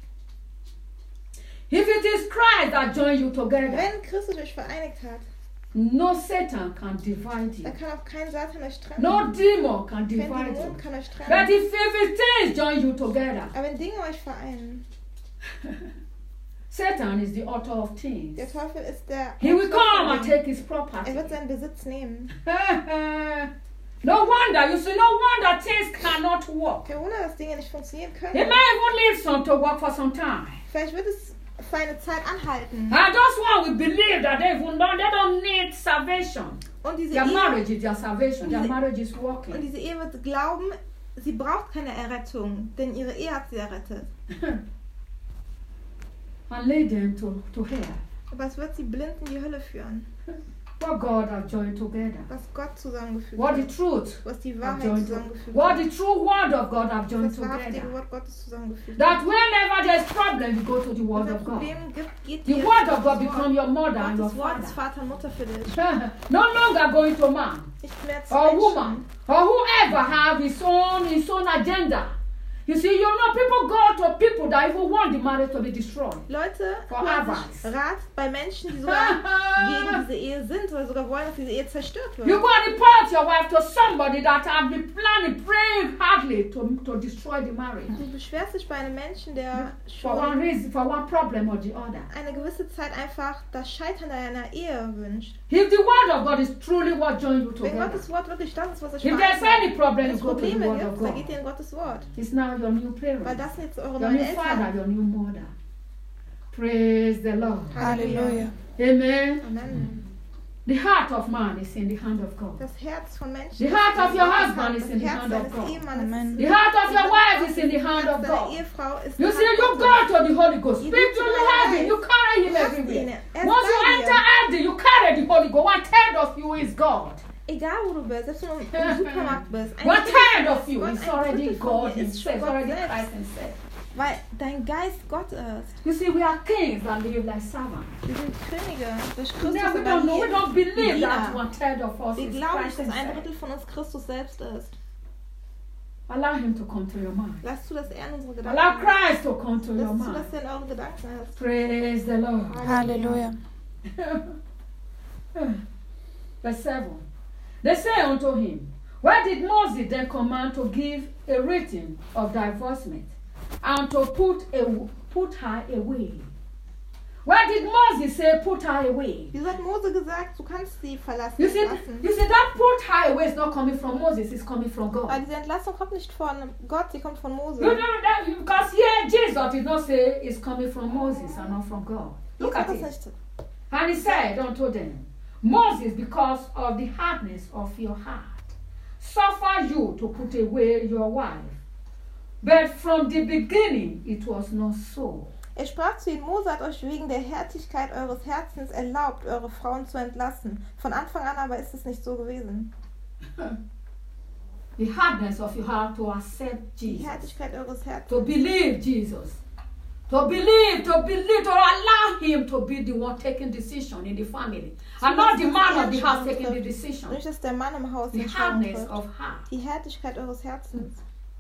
If it is Christ that joined you together, Wenn Christus euch vereinigt hat, no Satan can divide you. dann kann auch kein Satan euch trennen. No demon can Kein divide Dämon you. kann euch But trennen. if things join you together, Aber wenn Dinge euch vereinen, Satan is the author of things. der Teufel ist der He will come and Autor von take his Dingen. property. Er wird seinen Besitz nehmen. No wonder, you see, no wonder things cannot work. Kein Wunder, dass Dinge nicht funktionieren He können. may even leave some to work for some time. Vielleicht wird es für eine Zeit anhalten. And those one will believe that they don't need salvation. Und diese Their Ehe, marriage is their salvation. Their Diese- marriage is und working. diese Ehe wird glauben, sie braucht keine Errettung, denn ihre Ehe hat sie errettet. And lead them to hell. Aber es wird sie blind in die Hölle führen. What God has joined together. Was Gott zusammengefügt What the hat. truth Was die have Wahrheit joined zusammengefügt together. What hat. the true word of God have joined Das wahrhaftige together. Wort Gottes zusammengefügt That hat. whenever there's problem, you go to the Wenn word es ein of God. Problem gibt, geht The ihr word of God Gottes become your mother and your Gottes Wort ist father. Vater und Mutter für dich. No longer going to man Nicht mehr zu or Menschen. woman or whoever have his own agenda. You see, you know, people go to people that even want the marriage to be destroyed. Leute For holen others. sich Rat bei Menschen, die sogar gegen diese Ehe sind oder sogar wollen, dass diese Ehe zerstört You wird. go and report your wife to somebody that have been planning, praying hardly to destroy the marriage. Du beschwerst dich bei einem Menschen, der For one schon reason, for one problem or the other. eine gewisse Zeit einfach das Scheitern deiner Ehe wünscht. If the word of God is truly what joined you Wenn together, Gottes Wort wirklich das ist, was euch if there's vereint, any problem, wenn you es go to the Probleme word of gibt, dann God. geht ihr in Gottes Wort. It's now your new Weil parent, das sind jetzt eure your neuen new father, Eltern. your new mother. Praise the Lord. Halleluja. Amen. Amen. The heart of man is in the hand of God. Das Herz von Menschen. The heart of your husband das is in the Herz hand of deines God. Ehemannes Amen. The heart of your wife is in the hand das of Herz deiner God. Ehefrau ist You in see, der you Hand go Gottes. to the Holy Ghost. You Speak go to to the the heaven. light. You carry him Du hast everywhere. ihn. Er ist Once you bei enter dir. Eden, you carry the Holy Ghost. One third of you is God. Egal wo du bist, selbst wenn du im Supermarkt bist. ein One Drittel third von of you Gott, is ein already Drittel von God dir ist himself, Gott already selbst. Christ himself. Weil dein Geist Gott ist. You see, we are kings and live like servants. Wir sind Könige durch Yeah, Christus we und don't know. We leben don't believe that Diener. 1/3 of us Wir is glauben Christ nicht, dass ein himself. Drittel von uns Christus selbst ist. Allow him to come to your mind. Lass zu, dass er in unsere Allow Gedanken Christ to come to your Lass zu, mind. dass er in eure Gedanken ist. Praise the Lord. Halleluja. Verse 7. They say unto him, why did Moses then command to give a written of divorcement and to put her away? Why did Moses say put her away? Wieso hat Mose gesagt, du kannst sie verlassen You see, lassen? that put her away is not coming from Moses, it's coming from God. Weil diese Entlassung kommt nicht von Gott, sie kommt von Mose. You know that because here Jesus did not say it's coming from Moses and not from God. Look Jesus at hat it. das nicht. And he said unto them, Moses, because of the hardness of your heart, suffer you to put away your wife. But from the beginning it was not so. Er sprach zu ihnen, Mose hat euch wegen der Härtigkeit eures Herzens erlaubt, eure Frauen zu entlassen. Von Anfang an aber ist es nicht so gewesen. The hardness of your heart to accept Die Jesus, Härtigkeit eures Herzens. to believe Jesus, to allow him to be the one taking decision in the family, and not the man of the house taking the decision. Nicht, dass der Mann im Haus The die Entscheidung hardness trifft. of heart. Die Härtigkeit eures Herzens.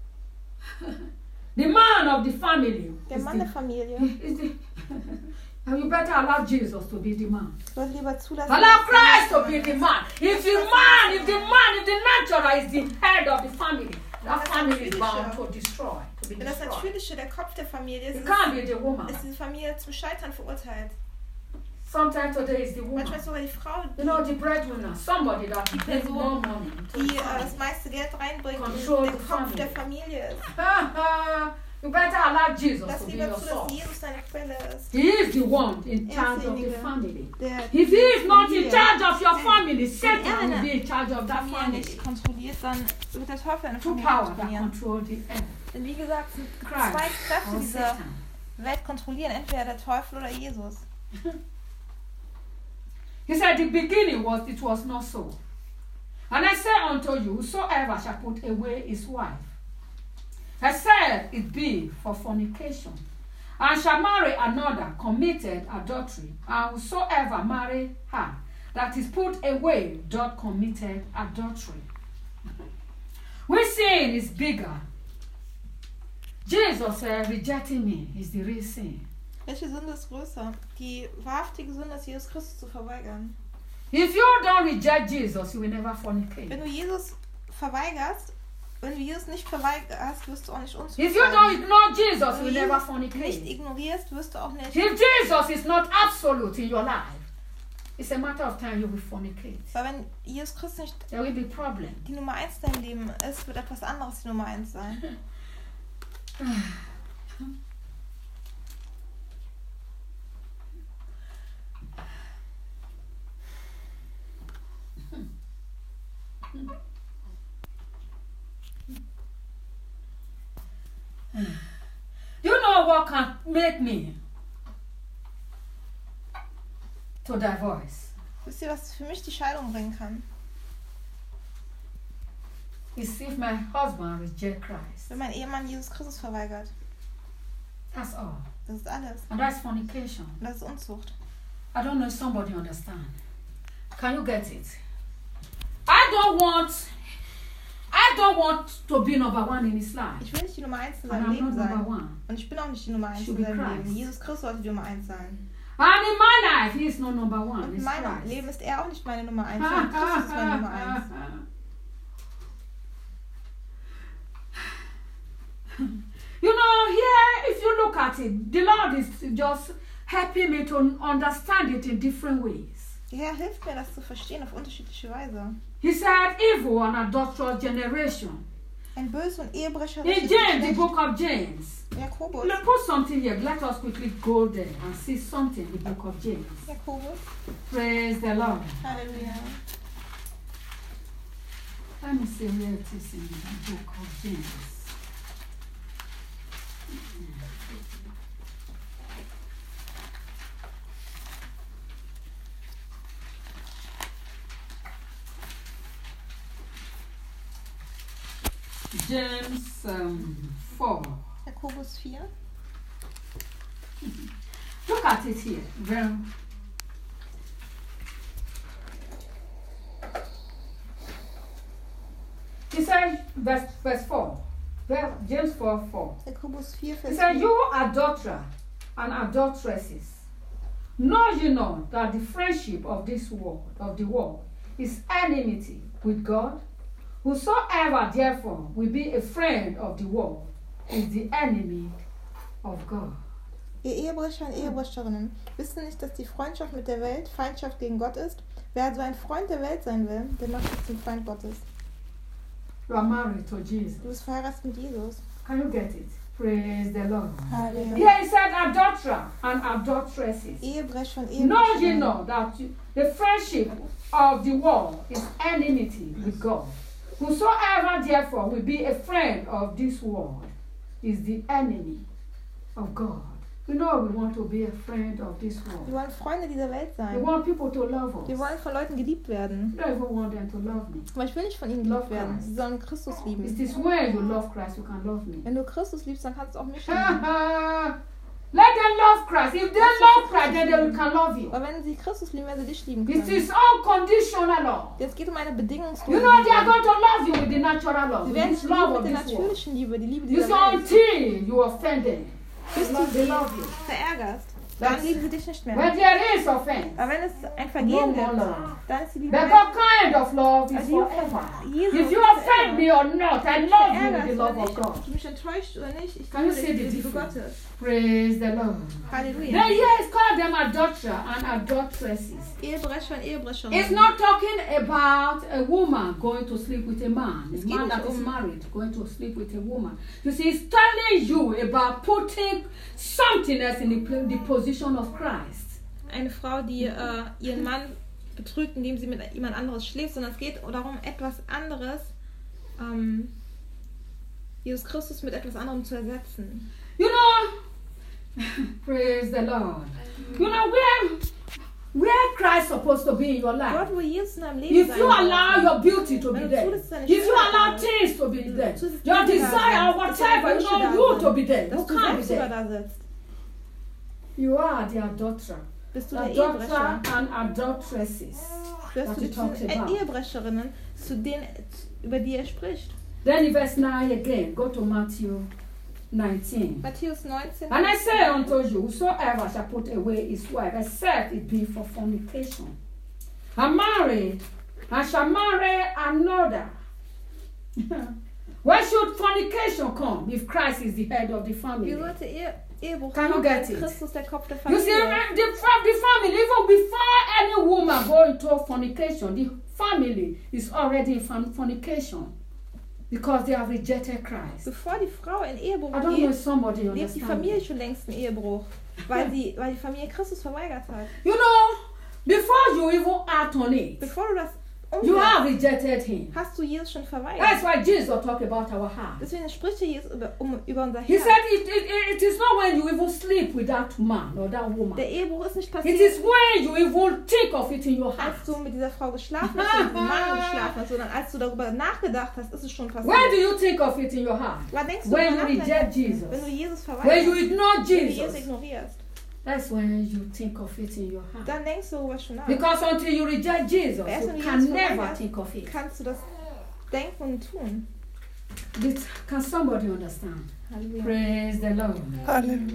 The man of the family. Der is Mann der the- Familie. is the- and you better allow Jesus to be the man. Sollte lieber zulassen. Allow dass Christ to Jesus be the ist. man. If the natural is the head of the family, that family is bound to destroy, to be Wenn das destroyed. Natürliche der Kopf der Familie ist, It can't be the woman. ist diese Familie zum Scheitern verurteilt. Sometimes today it's the woman. Manchmal ist sogar die Frau, You know, the breadwinner, somebody that Die brings Person, more money to die the family. das meiste Geld reinbringt Control und the der Kopf family. der Familie ist. You better allow Jesus Lass to be lieber your zu, dass source. Jesus deine Quelle ist. He is the one in Er charge ist of the derjenige, family. Der If he is not in Familie- charge of your Wenn- family, wenn Satan er will eine be in charge of that Familie family. nicht kontrolliert, dann wird der Teufel eine Two Familie powers that kontrollieren. control the earth. Denn wie gesagt, es sind Christ zwei Kräfte, or die diese Satan. Welt kontrollieren. Entweder der Teufel oder Jesus. He said, the beginning it was not so. And I say unto you, whosoever shall put away his wife, except it be for fornication, and shall marry another, committed adultery, and whosoever marry her, that is put away, doth committed adultery. We sin is bigger. Jesus rejecting me is the real sin. Welche Sünde ist größer? Die wahrhaftige Sünde ist, Jesus Christus zu verweigern. If you don't reject Jesus, you will never fornicate. Wenn du Jesus verweigerst, wenn du Jesus nicht verweigerst, wirst du auch nicht unzufrieden. If you don't ignore Jesus, Wenn you du will never Jesus nicht fornicate. ignorierst, wirst du auch nicht. If Jesus is not absolute in your life, it's a matter of time you will fornicate. Weil wenn Jesus Christus nicht There will be problem. die Nummer 1 in deinem Leben ist, wird etwas anderes die Nummer 1 sein. You know what can make me to divorce? Wisst ihr, was für mich die Scheidung bringen kann? Is if my husband reject Christ. Wenn mein Ehemann Jesus Christus verweigert. That's all. Das ist alles. And that's fornication. Und das ist Unzucht. I don't know if somebody understand. Can you get it? I don't want to be number one in his life. Ich will nicht die Nummer 1 in And seinem I'm Leben not number sein. one. Und ich bin auch nicht die Nummer 1 Should in be seinem Christ. Leben. Jesus Christus sollte die Nummer 1 sein. And in my life, he is not number one. Und in It's meinem Christ. Leben ist er auch nicht meine Nummer 1, sondern Christus ist meine Nummer 1. You know, here, if you look at it, the Lord is just helping me to understand it in different ways. Der Herr hilft mir, das zu verstehen auf unterschiedliche Weise. He said, evil and adulterous generation. Ein böses und In ehebrecherisches James, the Geschlecht. book of James. Jakobus. Let's put something here. Let us quickly go there and see something in the book of James. Jakobus. Praise the Lord. Halleluja. Let me see where it is in the book of James. James 4. Jakobus 4. Look at it here. Well, he said, verse 4. Well, James 4:4. Jakobus 4, He Vers said, 4. you adulterer and adulteresses, know you not that the friendship of this world, of the world, is enmity with God? Whosoever therefore will be a friend of the world is the enemy of God. Ihr Ehebrecher und Ehebrecherinnen, wisst ihr nicht, dass die Freundschaft mit der Welt Feindschaft gegen Gott ist? Wer also ein Freund der Welt sein will, der macht sich zum Feind Gottes. You are married to Jesus. Du bist verheiratet mit Jesus. Can you get it? Praise the Lord. Halleluja. Here he said adulterer and adulteresses. Ehebrecher und Know ye Ehebrecherinnen. not that the friendship of the world is enmity with God? Whosoever therefore will be a friend of this world is the enemy of God. You know we want to be a friend of this Wir world. wollen Freunde dieser Welt We sein. want people to love us. Wir wollen von Leuten geliebt werden. I don't even want them to love me. Aber ich will nicht von ihnen Love geliebt werden. Christ. Sie sollen Christus It lieben. is when you love Christ you can love me. Wenn du Christus liebst, dann kannst du auch mich lieben. Let them love Christ. If they love Christ, then they can love you. Aber wenn sie Christus lieben, werden sie dich lieben It können. is unconditional love. Jetzt geht um eine bedingungslose You know they are Liebe. going to love you with the natural love, Sie with werden this dich love lieben of mit der this world. natürlichen Liebe, die Liebe You dieser see, Welt. until you offend them, they love you. Verärgerst, dann lieben sie dich nicht mehr. When there is offense, Aber wenn es ein no Vergehen more wird, love. dann ist die Liebe But weg. what kind of love is Also forever? Jesus If you ist offend me or not, I love you with verärgerst the oder love of nicht, God. ob du mich enttäuscht oder nicht, ich Can you liebe see dich the mit der Liebe difference? Gottes. Praise the Lord. Halleluja. Then yes, call them adulterer and adulteresses. Ehebrecher und It's Ehebrecherinnen. not talking about a woman going to sleep with a man, Es a geht man nicht that is um- married going to sleep with a woman. You see, it's telling you about putting something else in the position of Christ. Eine Frau, die ihren Mann betrügt, indem sie mit jemand anderes schläft, sondern es geht darum, etwas anderes, Jesus Christus mit etwas anderem zu ersetzen. You know, praise the Lord. You know where Christ supposed to be in your life. Dort, wo Jesus in deinem Leben If sein you soll. allow your beauty to be Wenn du there, zulässt, deine if you Schönheit allow da ist, things to be there, zulässt, your Dinge da desire or sind, dass deine whatever, you Wünsche know, da you sind, to be there, dass you du can't be selbst sogar there. da sitzt, You are the adulterer. bist du der Adulterer Ehebrecher. and adulteresses. Wirst What du he die talks about. Ehebrecherinnen, über die er spricht. Then in verse 9 again, go to Matthew 19. Matthäus 19. And I say unto you, whosoever shall put away his wife, except it be for fornication, and marry, and shall marry another. Where should fornication come if Christ is the head of the Wie family? sollte Ehebruch Can you kommen, get wenn it? Christus der Kopf der You see, Familie ist? the family, even before any woman go into fornication, the family is already in fornication because they have rejected Christ. Bevor die Frau in Ehebruch I don't know if geht, somebody lebt die understands. Familie schon längst in Ehebruch, weil die Familie Christus verweigert hat. You know, before you even act on it, Bevor du das you umsetzt, have rejected him. hast du Jesus schon That's verweigert. why Jesus talked about our heart. Deswegen spricht hier Jesus über unser He Herz. said it is not when you even sleep with that man or that woman. Der Ehebruch ist nicht It passiert, is when you even think of it in your heart. als du mit dieser Frau geschlafen hast, mit diesem Mann geschlafen hast, sondern als du darüber nachgedacht hast, ist es schon passiert. When do you think of it in your heart? Wann denkst du When darüber you nach, reject Jesus. wenn du Jesus When you verweigerst, ignore wenn du Jesus Jesus. ignorierst, That's when you think of it in your heart. dann denkst du darüber schon nach. Because until you reject Jesus, Erst you wenn du can Jesus never verweigerst, think of it. kannst du das denken und tun. Can somebody understand? Halleluja. Praise the Lord. Halleluja.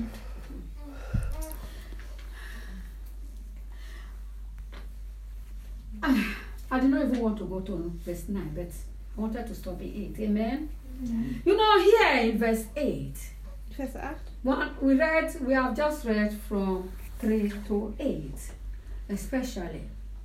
I did not even want to go to verse 9, but I wanted to stop at 8. Amen? You know, here in verse 8, Vers 8. we have just read from 3 to 8, especially.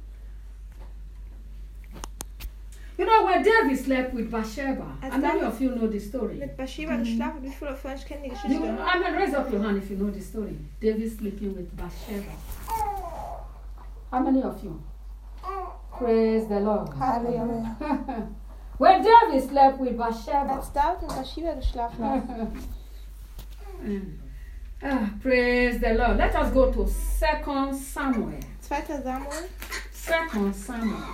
You know, when David slept with Bathsheba, As and many David- of you know the story. Mit Bathsheba geschlafen, wie viele von euch kennen die You, Geschichte? I mean, raise up your hand if you know the story. David sleeping with Bathsheba. How many of you? Praise the Lord. Halleluja. When David slept with Bathsheba. Als David mit Bathsheba geschlafen hat. Praise the Lord. Let us go to 2 Samuel. 2. Samuel. 2 Samuel.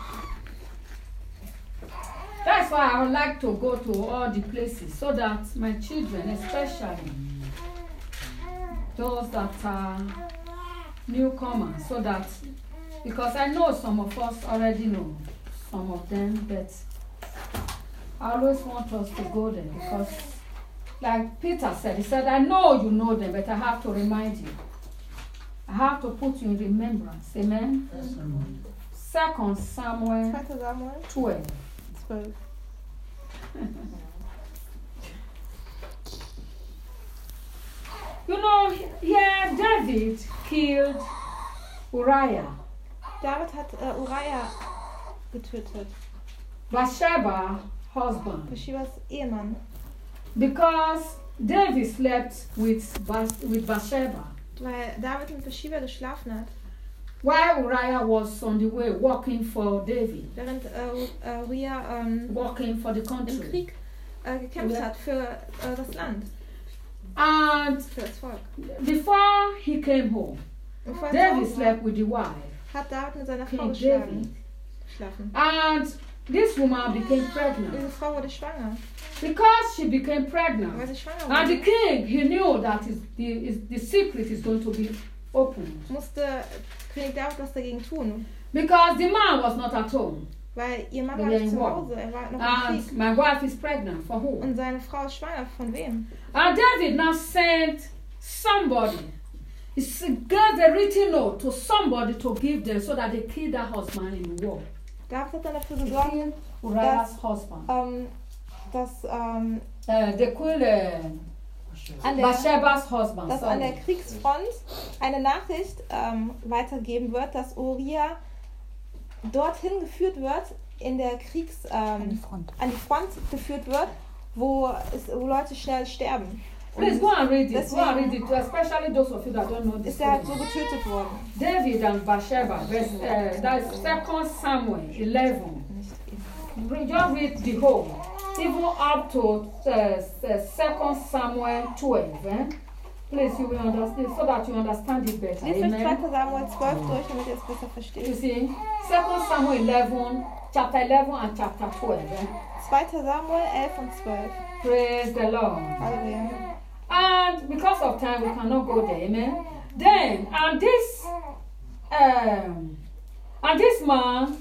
That's why I would like to go to all the places so that my children especially those that are newcomers, so that, because I know some of us already know some of them, but I always want us to go there because, like Peter said, he said, I know you know them, but I have to remind you. I have to put you in remembrance. Amen? Yes, amen. 2 Samuel 2. Samuel 12. 12. You know, here David killed Uriah. David hat Uriah getötet. Bathsheba, husband. Bathshebas Ehemann. Because David slept with Bathsheba. Weil David mit Bathsheba geschlafen hat. While Uriah was on the way working for David. Während Uriah Working for the im country. Krieg gekämpft hat für das Land. And Für das Volk. before he came home, Und vorher David zu Hause slept with the wife. hat David mit seiner Frau King David. geschlafen. And this woman became pregnant. Diese Frau wurde schwanger. Because she became pregnant. Weil sie schwanger And the wurde, king, he knew that the secret is going to be opened. musste König David was dagegen tun. Because the man was not at home. Weil ihr Mann They war were nicht in zu war. Hause, er war noch im And Krieg. my wife is pregnant for who? Und seine Frau ist schwanger. Von wem? And David now sent somebody. He gave a written note to somebody to give them so that they kill that husband in the war. David hat dann dafür They gesorgt, killed Uriah's husband. dass, They killed an der, Bathsheba's husband. dass an der Sorry. Kriegsfront eine Nachricht weitergeben wird, dass Uriah dorthin geführt wird, in der an die Front geführt wird, wo Leute schnell sterben. Please go and read it. Go and read Deswegen it, especially those of you that don't know this. ist er halt so getötet worden. David and Bathsheba, that's 2 Samuel 11. Just read the whole, even up to 2 Samuel 12. Eh? Please, you will understand, so that you understand it better. Lest euch 2. Amen. Samuel 12 durch, damit ihr es besser You versteht. see, 2 Samuel 11, chapter 11 and chapter 12. Eh? 2. Samuel 11 und 12. Praise the Lord. Halleluja. And because of time, we cannot go there. Amen. Then, and this man,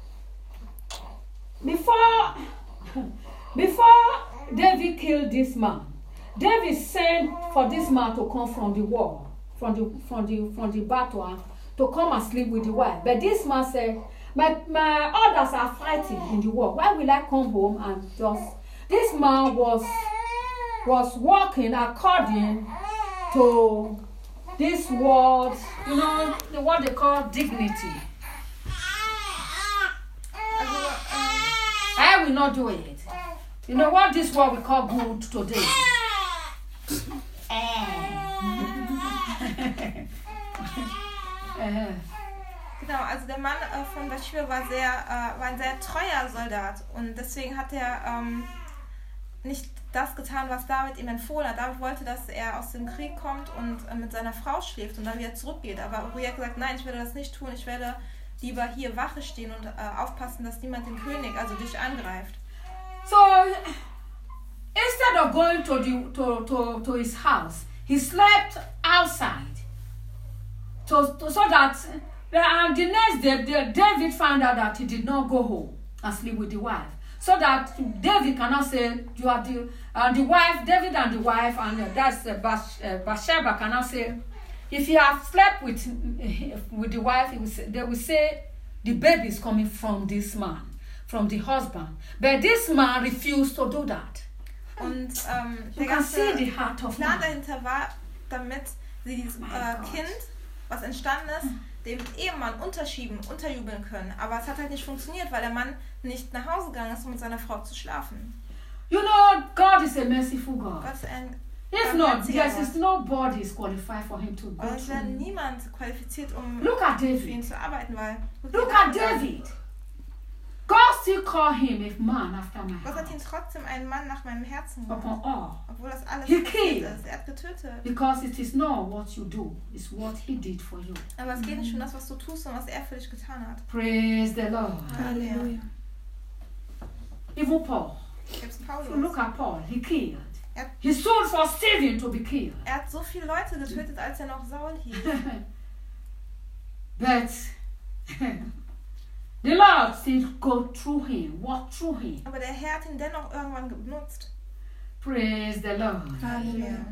before David killed this man, David sent for this man to come from the war, from the battle, to come and sleep with the wife. But this man said, my others are fighting in the war. Why will I come home and just? This man was walking according to this word, you know, what they call dignity. I will not do it. You know what this word we call good today? Genau, also der Mann von Bathsheba war ein sehr treuer Soldat und deswegen hat er nicht das getan, was David ihm empfohlen hat. David wollte, dass er aus dem Krieg kommt und mit seiner Frau schläft und dann wieder zurückgeht. Aber Uriah hat gesagt, nein, ich werde das nicht tun. Ich werde lieber hier Wache stehen und aufpassen, dass niemand den König, also dich angreift. So instead of going to his house, he slept outside. So that and the next day, David found out that he did not go home and sleep with the wife. So that David cannot say you are the wife, David and the wife, and that's Bathsheba cannot say, if you have slept with the wife, they will say the baby is coming from this man, from the husband. But this man refused to do that. Und You der can see ganze the heart of Plan man. dahinter war, damit sie dieses Kind, was entstanden ist, dem Ehemann unterjubeln können. Aber es hat halt nicht funktioniert, weil der Mann nicht nach Hause gegangen ist, um mit seiner Frau zu schlafen. You know, God is a merciful God. Gott ist ein If not, barmherziger there Gott. is nobody is qualified for him to go Aber es wäre through. niemand qualifiziert, um Look at für ihn David. zu arbeiten, weil Look at David. God still called him a man after my Gott hat ihn heart. trotzdem einen Mann nach meinem Herzen gemacht. Upon all. Obwohl das alles He passiert killed. ist. Er hat getötet. Because it is not what you do, it's what he did for you. Aber es geht nicht um das, was du tust, sondern was er für dich getan hat. Praise the Lord. Halleluja. Even Paul. Gibt's If you Paulus. look at Paul, he killed. He stood for Stephen to be killed. Er hat so viele Leute getötet, als er noch Saul hieß. But the Lord still go through him, walk through him. Aber der Herr hat ihn dennoch irgendwann benutzt. Praise the Lord. Halleluja.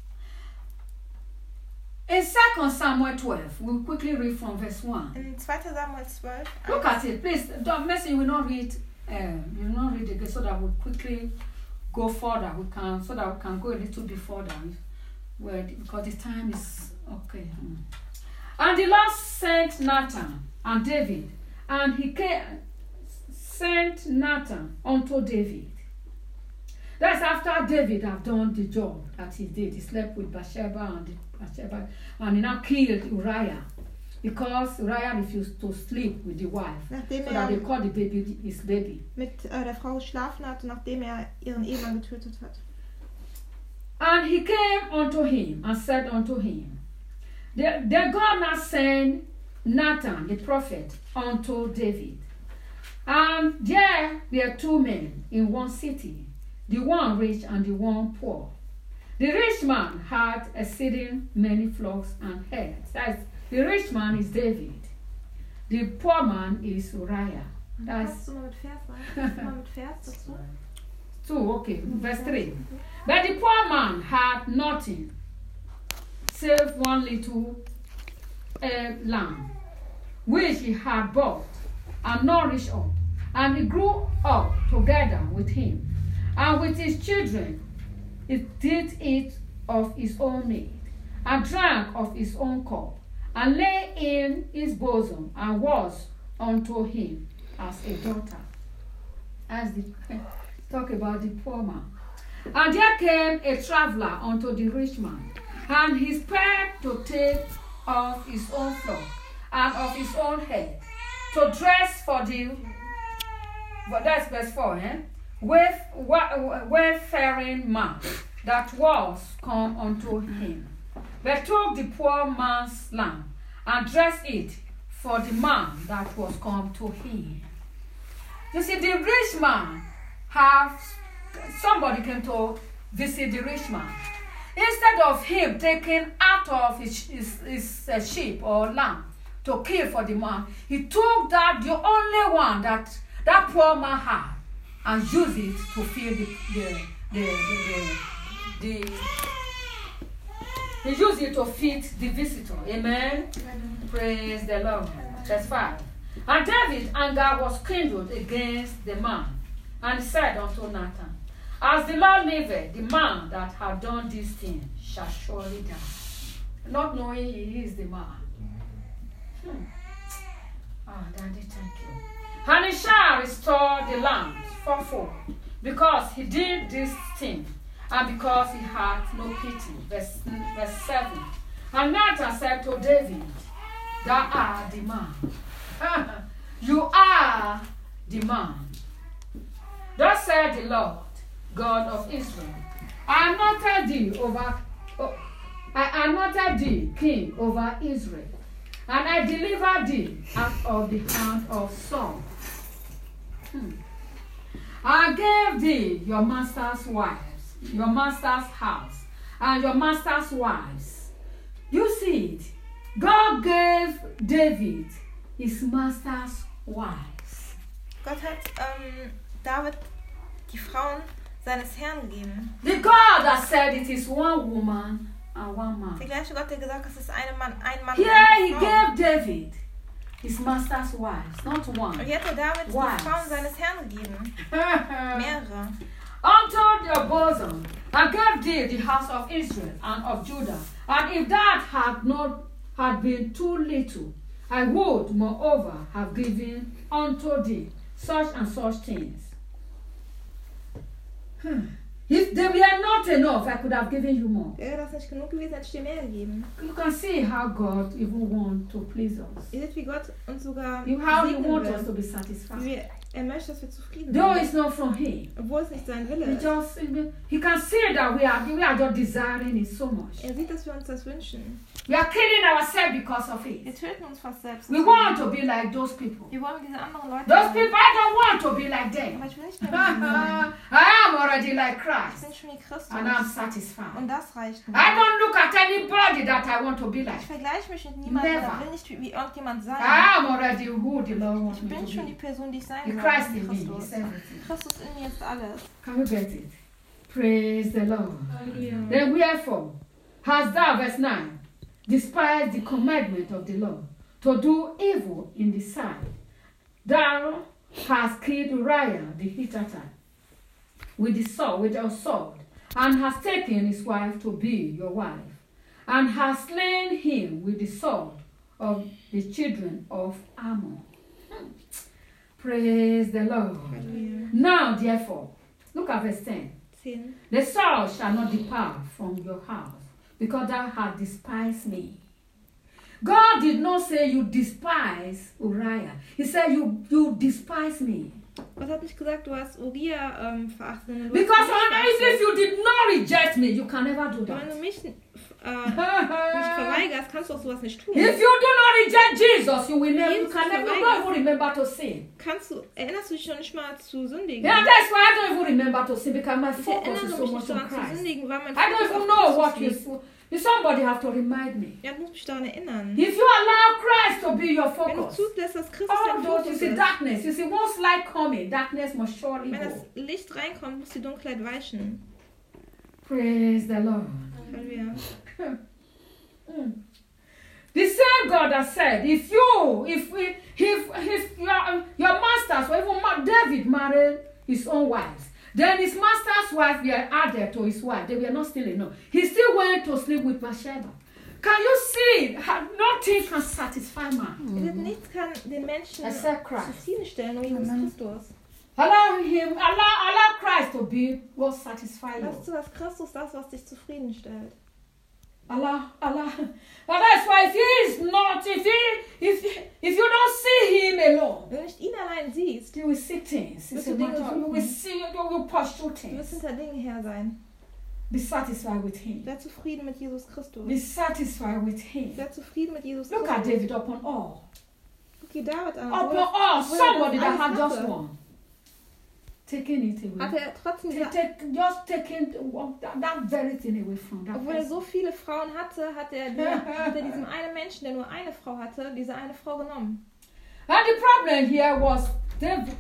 In 2 Samuel 12, we'll quickly read from verse 1. In 2. Samuel 12. Look at it, please. Don't mess. You will not read. You will not read again, so that we'll quickly go further. So that we can go a little bit further. Because the time is okay. And the Lord sent Nathan and David, and he sent Nathan unto David. That's after David had done the job that he did. He slept with Bathsheba, and he now killed Uriah because Uriah refused to sleep with the wife. Nachdem So that they called the baby his baby. mit der Frau geschlafen hat und nachdem ihren Ehemann getötet hat. And he came unto him and said unto him, the God now sent Nathan the prophet unto David. And there were 2 men in one city, the one rich and the one poor. The rich man had exceeding many flocks and herds. The rich man is David. The poor man is Uriah. Kannst du mal mit Vers sein? Kannst du mal mit Vers dazu? 2, okay, verse 3. But the poor man had nothing save one little lamb, which he had bought and nourished up. And he grew up together with him, and with his children it did eat of his own meat, and drank of his own cup, and lay in his bosom, and was unto him as a daughter. As the talk about the poor man. And there came a traveler unto the rich man, and he spared to take of his own flock and of his own head, to dress for the, but that's verse 4, wayfaring man that was come unto him, but took the poor man's lamb and dressed it for the man that was come to him. You see, the rich man somebody came to visit the rich man. Instead of him taking out of his sheep or lamb to kill for the man, he took the only one that poor man had, and used it to feed he used it to feed the visitor. Amen. Praise the Lord. Verse 5. And David's anger was kindled against the man, and he said unto Nathan, As the Lord liveth, the man that hath done this thing shall surely die, not knowing he is the man. Daddy, thank you. And he shall restore the land fourfold, because he did this thing, and because he had no pity. Verse 7. And Nathan said to David, Thou art the man. You are the man. Thus said the Lord, God of Israel, I anointed thee king over Israel, and I delivered thee out of the hand of Saul. I gave thee your master's wives, your master's house, and your master's wives. You see it. God gave David his master's wives. Gott hat David die Frauen seines Herrn gegeben. The God that said it is one woman and one man. Der gleiche Gott, der gesagt hat, es ist ein Mann Here he und eine Frau. gave David his master's wives, not one. Und hier hat David die Wives. Frauen seines Herrn gegeben. Mehrere. Unto your bosom, I gave thee the house of Israel and of Judah. And if that had been too little, I would moreover have given unto thee such and such things. If they were not enough, I could have given you more. Wäre das nicht genug gewesen, hätte ich dir mehr gegeben. You can see how God even wants to please us. Ihr seht, wie Gott uns sogar How He segnen wants us will. to be satisfied. Er möchte, dass wir zufrieden Though sind. it's not from Him. Obwohl es nicht sein Wille ist. He can see that we are just desiring it so much. Er sieht, dass wir uns das wünschen. We are killing ourselves because of Wir it. töten uns fast selbst. We want to be like those people. Wir wollen diese anderen Leute Those sein. people, I don't want to be like them. Aber ich will nicht mehr wie sie sein. I am already like Ich Christ, bin schon wie and I'm Christus. satisfied. Und das reicht mir. I don't look at anybody that I want to be like. Ich vergleiche mich mit niemandem Never. oder will nicht wie irgendjemand sein. I am already who the Lord wants Ich me bin to schon die be. Person, die ich sein The will. Christ in me Christus. is everything. Christus in mir ist alles. Can we get it? Praise the Lord. Halleluja. Then wherefore hast thou, verse 9, despised the commandment of the Lord to do evil in the sight? Thou hast killed Uriah the Hittite with the sword, and hast taken his wife to be your wife, and hast slain him with the sword of the children of Ammon. Praise the Lord. Halleluja. Now, therefore, look at verse 10. 10. The sword shall not depart from your house, because thou hast despised me. God did not say you despise Uriah. He said you despise me. Gott hat nicht gesagt, du hast Uriah verachtet. sondern du Because hast mich if verachtet. you did not reject me, you can never do Wenn du that. mich verweigerst, kannst du auch sowas nicht tun. If you do not reject Jesus, you will never, you can never, you don't even remember to sin. Erinnerst du dich noch nicht mal zu sündigen? Yeah, that's why I don't even remember to sin, because my Ich focus erinnere is mich so nicht much on daran zu Christ. sündigen, weil mein I don't Fokus even auf know what Christus liegt. somebody have to remind me. Ja, du musst mich daran erinnern. If you allow Christ to be your Wenn du focus, zulässt, dass Christus all dein those, you Fokus see, ist, darkness, you see, once light coming, darkness must surely wenn go. das Licht reinkommt, muss die Dunkelheit weichen. Praise the Lord. Halleluja. The same God that said, if your masters, or even David married his own wives, then his master's wife were added to his wife. They were not still enough. He still went to sleep with Bathsheba. Can you see? Nothing can satisfy man. Nichts kann den Menschen Except Christ. zufriedenstellen, nur Jesus Christus. Allow Christ to be what satisfies you. Lass zu, dass Christus das, was dich zufriedenstellt. Allah. And that's why if you don't see him alone, Wenn du nicht ihn allein siehst, you will see things. Wirst du Dinge You will see, you will pursue du wirst things. hinter Dingen her sein. Be satisfied with him. Sei zufrieden mit Jesus Christus. Be satisfied with him. Sei zufrieden mit Jesus Look at Christus. David upon all. Guck dir David an. Upon Obwohl all, somebody that alles had just hatte, one. Taking it away. Hat er trotzdem Just taking that very thing away from that obwohl er person. so viele Frauen hatte, hat er diesem einen Menschen, der nur eine Frau hatte, diese eine Frau genommen. And the problem here was David.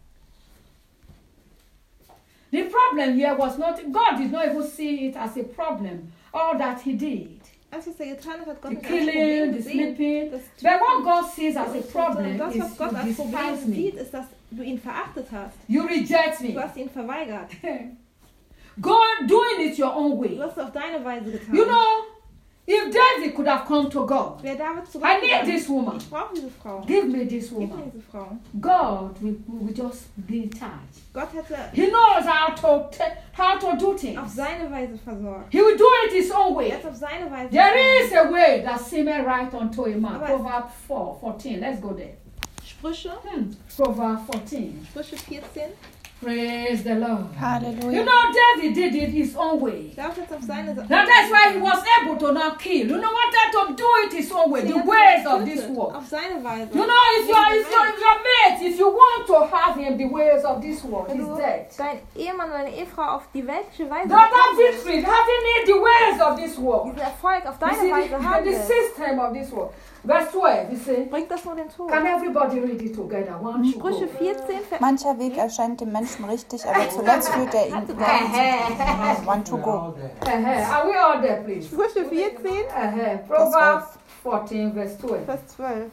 The problem here was not, God did not even see it as a problem, all that he did. Alles, was er getan hat, hat Gott The nicht als Problem killing, the gesehen. sleeping. Das But what God sees as a problem das, is was Gott you als despise Problem me. sieht, ist, dass du ihn verachtet hast. You reject me. Du hast ihn verweigert. God doing it your own way. Du hast es auf deine Weise getan. You know, if David could have come to God, Wer David I need this zurückgegangen, woman. ich brauche diese Frau. Give me this Gib mir woman. diese Frau. God will just be in charge. Gott hätte He knows how to do auf things. seine Weise versorgt. He will do it his own way. Jetzt auf seine Weise. There is a way that seemeth right unto a man. Aber- Proverbs 4:14. Let's go there. Sprüche, Proverbs 14. Sprüche 14. Praise the Lord. You Halleluja. know, David did it his own way. David hat es auf seine Seite. Now that's why he was able to not kill. You know, wanted to do it his own way, the ways of this world. Auf seine Weise. You know, if your mate, if you want to have him the ways of this world, Wenn he's du dead. dein Ehemann oder deine Ehefrau auf die weltliche Weise That bekommst, victory, having it the ways of this world. diesen Erfolg auf You deine see, Weise haben the willst, system of this world. Verse 12, you see. bringt das nur den Tod. Can everybody read it together? One, two, Sprüche go. 14, Vers Mancher Weg erscheint dem Menschen richtig, aber zuletzt führt er ihn über. One to go. Are we all there, please? Sprüche 14, Proverbs 14, verse 12. Vers 12.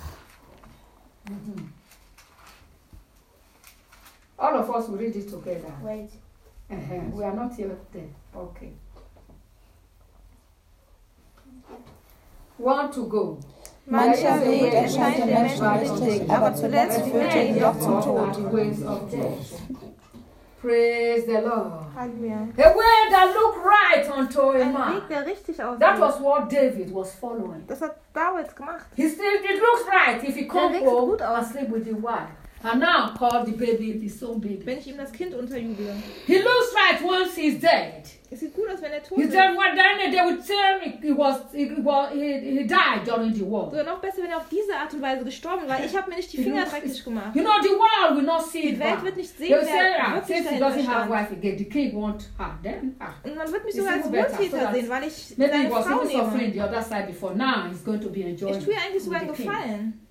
All of us will read it together. Wait. We are not yet there. Okay. One to go. Mancher Weg erscheint dem Menschen richtig, aber zuletzt führt er ihn doch zum Tod. The ways of death. Praise the Lord. Halleluja. A way that look right unto a Ein man. Weg, der richtig That aussieht. was what David was following. Das hat David gemacht. It looks right if he comes Weg sieht home gut aus. and sleep with the wife. and now call the baby his own baby. wenn ich ihm das Kind unterjuble. He looks right once he's dead. Es sieht gut aus, wenn er tot He ist. said, well, then they would say he died during the war. Sogar noch besser, wenn er auf diese Art und Weise gestorben war. Ich habe mir nicht die Finger dreckig gemacht. You know, the world will not see Die it Welt back. wird nicht sehen, They'll say, wer wirklich since he dahinter doesn't have stand. wife again, the king won't have them. Und man wird mich It's sogar als even better, so Wohltäter that sehen, weil ich Maybe he seine was Frau even suffering nehme. the other side before. Now he's going to be enjoying Ich tue ihr eigentlich sogar with einen the king. Gefallen.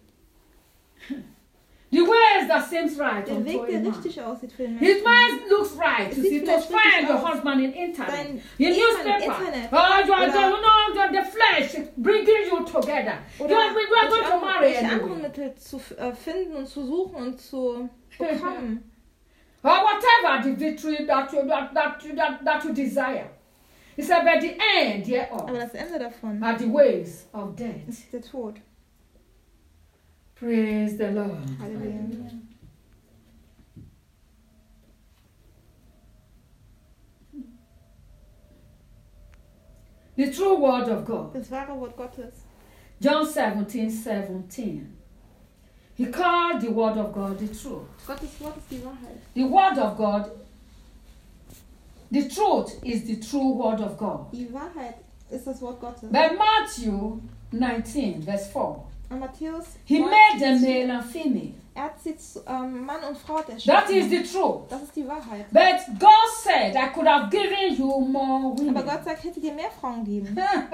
The ways that seems right Der unto Weg, a der man. richtig aussieht für den His Menschen. mind looks right. Es You sieht see, to vielleicht find richtig your aus. husband in internet, Dein in Ehemann im newspaper. Internet. Oh, you are Oder- the flesh is bringing you together. Oder You are going to marry welche anderen anyway. Mittel zu finden und zu suchen und zu bekommen. Or whatever the victory that you desire. He said, but the end Aber hereof das Ende davon are the ways of death. ist der Tod. Praise the Lord. Halleluja. The true word of God. Das wahre Wort Gottes. John 17:17. He called the word of God the truth. Gottes Wort ist die Wahrheit. The word of God, the truth is the true word of God. Die Wahrheit ist das Wort Gottes. But Matthew 19, verse 4. Und Matthäus He 19, made them male and female. hat sie zu Mann und Frau der That is the truth. Das ist die Wahrheit. But God said, I could have given you more Aber women. Gott sagt, hätte dir mehr Frauen geben.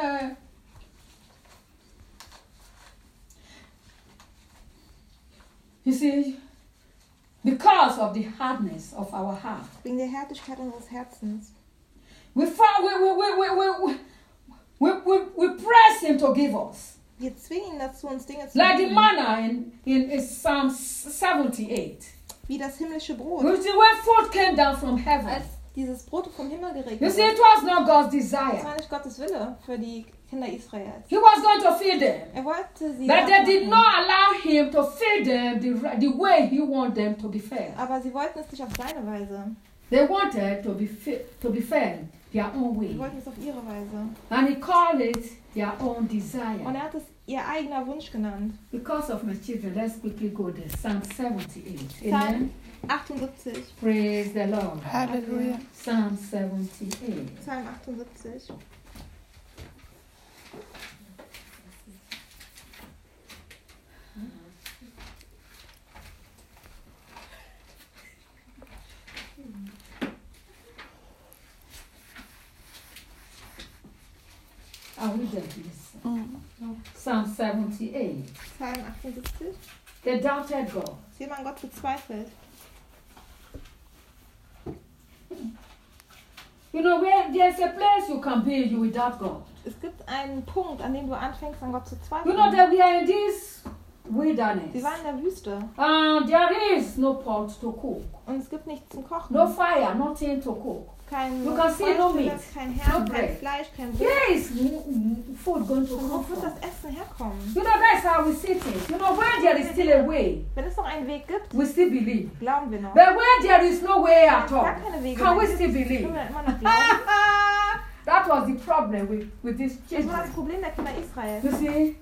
You see, because of the hardness of our heart, Wegen der Härtigkeit unseres Herzens. we press him to give us. Wir zwingen ihn dazu, uns Dinge zu Like the geben. manna in Psalm 78. Wie das himmlische Brot. You see, when food came down from heaven, Als dieses Brot vom Himmel you geregnet see, wird. it was not God's Das desire. war nicht Gottes Wille für die Kinder Israels. He was going to feed them. Er wollte sie But they did abmachen, not allow him to feed them the way he wanted them to be fed. aber sie wollten es nicht auf seine Weise. They wanted to be fed their own Sie way. wollten es auf ihre Weise. And he called it their own Und desire. er hat es ihr eigener Wunsch genannt. Because of my children, let's quickly go there. Psalm 78. Psalm Amen. 78. Praise the Lord. Hallelujah. Psalm 78. Psalm 78. Are we there, please? Psalm 78. Psalm 78. They doubted God. Sie haben an Gott gezweifelt. You know, where there's a place you can be without God. Es gibt einen Punkt, an dem du anfängst, an Gott zu zweifeln. You know that we are in this Sie wilderness. waren in der Wüste And there is no pot to cook. und es gibt nichts zum Kochen. No fire, nothing to cook. Kein You can see no meat, kein no Herd, kein bread. Fleisch, kein Brot. Where is food going to Und wo come wird from? das Essen herkommen? You know, that's how we see things. You know, where there is still a way, Wenn es noch einen Weg gibt, we still believe. glauben wir noch. But where there is no way Wenn at es all, gar keine Wege can mehr we gibt, still können believe? wir immer noch glauben. That was the problem with these Das war das children. Problem der Kinder Israels. You see?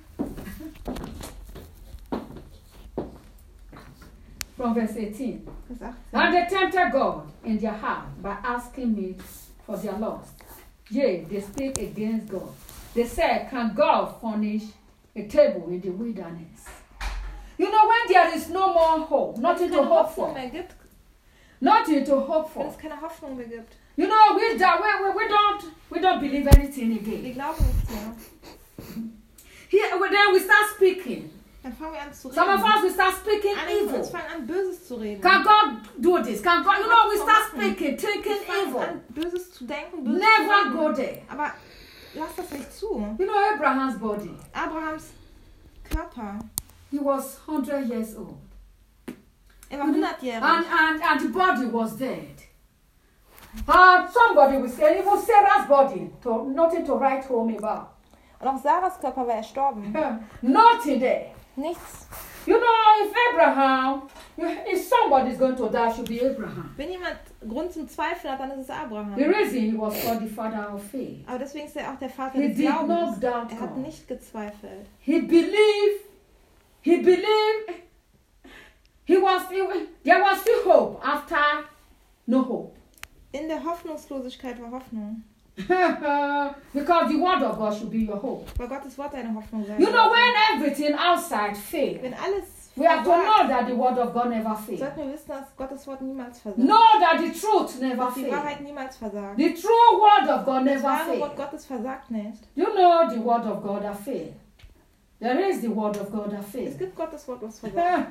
From verse 18. Vers 18. And they tempted God in their heart by asking me for their lust. Yea, they speak against God. They said, can God furnish a table in the wilderness? You know, when there is no more hope, nothing to Wenn es keine hope Hoffnung for, mehr gibt, nothing to hope wenn for. es keine Hoffnung mehr gibt. You know, we don't believe anything Wir again. glauben nichts mehr. Then we start speaking. Dann fangen wir an zu Some of reden. us, we start speaking Einige von evil. uns fangen an, Böses zu reden. Can God do this? Can God, you know, we start speaking, thinking Wir fangen evil. an, Böses zu denken, Böses Never zu go reden. there. Aber lass das nicht zu. You know, Abraham's body, Abrahams Körper, he was 100 years old. er war 100-jährig. And the body was dead. Somebody will say, even Sarah's body, nothing to write home about. Und auch Sarahs Körper war erstorben. Nothing there. Nichts. You know, if somebody's going to die, it should be Abraham. Wenn jemand Grund zum Zweifeln hat, dann ist es Abraham. The reason he was called the father of faith. Aber deswegen ist er auch der Vater He des did not Glaubens. doubt Er hat God. nicht gezweifelt. He believed there was still hope after no hope. In der Hoffnungslosigkeit war Hoffnung. Because the word of God should be your hope. Weil Gottes Wort deine Hoffnung sein You know, soll. when everything outside fails, Wenn alles we have to versagt, know that the word of God never fails. sollten wir wissen, dass Gottes Wort niemals versagt. Know that the truth never Dass die fails. Wahrheit niemals versagt. The true word of God Das never wahre Wort fails. Gottes versagt nicht. You know the word of God that fails. There is the word of God that Es fails. gibt Gottes Wort, was versagt.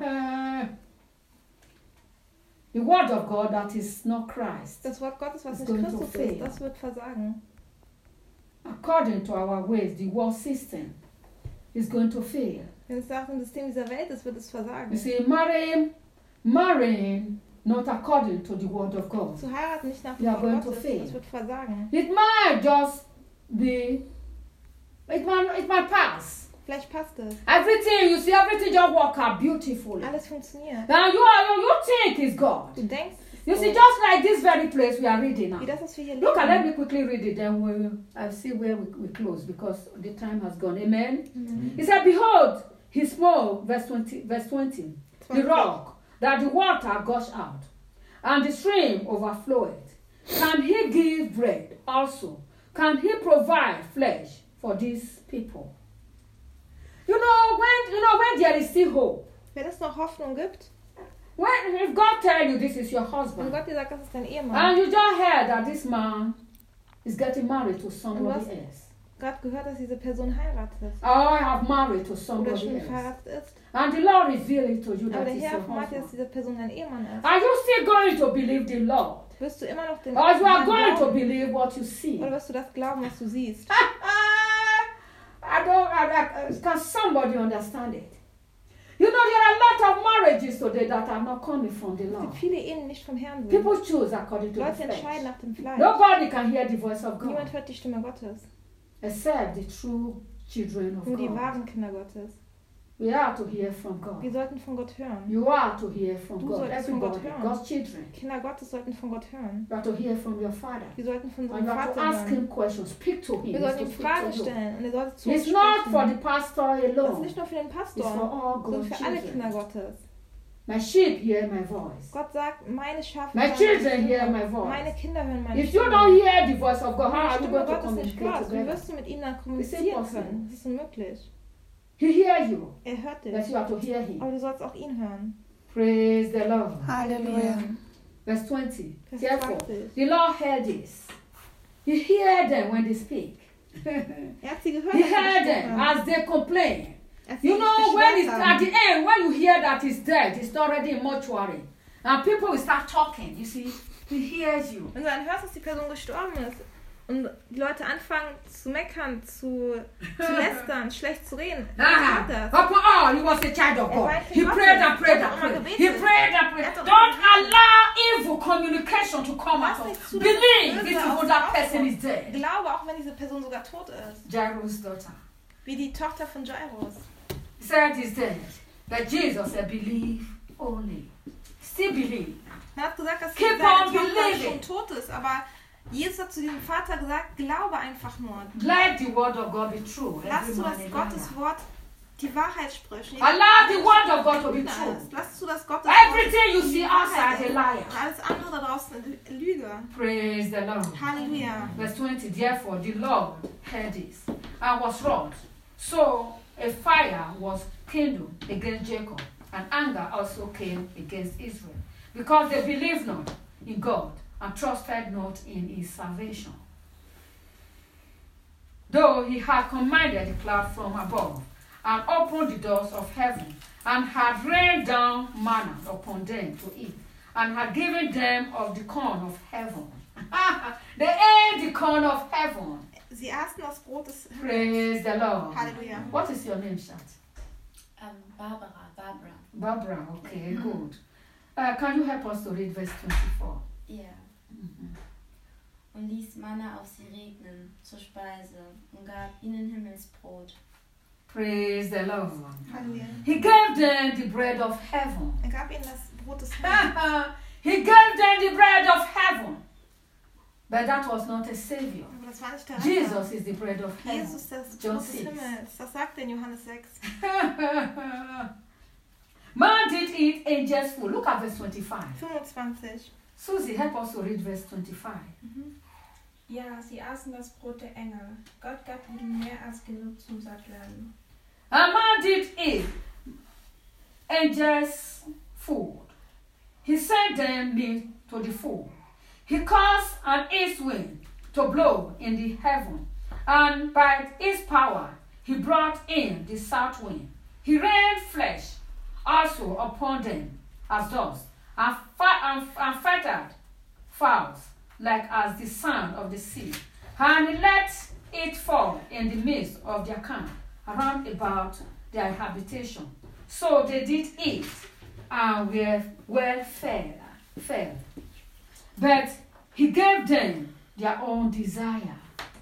The word of God that is not Christ, Das Wort Gottes, was It's nicht going to Christus fail. ist, das wird versagen. according to our ways, the world system is going to fail. Wenn es nach dem System dieser Welt ist, wird es versagen. You see, marrying not according to the word of God. Zu heiraten nicht nach We dem are going Wort to Gottes, fail. das wird versagen. It might just be, it might pass. Vielleicht passt es. Everything, you see, everything just work out beautifully. Alles funktioniert. Now you think it's God. Du denkst, You see, just like this very place we are reading now. wie das, was wir hier Look, let lesen. me quickly read it, then I'll see where we close because the time has gone. Amen. Mhm. He said, behold, he spoke, verse 20, the rock, that the water gushed out, and the stream overflowed. Can he give bread also? Can he provide flesh for these people? You know, when there is still hope, Wenn es noch Hoffnung gibt, if God tell you this is your wenn husband, Gott dir sagt, das ist dein Ehemann, and you just heard that this man is getting married to Und somebody was? else, gerade gehört, dass diese Person heiratet or have married to oder somebody schon else, verheiratet ist, and the Lord reveal it to you aber that der it's Herr your offenbart dir, dass husband, diese Person dein Ehemann ist, are you still going to believe the Lord? wirst du immer noch den Or you are Mann going to glauben, believe what you see? oder wirst du das glauben, was du siehst? Can somebody understand it? You know, there are a lot of marriages today that are not coming from the Es Lord. gibt viele Ehen, die nicht vom Herrn sind. People choose according to the Leute entscheiden flesh. nach dem Fleisch. Nobody can hear the voice of God Niemand hört die Stimme Gottes, except the true children of nur die God. wahren Kinder Gottes. We are to hear from God. Wir sollten von Gott hören. You are to hear from Du God. solltest von Gott Everybody, hören. God's children. Kinder Gottes sollten von Gott hören. You are to hear from your Father. Wir sollten von And unserem you have to Vater ask hören. him questions. Speak to him. Wir He's sollten to ihm speak Fragen to you. stellen und er sollte zu uns It's not for sprechen. the pastor Das ist alone. nicht nur für den It's for Pastor, all sondern God's für alle Kinder children. Gottes. My sheep hear my voice. Gott sagt, meine Schafe My hören children hear meine my Stimme. voice. Meine Kinder hören meine If you Stimme. don't hear the voice of God, how Wenn are die you Stimme going to Gottes nicht communicate hörst, wie together? wirst du mit ihm dann It's kommunizieren impossible. können? Das ist unmöglich. He hears you, Er hört but dich, you have to hear him. aber du sollst auch ihn hören. Praise the Lord. Halleluja. Verse 20. Vers Therefore, 20. the Lord heard this. He heard them when they speak. Er hat sie gehört. He als sie heard gesprochen them haben. as they complain. Als sie You sich know, when beschwert it's haben. at the end, when you hear that he's dead, he's already in mortuary. And people will start talking. You see, he hears you. Wenn du dann hörst, dass die Person gestorben ist und die Leute anfangen zu meckern, zu lästern, schlecht zu reden, dann hört das. Upon all, he was a child of Er God. war ein He Kind prayed and Gottes. prayed Er and hat prayed. immer He gebetet. prayed and prayed. Er hat auch Don't immer gebetet. allow evil communication to come Lass out. nicht zu, dass Believe das this Böse is aus what dir that person rauskommt. is dead. Glaube, auch wenn diese Person sogar tot ist. Jairus' daughter. Wie die Tochter von Jairus. He said he's dead. But Jesus said, believe only. Still believe. Er hat gesagt, dass Keep seine on Tochter believing. schon tot ist, aber Jesus hat zu diesem Vater gesagt, glaube einfach nur. Let the word of God be true. Lass Every zu, man dass a Gottes liar. Wort die Wahrheit spricht. Allow the word of God to be true. Lass zu, dass Gottes Everything you die see Wahrheit outside ist. a liar. Und alles andere da draußen eine Lüge. Praise the Lord. Halleluja. Verse 20, therefore the Lord heard this and was wroth. So a fire was kindled against Jacob, and anger also came against Israel, because they believed not in God and trusted not in his salvation. Though he had commanded the cloud from above, and opened the doors of heaven, and had rained down manna upon them to eat, and had given them of the corn of heaven. They ate the corn of heaven. Sie aßen das Brot des Himmels. Praise the Lord. Halleluja. What is your name, Shat? Barbara. Barbara. Okay, good. Can you help us to read verse 24? Ja. Und ließ Manna auf sie regnen zur Speise und gab ihnen Himmelsbrot. Praise the Lord. Halleluja. He gave them the bread of heaven. Er gab ihnen das Brot des Himmels. He gave them the bread of heaven. But that was not a savior. Aber das war nicht der Retter. Jesus is the bread of heaven. Jesus, das John Brot des 6. Himmels. Das sagt er in Johannes 6. Man did eat angels' food. Look at verse 25. 25. Susie, help us to read verse 25. Ja, sie aßen das Brot der Engel. Gott gab ihnen mehr als genug zum Sattwerden. A man did eat angels' food. He sent them to the food. He caused an east wind to blow in the heaven, and by his power he brought in the south wind. He rained flesh also upon them as dust, and fattened fowls like as the sand of the sea. And he let it fall in the midst of their camp, around about their habitation. So they did eat and were well fed. But he gave them their own desire.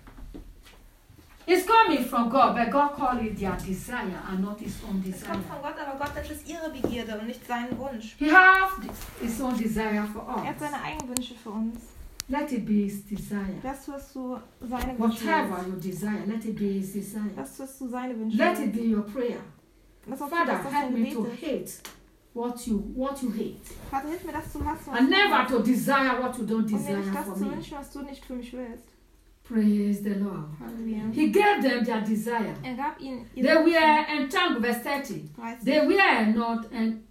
It's coming from God, but God called it their desire and not his own Es desire. kommt von Gott, aber Gott nennt es ihre Begierde und nicht seinen Wunsch. He has his own desire for Er hat us. seine eigenen Wünsche für uns. Let it be his desire. Lass du, was du seine Wünsche Whatever willst. your desire, let it be his desire. Lass du, was du seine Wünsche Let it willst. be your prayer. Lass auch du, Father, dass das help dein me Gebet to ist. hate what you hate. Vater, hilf mir, dass du hast, was And du never hast. to desire what you don't Und mir desire nicht das for zu me. wünschen, was du nicht für mich willst. Praise the Lord. Halleluja. He gave them their desire. Er gab ihnen They ihre were entangled, verse 30. 30. They were not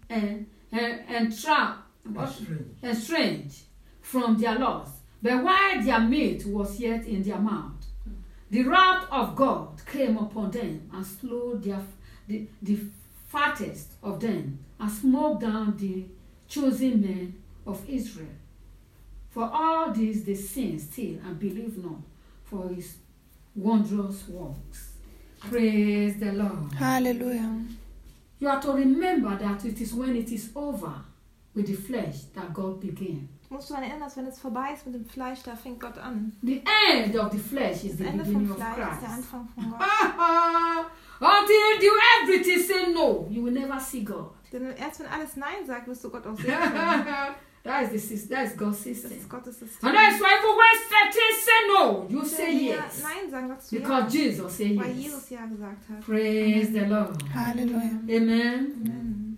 estranged from their loss, but while their meat was yet in their mouth, the wrath of God came upon them and slew the fattest of them and smote down the chosen men of Israel. For all this they sinned still and believed not for his wondrous works. Praise the Lord. Halleluja. You have to remember that it is when it is over with the flesh that God began. Musst du daran erinnern, dass wenn es vorbei ist mit dem Fleisch, da fängt Gott an. The end of the flesh is Das the Ende beginning vom of Fleisch ist der Christ. Anfang von Gott. Until you everything say no, you will never see God. Denn erst wenn alles Nein sagt, wirst du Gott auch sehen können. That is God's Das system. ist Gottes System. And that's why even when Satan say no, you say Wenn wir yes. Nein sagen, sagst du Because ja. Jesus said Weil yes. Jesus ja gesagt hat. Praise the Lord. Halleluja. Amen. Amen.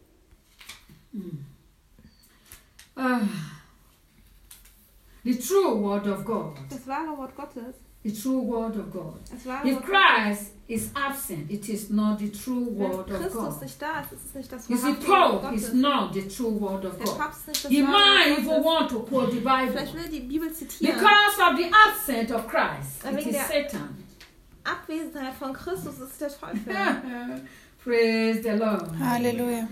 The true word of God. Das wahre Wort Gottes. The true word of God. Das wahre If Wort Christ is absent, it is not the true Wenn word of Christus God. nicht da ist, ist es nicht das You see, wahrhafte Wort Paul is Gottes. not the true word of Der God. Papst ist nicht das He wahre might Wort even Gottes. want to quote the Vielleicht Bible. will die Bibel zitieren. Because of the absence of Christ, it Wegen is der- Satan. Abwesenheit von Christus ist der Teufel. Praise the Lord. Halleluja.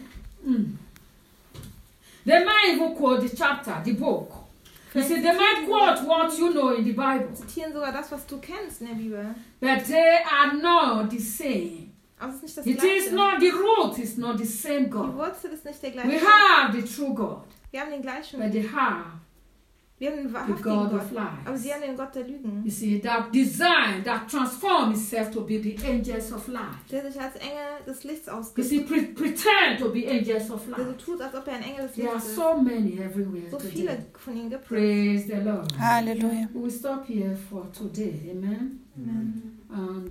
They might even quote the chapter, the book. You see, they might quote what you know in the Bible, Zitieren sogar das, was du kennst in der Bibel. but they are not the same. Aber es ist nicht das It Gleiche. is not, the root is not the same Die God. Wurzel ist nicht der We gleiche. have the true God, Wir haben den gleichen. but they have Wir haben den the wahrhaftigen God Gott. of Aber sie lies. haben den Gott der Lügen. You see, that design that transforms itself to be the angels of light. Der sich als Engel des Lichts You ausgibt. see, pretend to be angels of Der so light. tut, als ob er ein Engel des There are Lichts ist. so many everywhere So today. viele von ihnen gibt es. Praise the Lord. Halleluja. We will stop here for today. Amen. Amen. And